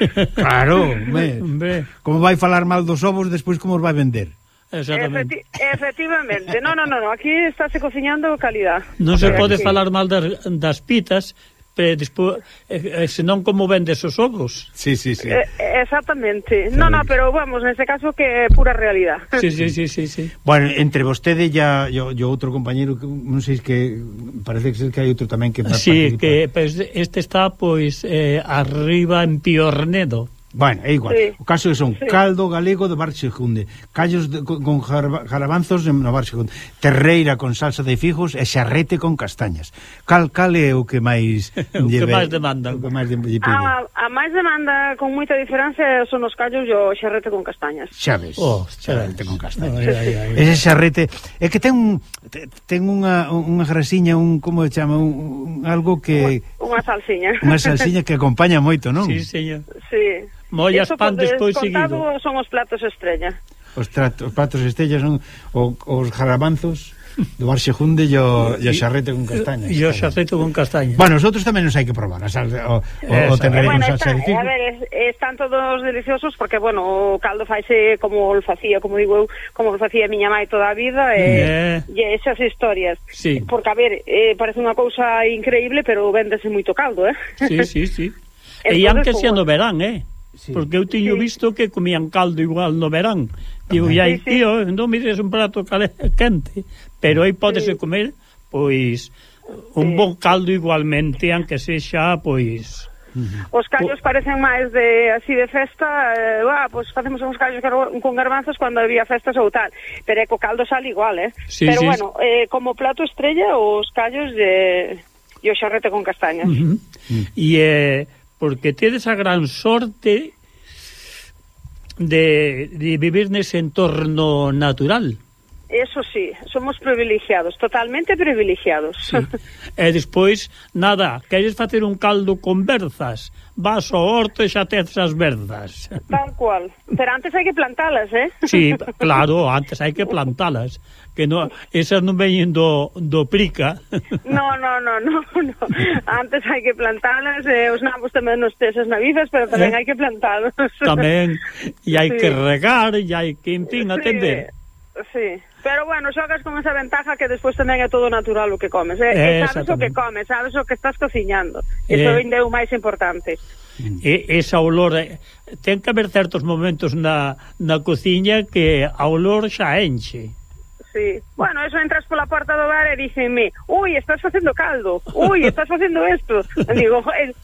S4: Claro, me, como vai falar mal dos ovos, despois como os vai vender?
S3: Exactamente.
S11: Efecti efectivamente. No, no, no, no, aquí estáse cociñando calidad.
S3: Non se pode aquí falar mal das, das pitas, pero despois, eh, senón como vendes os ovos.
S4: Sí, sí, sí.
S11: Eh, exactamente. Sí. No, no, pero vamos, nese caso que é pura realidad.
S3: Sí, sí, sí, sí, sí.
S4: Bueno, entre vostede e o outro compañeiro, non sei que parece que hai outro tamén que
S3: sí, que pues, este está pois eh, arriba en Piornedo.
S4: Bueno, é igual. Sí. O caso son sí. caldo galego de Barxejunde, callos de, con, con jarabanzos no Barxejunde, terreira con salsa de figos e xarrete con castañas. Cal cal é o que máis
S3: o que máis demanda?
S11: O que máis de, de a, a máis demanda con moita diferencia son os callos e o xarrete con castañas.
S4: Xa ves.
S3: Oh,
S4: xarrete con castañas. Ay, ay, ay, ese xarrete é que ten un ten unha unha grasiña, un como se chama, un, un algo que
S11: unha salsiña.
S4: Unha salsiña que acompaña moito, non?
S3: Sí, señor.
S11: Sí.
S3: Mollas pan despois seguido.
S11: Son os platos estrella.
S4: Os, tratos, os platos estrella son o, os jarabanzos do Barxejunde e o, e o xarrete con castañas.
S3: E o xarrete con castañas.
S4: Bueno, nosotros tamén nos hai que probar a sal, o, o, o tenere
S11: bueno,
S4: con salsa de figo.
S11: A ver, es, están todos deliciosos porque, bueno, o caldo faise como o facía, como digo eu, como o facía miña mai toda a vida e, yeah. e esas historias.
S3: Sí.
S11: Porque, a ver, eh, parece unha cousa increíble, pero véndese moito caldo, eh?
S3: Sí, sí, sí. E antes xa no verán, eh? Sí. Porque eu tiño sí. visto que comían caldo igual no verán. Digo, e aí, sí, sí. tío, non me des un prato quente, pero aí pódese sí. comer, pois, un sí. bon caldo igualmente, aunque sexa, pois...
S11: Uh-huh. Os callos o... parecen máis de así de festa, eh, ah, pois facemos uns callos con garbanzos cando había festas ou tal, pero é co caldo sale igual, eh?
S3: Sí,
S11: pero
S3: sí,
S11: bueno, eh, como plato estrella, os callos de... e o xarrete con castañas.
S3: Uh-huh. Uh-huh. E... Eh... porque tedes a gran sorte de, de vivir nese entorno natural.
S11: Eso sí, somos privilegiados, totalmente privilegiados.
S3: Sí. E despois, nada, queres facer un caldo con berzas, vas ao horto e xa teces as berzas.
S11: Tal cual, pero antes hai que plantalas, eh?
S3: Sí, claro, antes hai que plantalas, que no, esas non veñen do, do prica.
S11: No, no, no, no, no. Antes hai que plantalas, eh, os nabos tamén nos tes as navizas, pero tamén eh? hai que plantalos.
S3: Tamén, e hai sí. que regar, e hai que, en fin, atender.
S11: Sí, sí. Pero bueno, xogas con esa ventaja que despois tamén é todo natural o que comes, eh? eh sabes o que comes, sabes o que estás cociñando. Iso eh, é o máis importante.
S3: E esa olor, eh, ten que haber certos momentos na, na cociña que a olor xa enche.
S11: Sí. Bueno, eso entras pola porta do bar e dícenme, ui, estás facendo caldo, ui, estás facendo esto. Digo,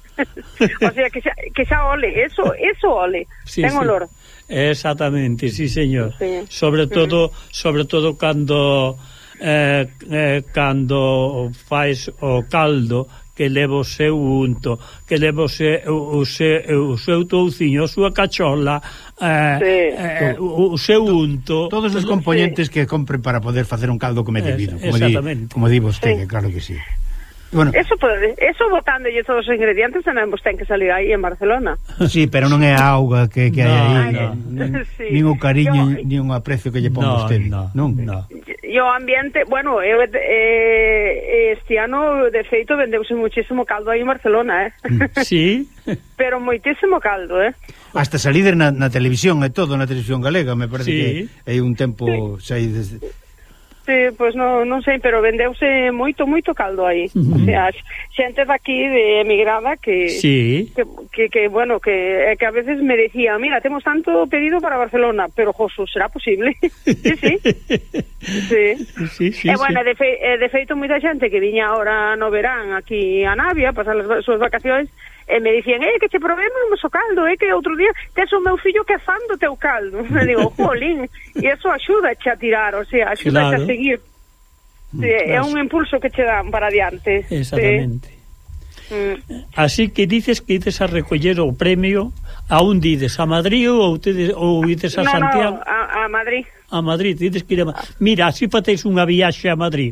S11: o sea, que xa, que xa ole, eso, eso ole, sí, ten sí. olor.
S3: Exactamente, sí, señor.
S11: Sí.
S3: Sobre todo, sobre todo cando eh, eh, cando faz o caldo que leva o seu unto, que leva o seu, o seu, o seu touciño, a súa cachola, eh, sí. eh, o, o seu unto.
S4: Todos os componentes sí. que compre para poder facer un caldo como é debido. Como
S3: exactamente.
S4: Di, como di vostede, sí. claro que sí.
S11: Bueno. Eso pode, eso botándolle todos os ingredientes tamén vos ten que salir aí en Barcelona.
S4: Sí, pero non é a auga que, que
S3: no,
S4: hai aí,
S3: no.
S4: nin, sí. nin o cariño, yo, nin o aprecio que lle pon
S3: no,
S4: vostede.
S3: No,
S4: non?
S3: No.
S11: E o ambiente, bueno, eu, eh, este ano de feito vendeuse muchísimo caldo aí en Barcelona, eh?
S3: Sí.
S11: Pero moitísimo caldo, eh?
S4: Hasta salir na, na televisión e todo, na televisión galega, me parece sí. que hai un tempo sí. xa aí desde...
S11: Sí, pois non, non sei, pero vendeuse moito, moito caldo aí. Uh-huh. O sea, xente daqui de emigrada que,
S3: sí.
S11: que, que, que bueno, que, que a veces me decía, mira, temos tanto pedido para Barcelona, pero, Josu, será posible? Sí, sí. Sí.
S3: Sí, sí,
S11: e, bueno,
S3: sí.
S11: de, fe, de feito, moita xente que viña ahora no verán aquí a Navia, pasar as súas vacacións, e me dicían, eh, que che probemos o caldo, eh, que outro día tes o meu fillo que fan do teu caldo. Me digo, jolín, e eso axuda a tirar, o sea, axuda claro. a seguir. Sí, é un impulso que che dan para adiante.
S3: Exactamente.
S11: Sí. Mm.
S3: Así que dices que ides a recoller o premio, a un dides a Madrid ou tedes, ou ides a
S11: no,
S3: Santiago?
S11: No, a, a Madrid.
S3: A Madrid, dides que ir a... Mira, así fatéis unha viaxe a Madrid.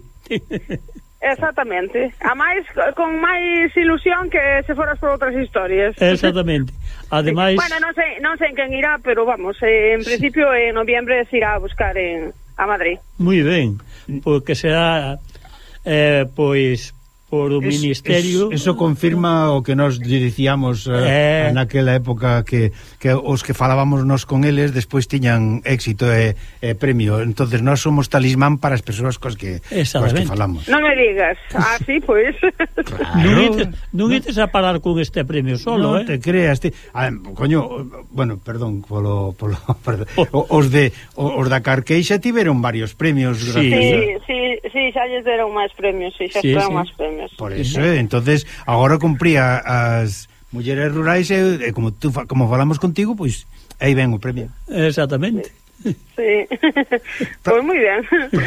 S11: Exactamente. A máis, con máis ilusión que se foras por outras historias.
S3: Exactamente. Ademais...
S11: Sí. Bueno, non sei, non sei en quen irá, pero vamos, eh, en principio en noviembre se irá a buscar en a Madrid.
S3: Moi ben, porque será eh, pois por o es, Ministerio...
S4: Es, eso confirma o que nos dicíamos eh, eh, naquela época que, que os que falábamos nos con eles despois tiñan éxito e eh, eh, premio. Entonces nós somos talismán para as persoas cos que, cos que falamos.
S11: Non me digas. Ah, sí, pois. Pues.
S3: Claro. Non ites, non ites a parar con este premio solo,
S4: no
S3: eh?
S4: te creas. Te... Ah, coño, bueno, perdón, polo, polo, perdón. Oh. Os de os da Carqueixa tiveron varios premios.
S11: Sí, sí, sí, sí, xa lles deron máis premios, sí, xa sí, deron sí. máis premios.
S4: Por eso, eh, entonces agora cumpría as mulleres rurais e eh, como tú como falamos contigo, pois pues, aí ven o premio.
S3: Exactamente.
S11: Sí. Pois moi ben.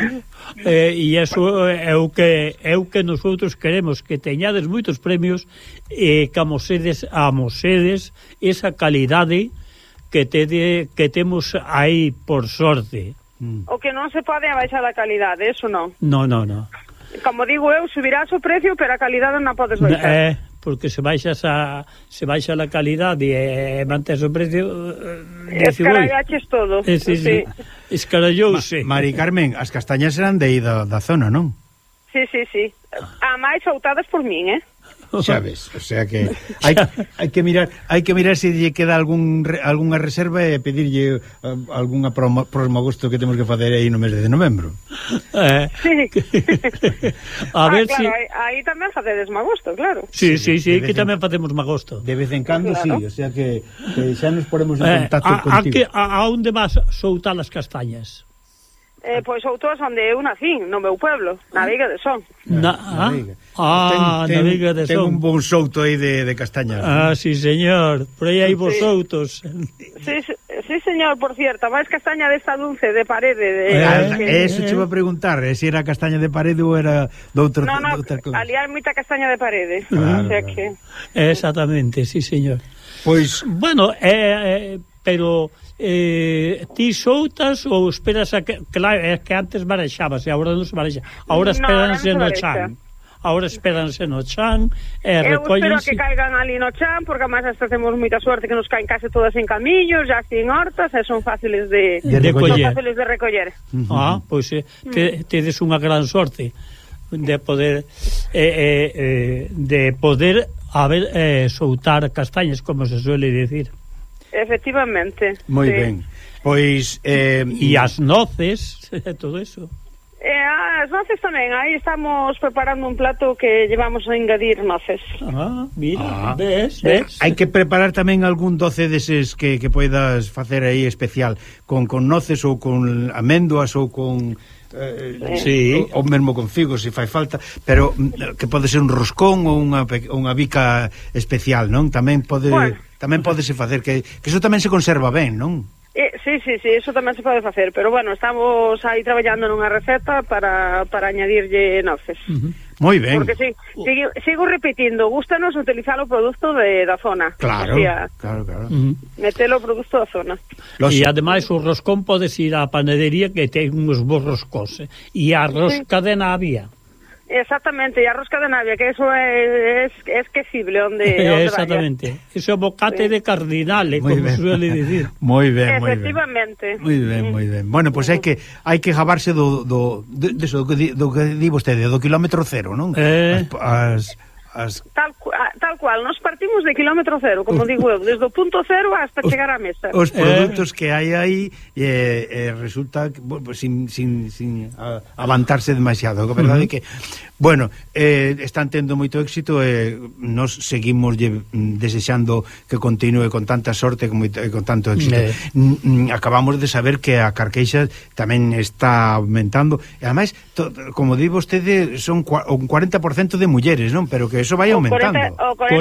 S3: Eh, e eso é o que é o que nosotros queremos, que teñades moitos premios e eh, que amosedes, amosedes esa calidade que tede, que temos aí por sorte.
S11: O que non se pode abaixar a calidade, eso non.
S3: No, no, no.
S11: Como digo eu, subirás o precio, pero a calidade non podes baixar.
S3: Eh, porque se baixas a se baixa a calidade e eh, mantes o precio, eh,
S11: escarallaches todo.
S3: Eh, sí, sí. sí. Escarallouse.
S4: Ma, Mari Carmen, as castañas eran de aí da, da zona, non?
S11: Sí, sí, sí. A máis soltadas por min, eh?
S4: Xa ves, o sea que hai, hai que mirar, hai que mirar se lle queda algún algunha reserva e pedirlle uh, algunha promo, promo agosto que temos que facer aí no mes de novembro.
S3: Eh.
S11: Sí.
S3: A
S11: ah,
S3: ver
S11: claro,
S3: si
S11: aí, aí tamén facedes magosto, claro.
S3: Sí, sí, sí,
S4: sí
S3: que
S4: en...
S3: tamén facemos magosto.
S4: De vez en cando, claro. Sí, o sea que, que xa nos ponemos en
S3: eh,
S4: contacto
S3: a,
S4: contigo.
S3: A, que, a, a onde vas soltar as castañas?
S11: Eh, pois outros onde eu nacín, no meu pueblo, na Veiga de Son.
S3: Na, ah, ah
S4: ten,
S3: na Veiga de
S4: ten
S3: Son.
S4: Ten un bon souto aí de, de castañas.
S3: Ah, sí, señor. Por aí hai vos
S11: sí.
S3: outos.
S11: Sí, sí, señor, por cierto. Máis castaña desta dulce de parede. De,
S4: eh,
S11: que,
S4: eso te iba a preguntar, se era castaña de parede ou era de outro...
S11: No, no, ali hai moita castaña de parede.
S4: Claro,
S11: o sea
S4: claro.
S11: que...
S3: Exactamente, sí, señor.
S4: Pois...
S3: Bueno, eh, eh, pero... Eh, ti soltas ou esperas a que, claro, é que antes marexabas e agora non se marexa, agora esperanse no, no chan agora esperanse no chan e
S11: eu espero
S3: recóllense...
S11: que caigan ali no chan porque además hasta temos moita suerte que nos caen case todas en camillos, ya sin hortas e son fáciles de,
S3: de, de recoller,
S11: son fáciles de recoller.
S3: Uh -huh. Ah, pois pues, eh, te, tedes unha gran sorte de poder eh, eh, eh, de poder haber eh, soltar castañas, como se suele decir.
S11: Efectivamente.
S4: Moi
S11: sí.
S4: ben. Pois eh,
S3: e as noces, todo eso.
S11: Eh, as noces tamén, aí estamos preparando un plato que llevamos a engadir noces.
S3: Ah, mira,
S4: ah.
S3: ves, ves.
S4: Hai que preparar tamén algún doce deses que, que poidas facer aí especial, con, con noces ou con amêndoas ou con... Eh,
S3: sí.
S4: ou, ou mesmo con figos se fai falta, pero que pode ser un roscón ou unha, unha bica especial, non? Tamén pode bueno. tamén podese facer que, que eso tamén se conserva ben, non?
S11: Eh, sí, sí, sí, eso tamén se pode facer, pero bueno, estamos aí traballando nunha receta para, para añadirlle noces.
S4: Uh -huh. Moi ben.
S11: Porque sí, sigo, sigo repetindo, gústanos utilizar o produto de, da zona.
S4: Claro,
S11: o sea,
S4: claro, claro.
S3: Uh -huh.
S11: Metelo o produto da zona.
S3: E ademais o roscón podes ir á panadería que ten uns bons roscós, eh? E a rosca sí. de navia.
S11: Exactamente, e a rosca de navia, que eso é, es, es esquecible onde, onde
S3: exactamente,
S11: vaya.
S3: Eso é bocate sí. de cardinale,
S4: muy
S3: como
S4: ben.
S3: suele decir.
S4: Moi ben, moi ben.
S11: Efectivamente.
S4: Moi ben, moi ben. Bueno, pois pues hai que hai que jabarse do do de, de eso, do que di, do que di vostede, do quilómetro cero, non?
S3: Eh.
S4: As, as, as...
S11: Tal, tal cual, nos partimos de quilómetro cero, como digo eu, desde o punto cero hasta
S4: os,
S11: chegar á mesa.
S4: Os produtos eh. que hai aí eh, eh, resulta que, bueno, sin, sin, sin a, avantarse demasiado, a verdade é uh -huh. que bueno, eh, están tendo moito éxito e eh, nos seguimos desexando que continue con tanta sorte e con tanto éxito. Eh. Acabamos de saber que a Carqueixa tamén está aumentando e ademais, to, como di vostede, son un cuarenta por cento de mulleres, non? Pero que eso vai aumentando.
S11: O cuarenta e tres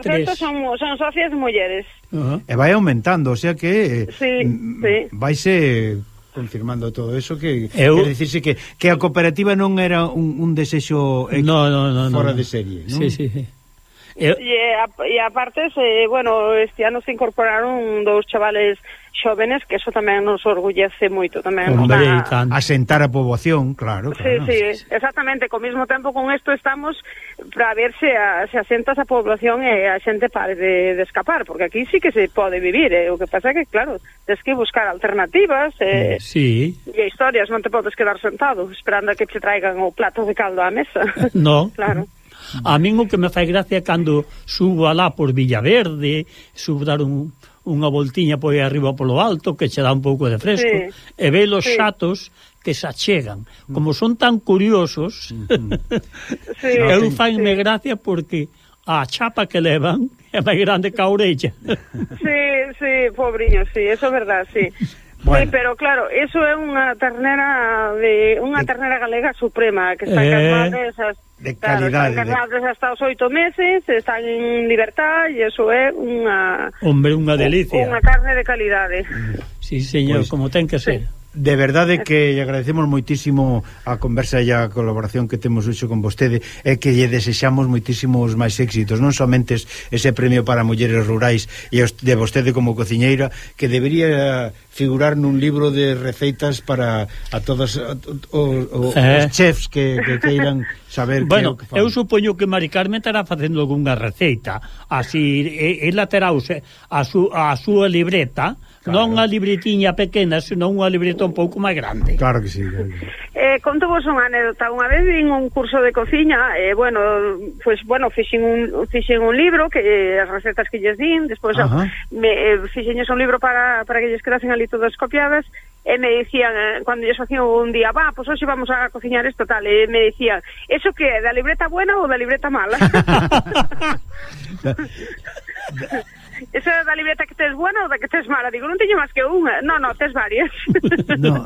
S11: cento son, son socias mulleres.
S4: Uh -huh. E vai aumentando, o sea que
S11: sí, sí.
S4: vaise confirmando todo eso, que Eu... quer dicirse que, que a cooperativa non era un, un desexo
S3: no, no, no,
S4: fora
S3: no.
S4: de serie, non?
S3: Sí, sí, sí.
S11: Eu... E, a, e aparte, se, bueno, este ano se incorporaron dous chavales xóvenes, que eso tamén nos orgullece moito tamén.
S4: Hombre, a... asentar a poboación, claro, claro.
S11: Sí, sí, exactamente, co mesmo tempo con isto estamos para ver se, a, se asenta esa población e a xente pare de, de escapar, porque aquí sí que se pode vivir, eh? O que pasa é que, claro, tens que buscar alternativas eh,
S3: sí.
S11: E historias, non te podes quedar sentado esperando a que te traigan o plato de caldo á mesa.
S3: No.
S11: Claro.
S3: A min o que me fai gracia cando subo alá por Villaverde, subo dar un, unha voltiña por aí arriba polo alto, que che dá un pouco de fresco, sí. E ve los sí. xatos que se achegan. Como son tan curiosos, sí. Eu faime gracia porque a chapa que levan é máis grande que a orella.
S11: Sí, sí, pobriño, sí, eso é verdad, sí. Bueno. Sí, pero claro, eso é unha ternera de unha de... ternera galega suprema que está eh... casada esas
S4: de calidade,
S11: claro, están casadas hasta os oito meses, están en libertad e eso é unha
S3: hombre, unha delicia,
S11: unha carne de calidade.
S3: Sí, señor, pues, como ten que ser.
S4: Sí. De verdade que lle agradecemos moitísimo a conversa e a colaboración que temos hoxe con vostede, e que lle desexamos moitísimos máis éxitos, non somente ese premio para mulleres rurais e de vostede como cociñeira, que debería figurar nun libro de receitas para a todos os eh. chefs que, que queiran saber
S3: bueno,
S4: que, que
S3: eu supoño que Mari Carmen estará facendo algunha receita, así ela terá a, su, a súa libreta. Claro. Non unha libretiña pequena, senón unha libreta un pouco máis grande.
S4: Claro que sí. Claro que sí.
S11: Eh, conto vos unha anécdota. Unha vez vin un curso de cociña, eh, bueno, pues, bueno, fixen un, fixen un libro, que eh, as recetas que lles din, despois me, eh, fixenles un libro para, para que lles quedasen ali todas copiadas, e me dicían, eh, cando lles facían un día, va, pues hoxe vamos a cociñar isto tal, e me dicían, eso que é, da libreta buena ou da libreta mala? Esa é da libreta que tes buena ou da que tes mala? Digo, non teño máis que unha. Non, non, tes varias.
S4: No.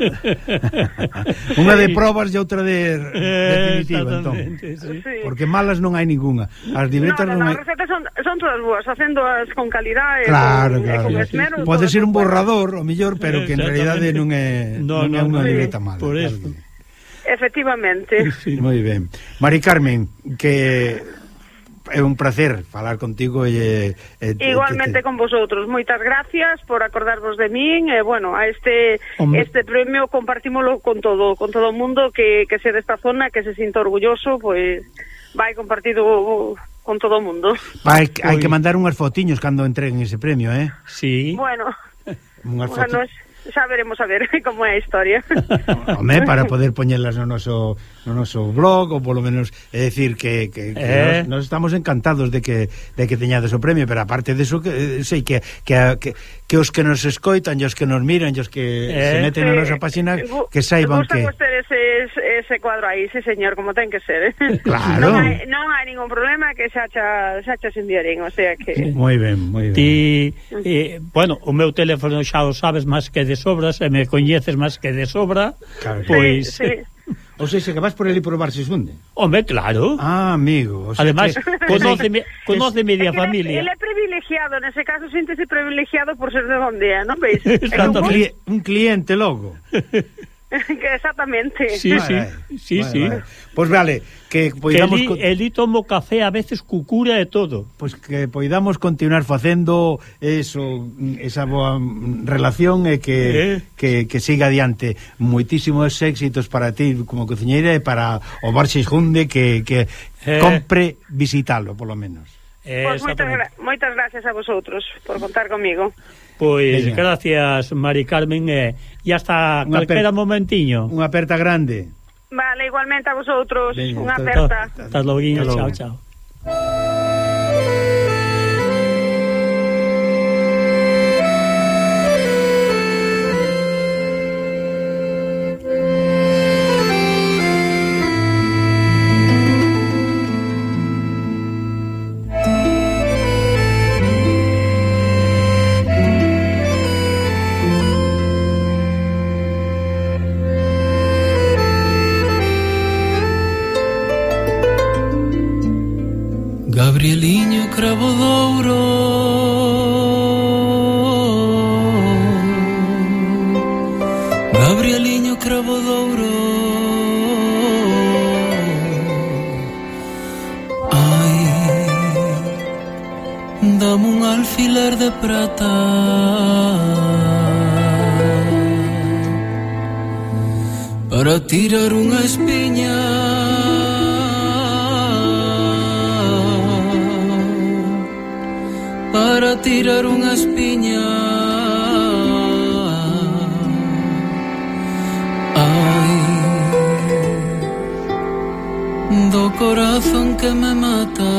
S4: Unha de probas e outra de definitiva, entón. Sí. Porque malas non hai ninguna. As libretas
S11: no,
S4: non, non
S11: hai... As recetas son, son todas boas, facéndoas con calidad e
S4: claro,
S11: con,
S4: claro.
S11: con esmero.
S4: Pode ser un borrador, o mellor, pero que en realidade non é,
S3: no,
S4: non é
S3: no,
S4: unha
S3: sí,
S4: libreta mala.
S3: Por eso.
S4: Claro.
S11: Efectivamente.
S4: Sí, moi ben. Mari Carmen, que... é un placer falar contigo e, e
S11: igualmente te, te... con vosotros. Moitas gracias por acordarvos de min e bueno, a este Hombre. este premio compartímolo con todo, con todo o mundo que, que se desta zona, que se sinta orgulloso, pois vai compartido con todo o mundo.
S4: Hai, hai que mandar unhas fotiños cando entreguen ese premio, eh?
S3: Sí.
S11: Bueno.
S4: Unhas
S11: bueno, fotos. Xa veremos a ver como é a historia.
S4: Home, para poder poñelas no noso no noso blog, ou polo menos é dicir que, que, que eh. nos, nos estamos encantados de que de que teñades o premio, pero aparte deso que sei que que, que que os que nos escoitan, e os que nos miran, e os que eh. se meten sí. na nosa página, que saiban que
S11: gusta ese, ese cuadro aí, sí señor, como ten que ser. Eh?
S4: Claro.
S11: Non hai, non hai ningún problema que xa xa xa xa se enviarín, o sea que sí.
S4: Moi ben, moi ben.
S3: Ti, eh, bueno, o meu teléfono xa o sabes máis que de sobra, se me coñeces máis que de sobra, claro. Pois
S11: sí, sí.
S4: Ou seja, que vas por ali por o Bar Sisgunde.
S3: Home, claro.
S4: Ah, amigo. O sea
S3: además,
S4: que...
S3: conóceme, conóceme media familia.
S11: Ele é privilegiado, nese caso, síntese privilegiado por ser de onde é, non veis?
S4: Un, cli un cliente logo.
S11: Exactamente.
S3: Sí, sí,
S4: vale,
S3: sí,
S4: vale,
S3: sí.
S4: Vale. Pois vale, que poidamos
S3: que eli, eli tomo café a veces cucura e todo.
S4: Pois que poidamos continuar facendo eso, esa boa relación e que, eh. que, que siga adiante. Moitísimos éxitos para ti como cociñeira e para o Bar Sisgunde que, que eh. compre visitalo, polo menos.
S11: Pois moitas, gra moitas gracias a vosotros por contar comigo.
S3: Pois pues, gracias, Mari Carmen, e eh, hasta calquera momentiño.
S4: Unha aperta grande.
S11: Vale, igualmente a vosotros. Unha aperta.
S3: Hasta logo, chao, chao.
S5: Gabrieliño Cravo Douro. Ai, dame un alfiler de prata para tirar unha espiña, para tirar unha espiña. Ai, do corazón que me mata.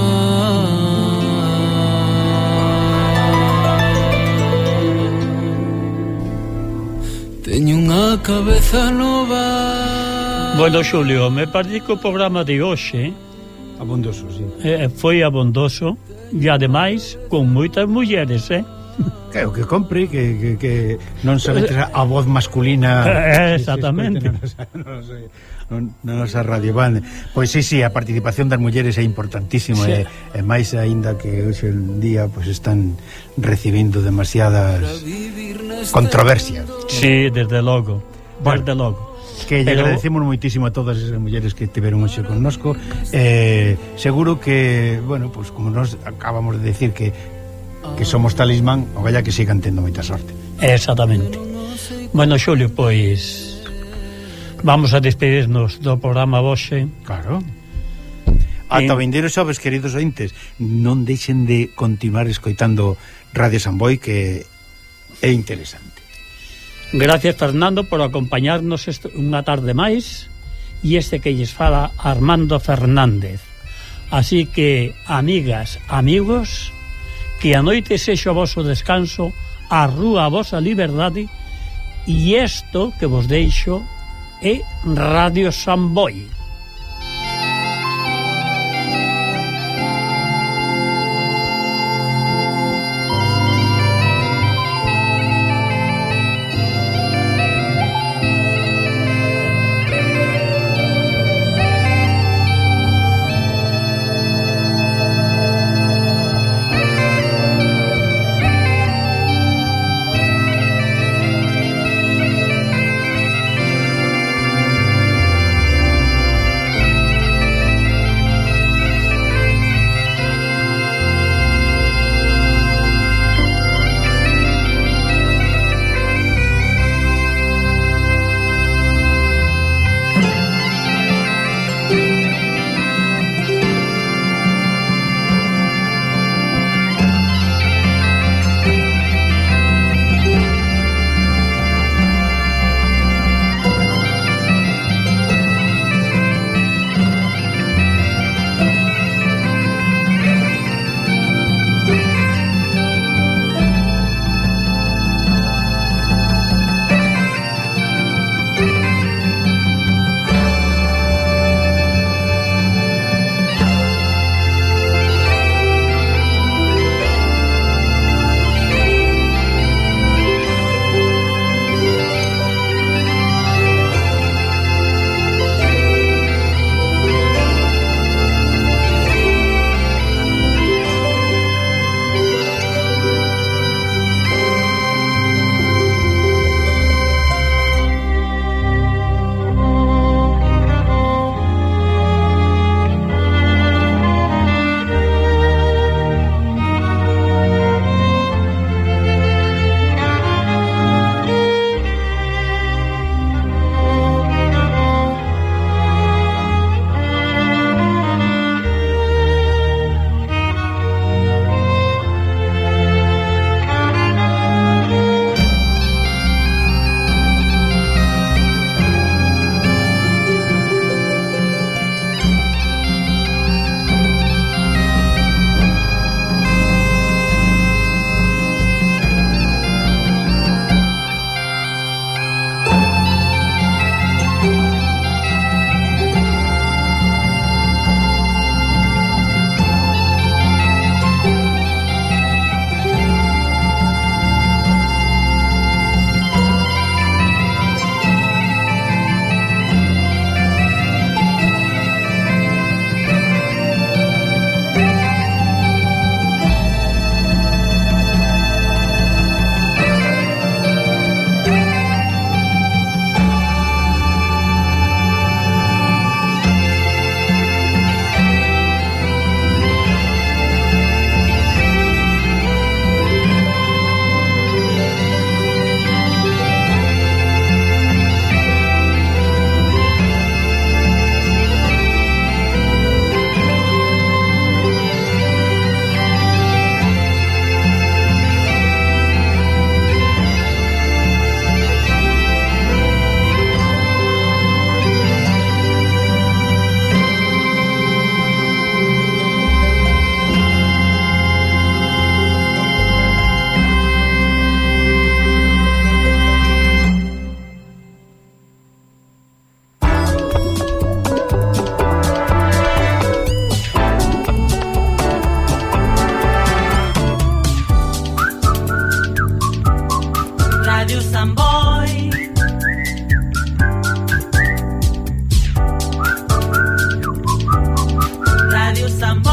S5: Teño unha cabeza nova.
S3: Bueno, Xulio, me parece que o programa de hoxe
S4: abondoso, sí.
S3: eh, foi abondoso e ademais con moitas mulleres, eh?
S4: Que o que compre, que, que, que non se mete a voz masculina.
S3: Eh, exactamente.
S4: Non nosa radio bande. Pois sí, sí, a participación das mulleres é importantísima, sí. e, e máis aínda que hoxe en día pues, están recibindo demasiadas controversias.
S3: Sí, desde logo, desde bueno, logo.
S4: Que lle Pero... agradecemos moitísimo a todas esas mulleres que tiveron hoxe connosco. Eh, seguro que, bueno, pues como nos acabamos de decir que que somos talismán, o vaya que sigan tendo moita sorte.
S3: Exactamente. Bueno, Xulio, pois vamos a despedirnos do programa hoxe.
S4: Claro. Ata o vindeiro xoves, queridos ointes, non deixen de continuar escoitando Radio Samboy, que é interesante.
S3: Gracias, Fernando, por acompañarnos unha tarde máis, e este que lles fala Armando Fernández. Así que, amigas, amigos, que a noite sexa o voso descanso, a rúa a vosa liberdade, e isto que vos deixo é Radio Samboy.
S1: Samboy. Radio Samboy.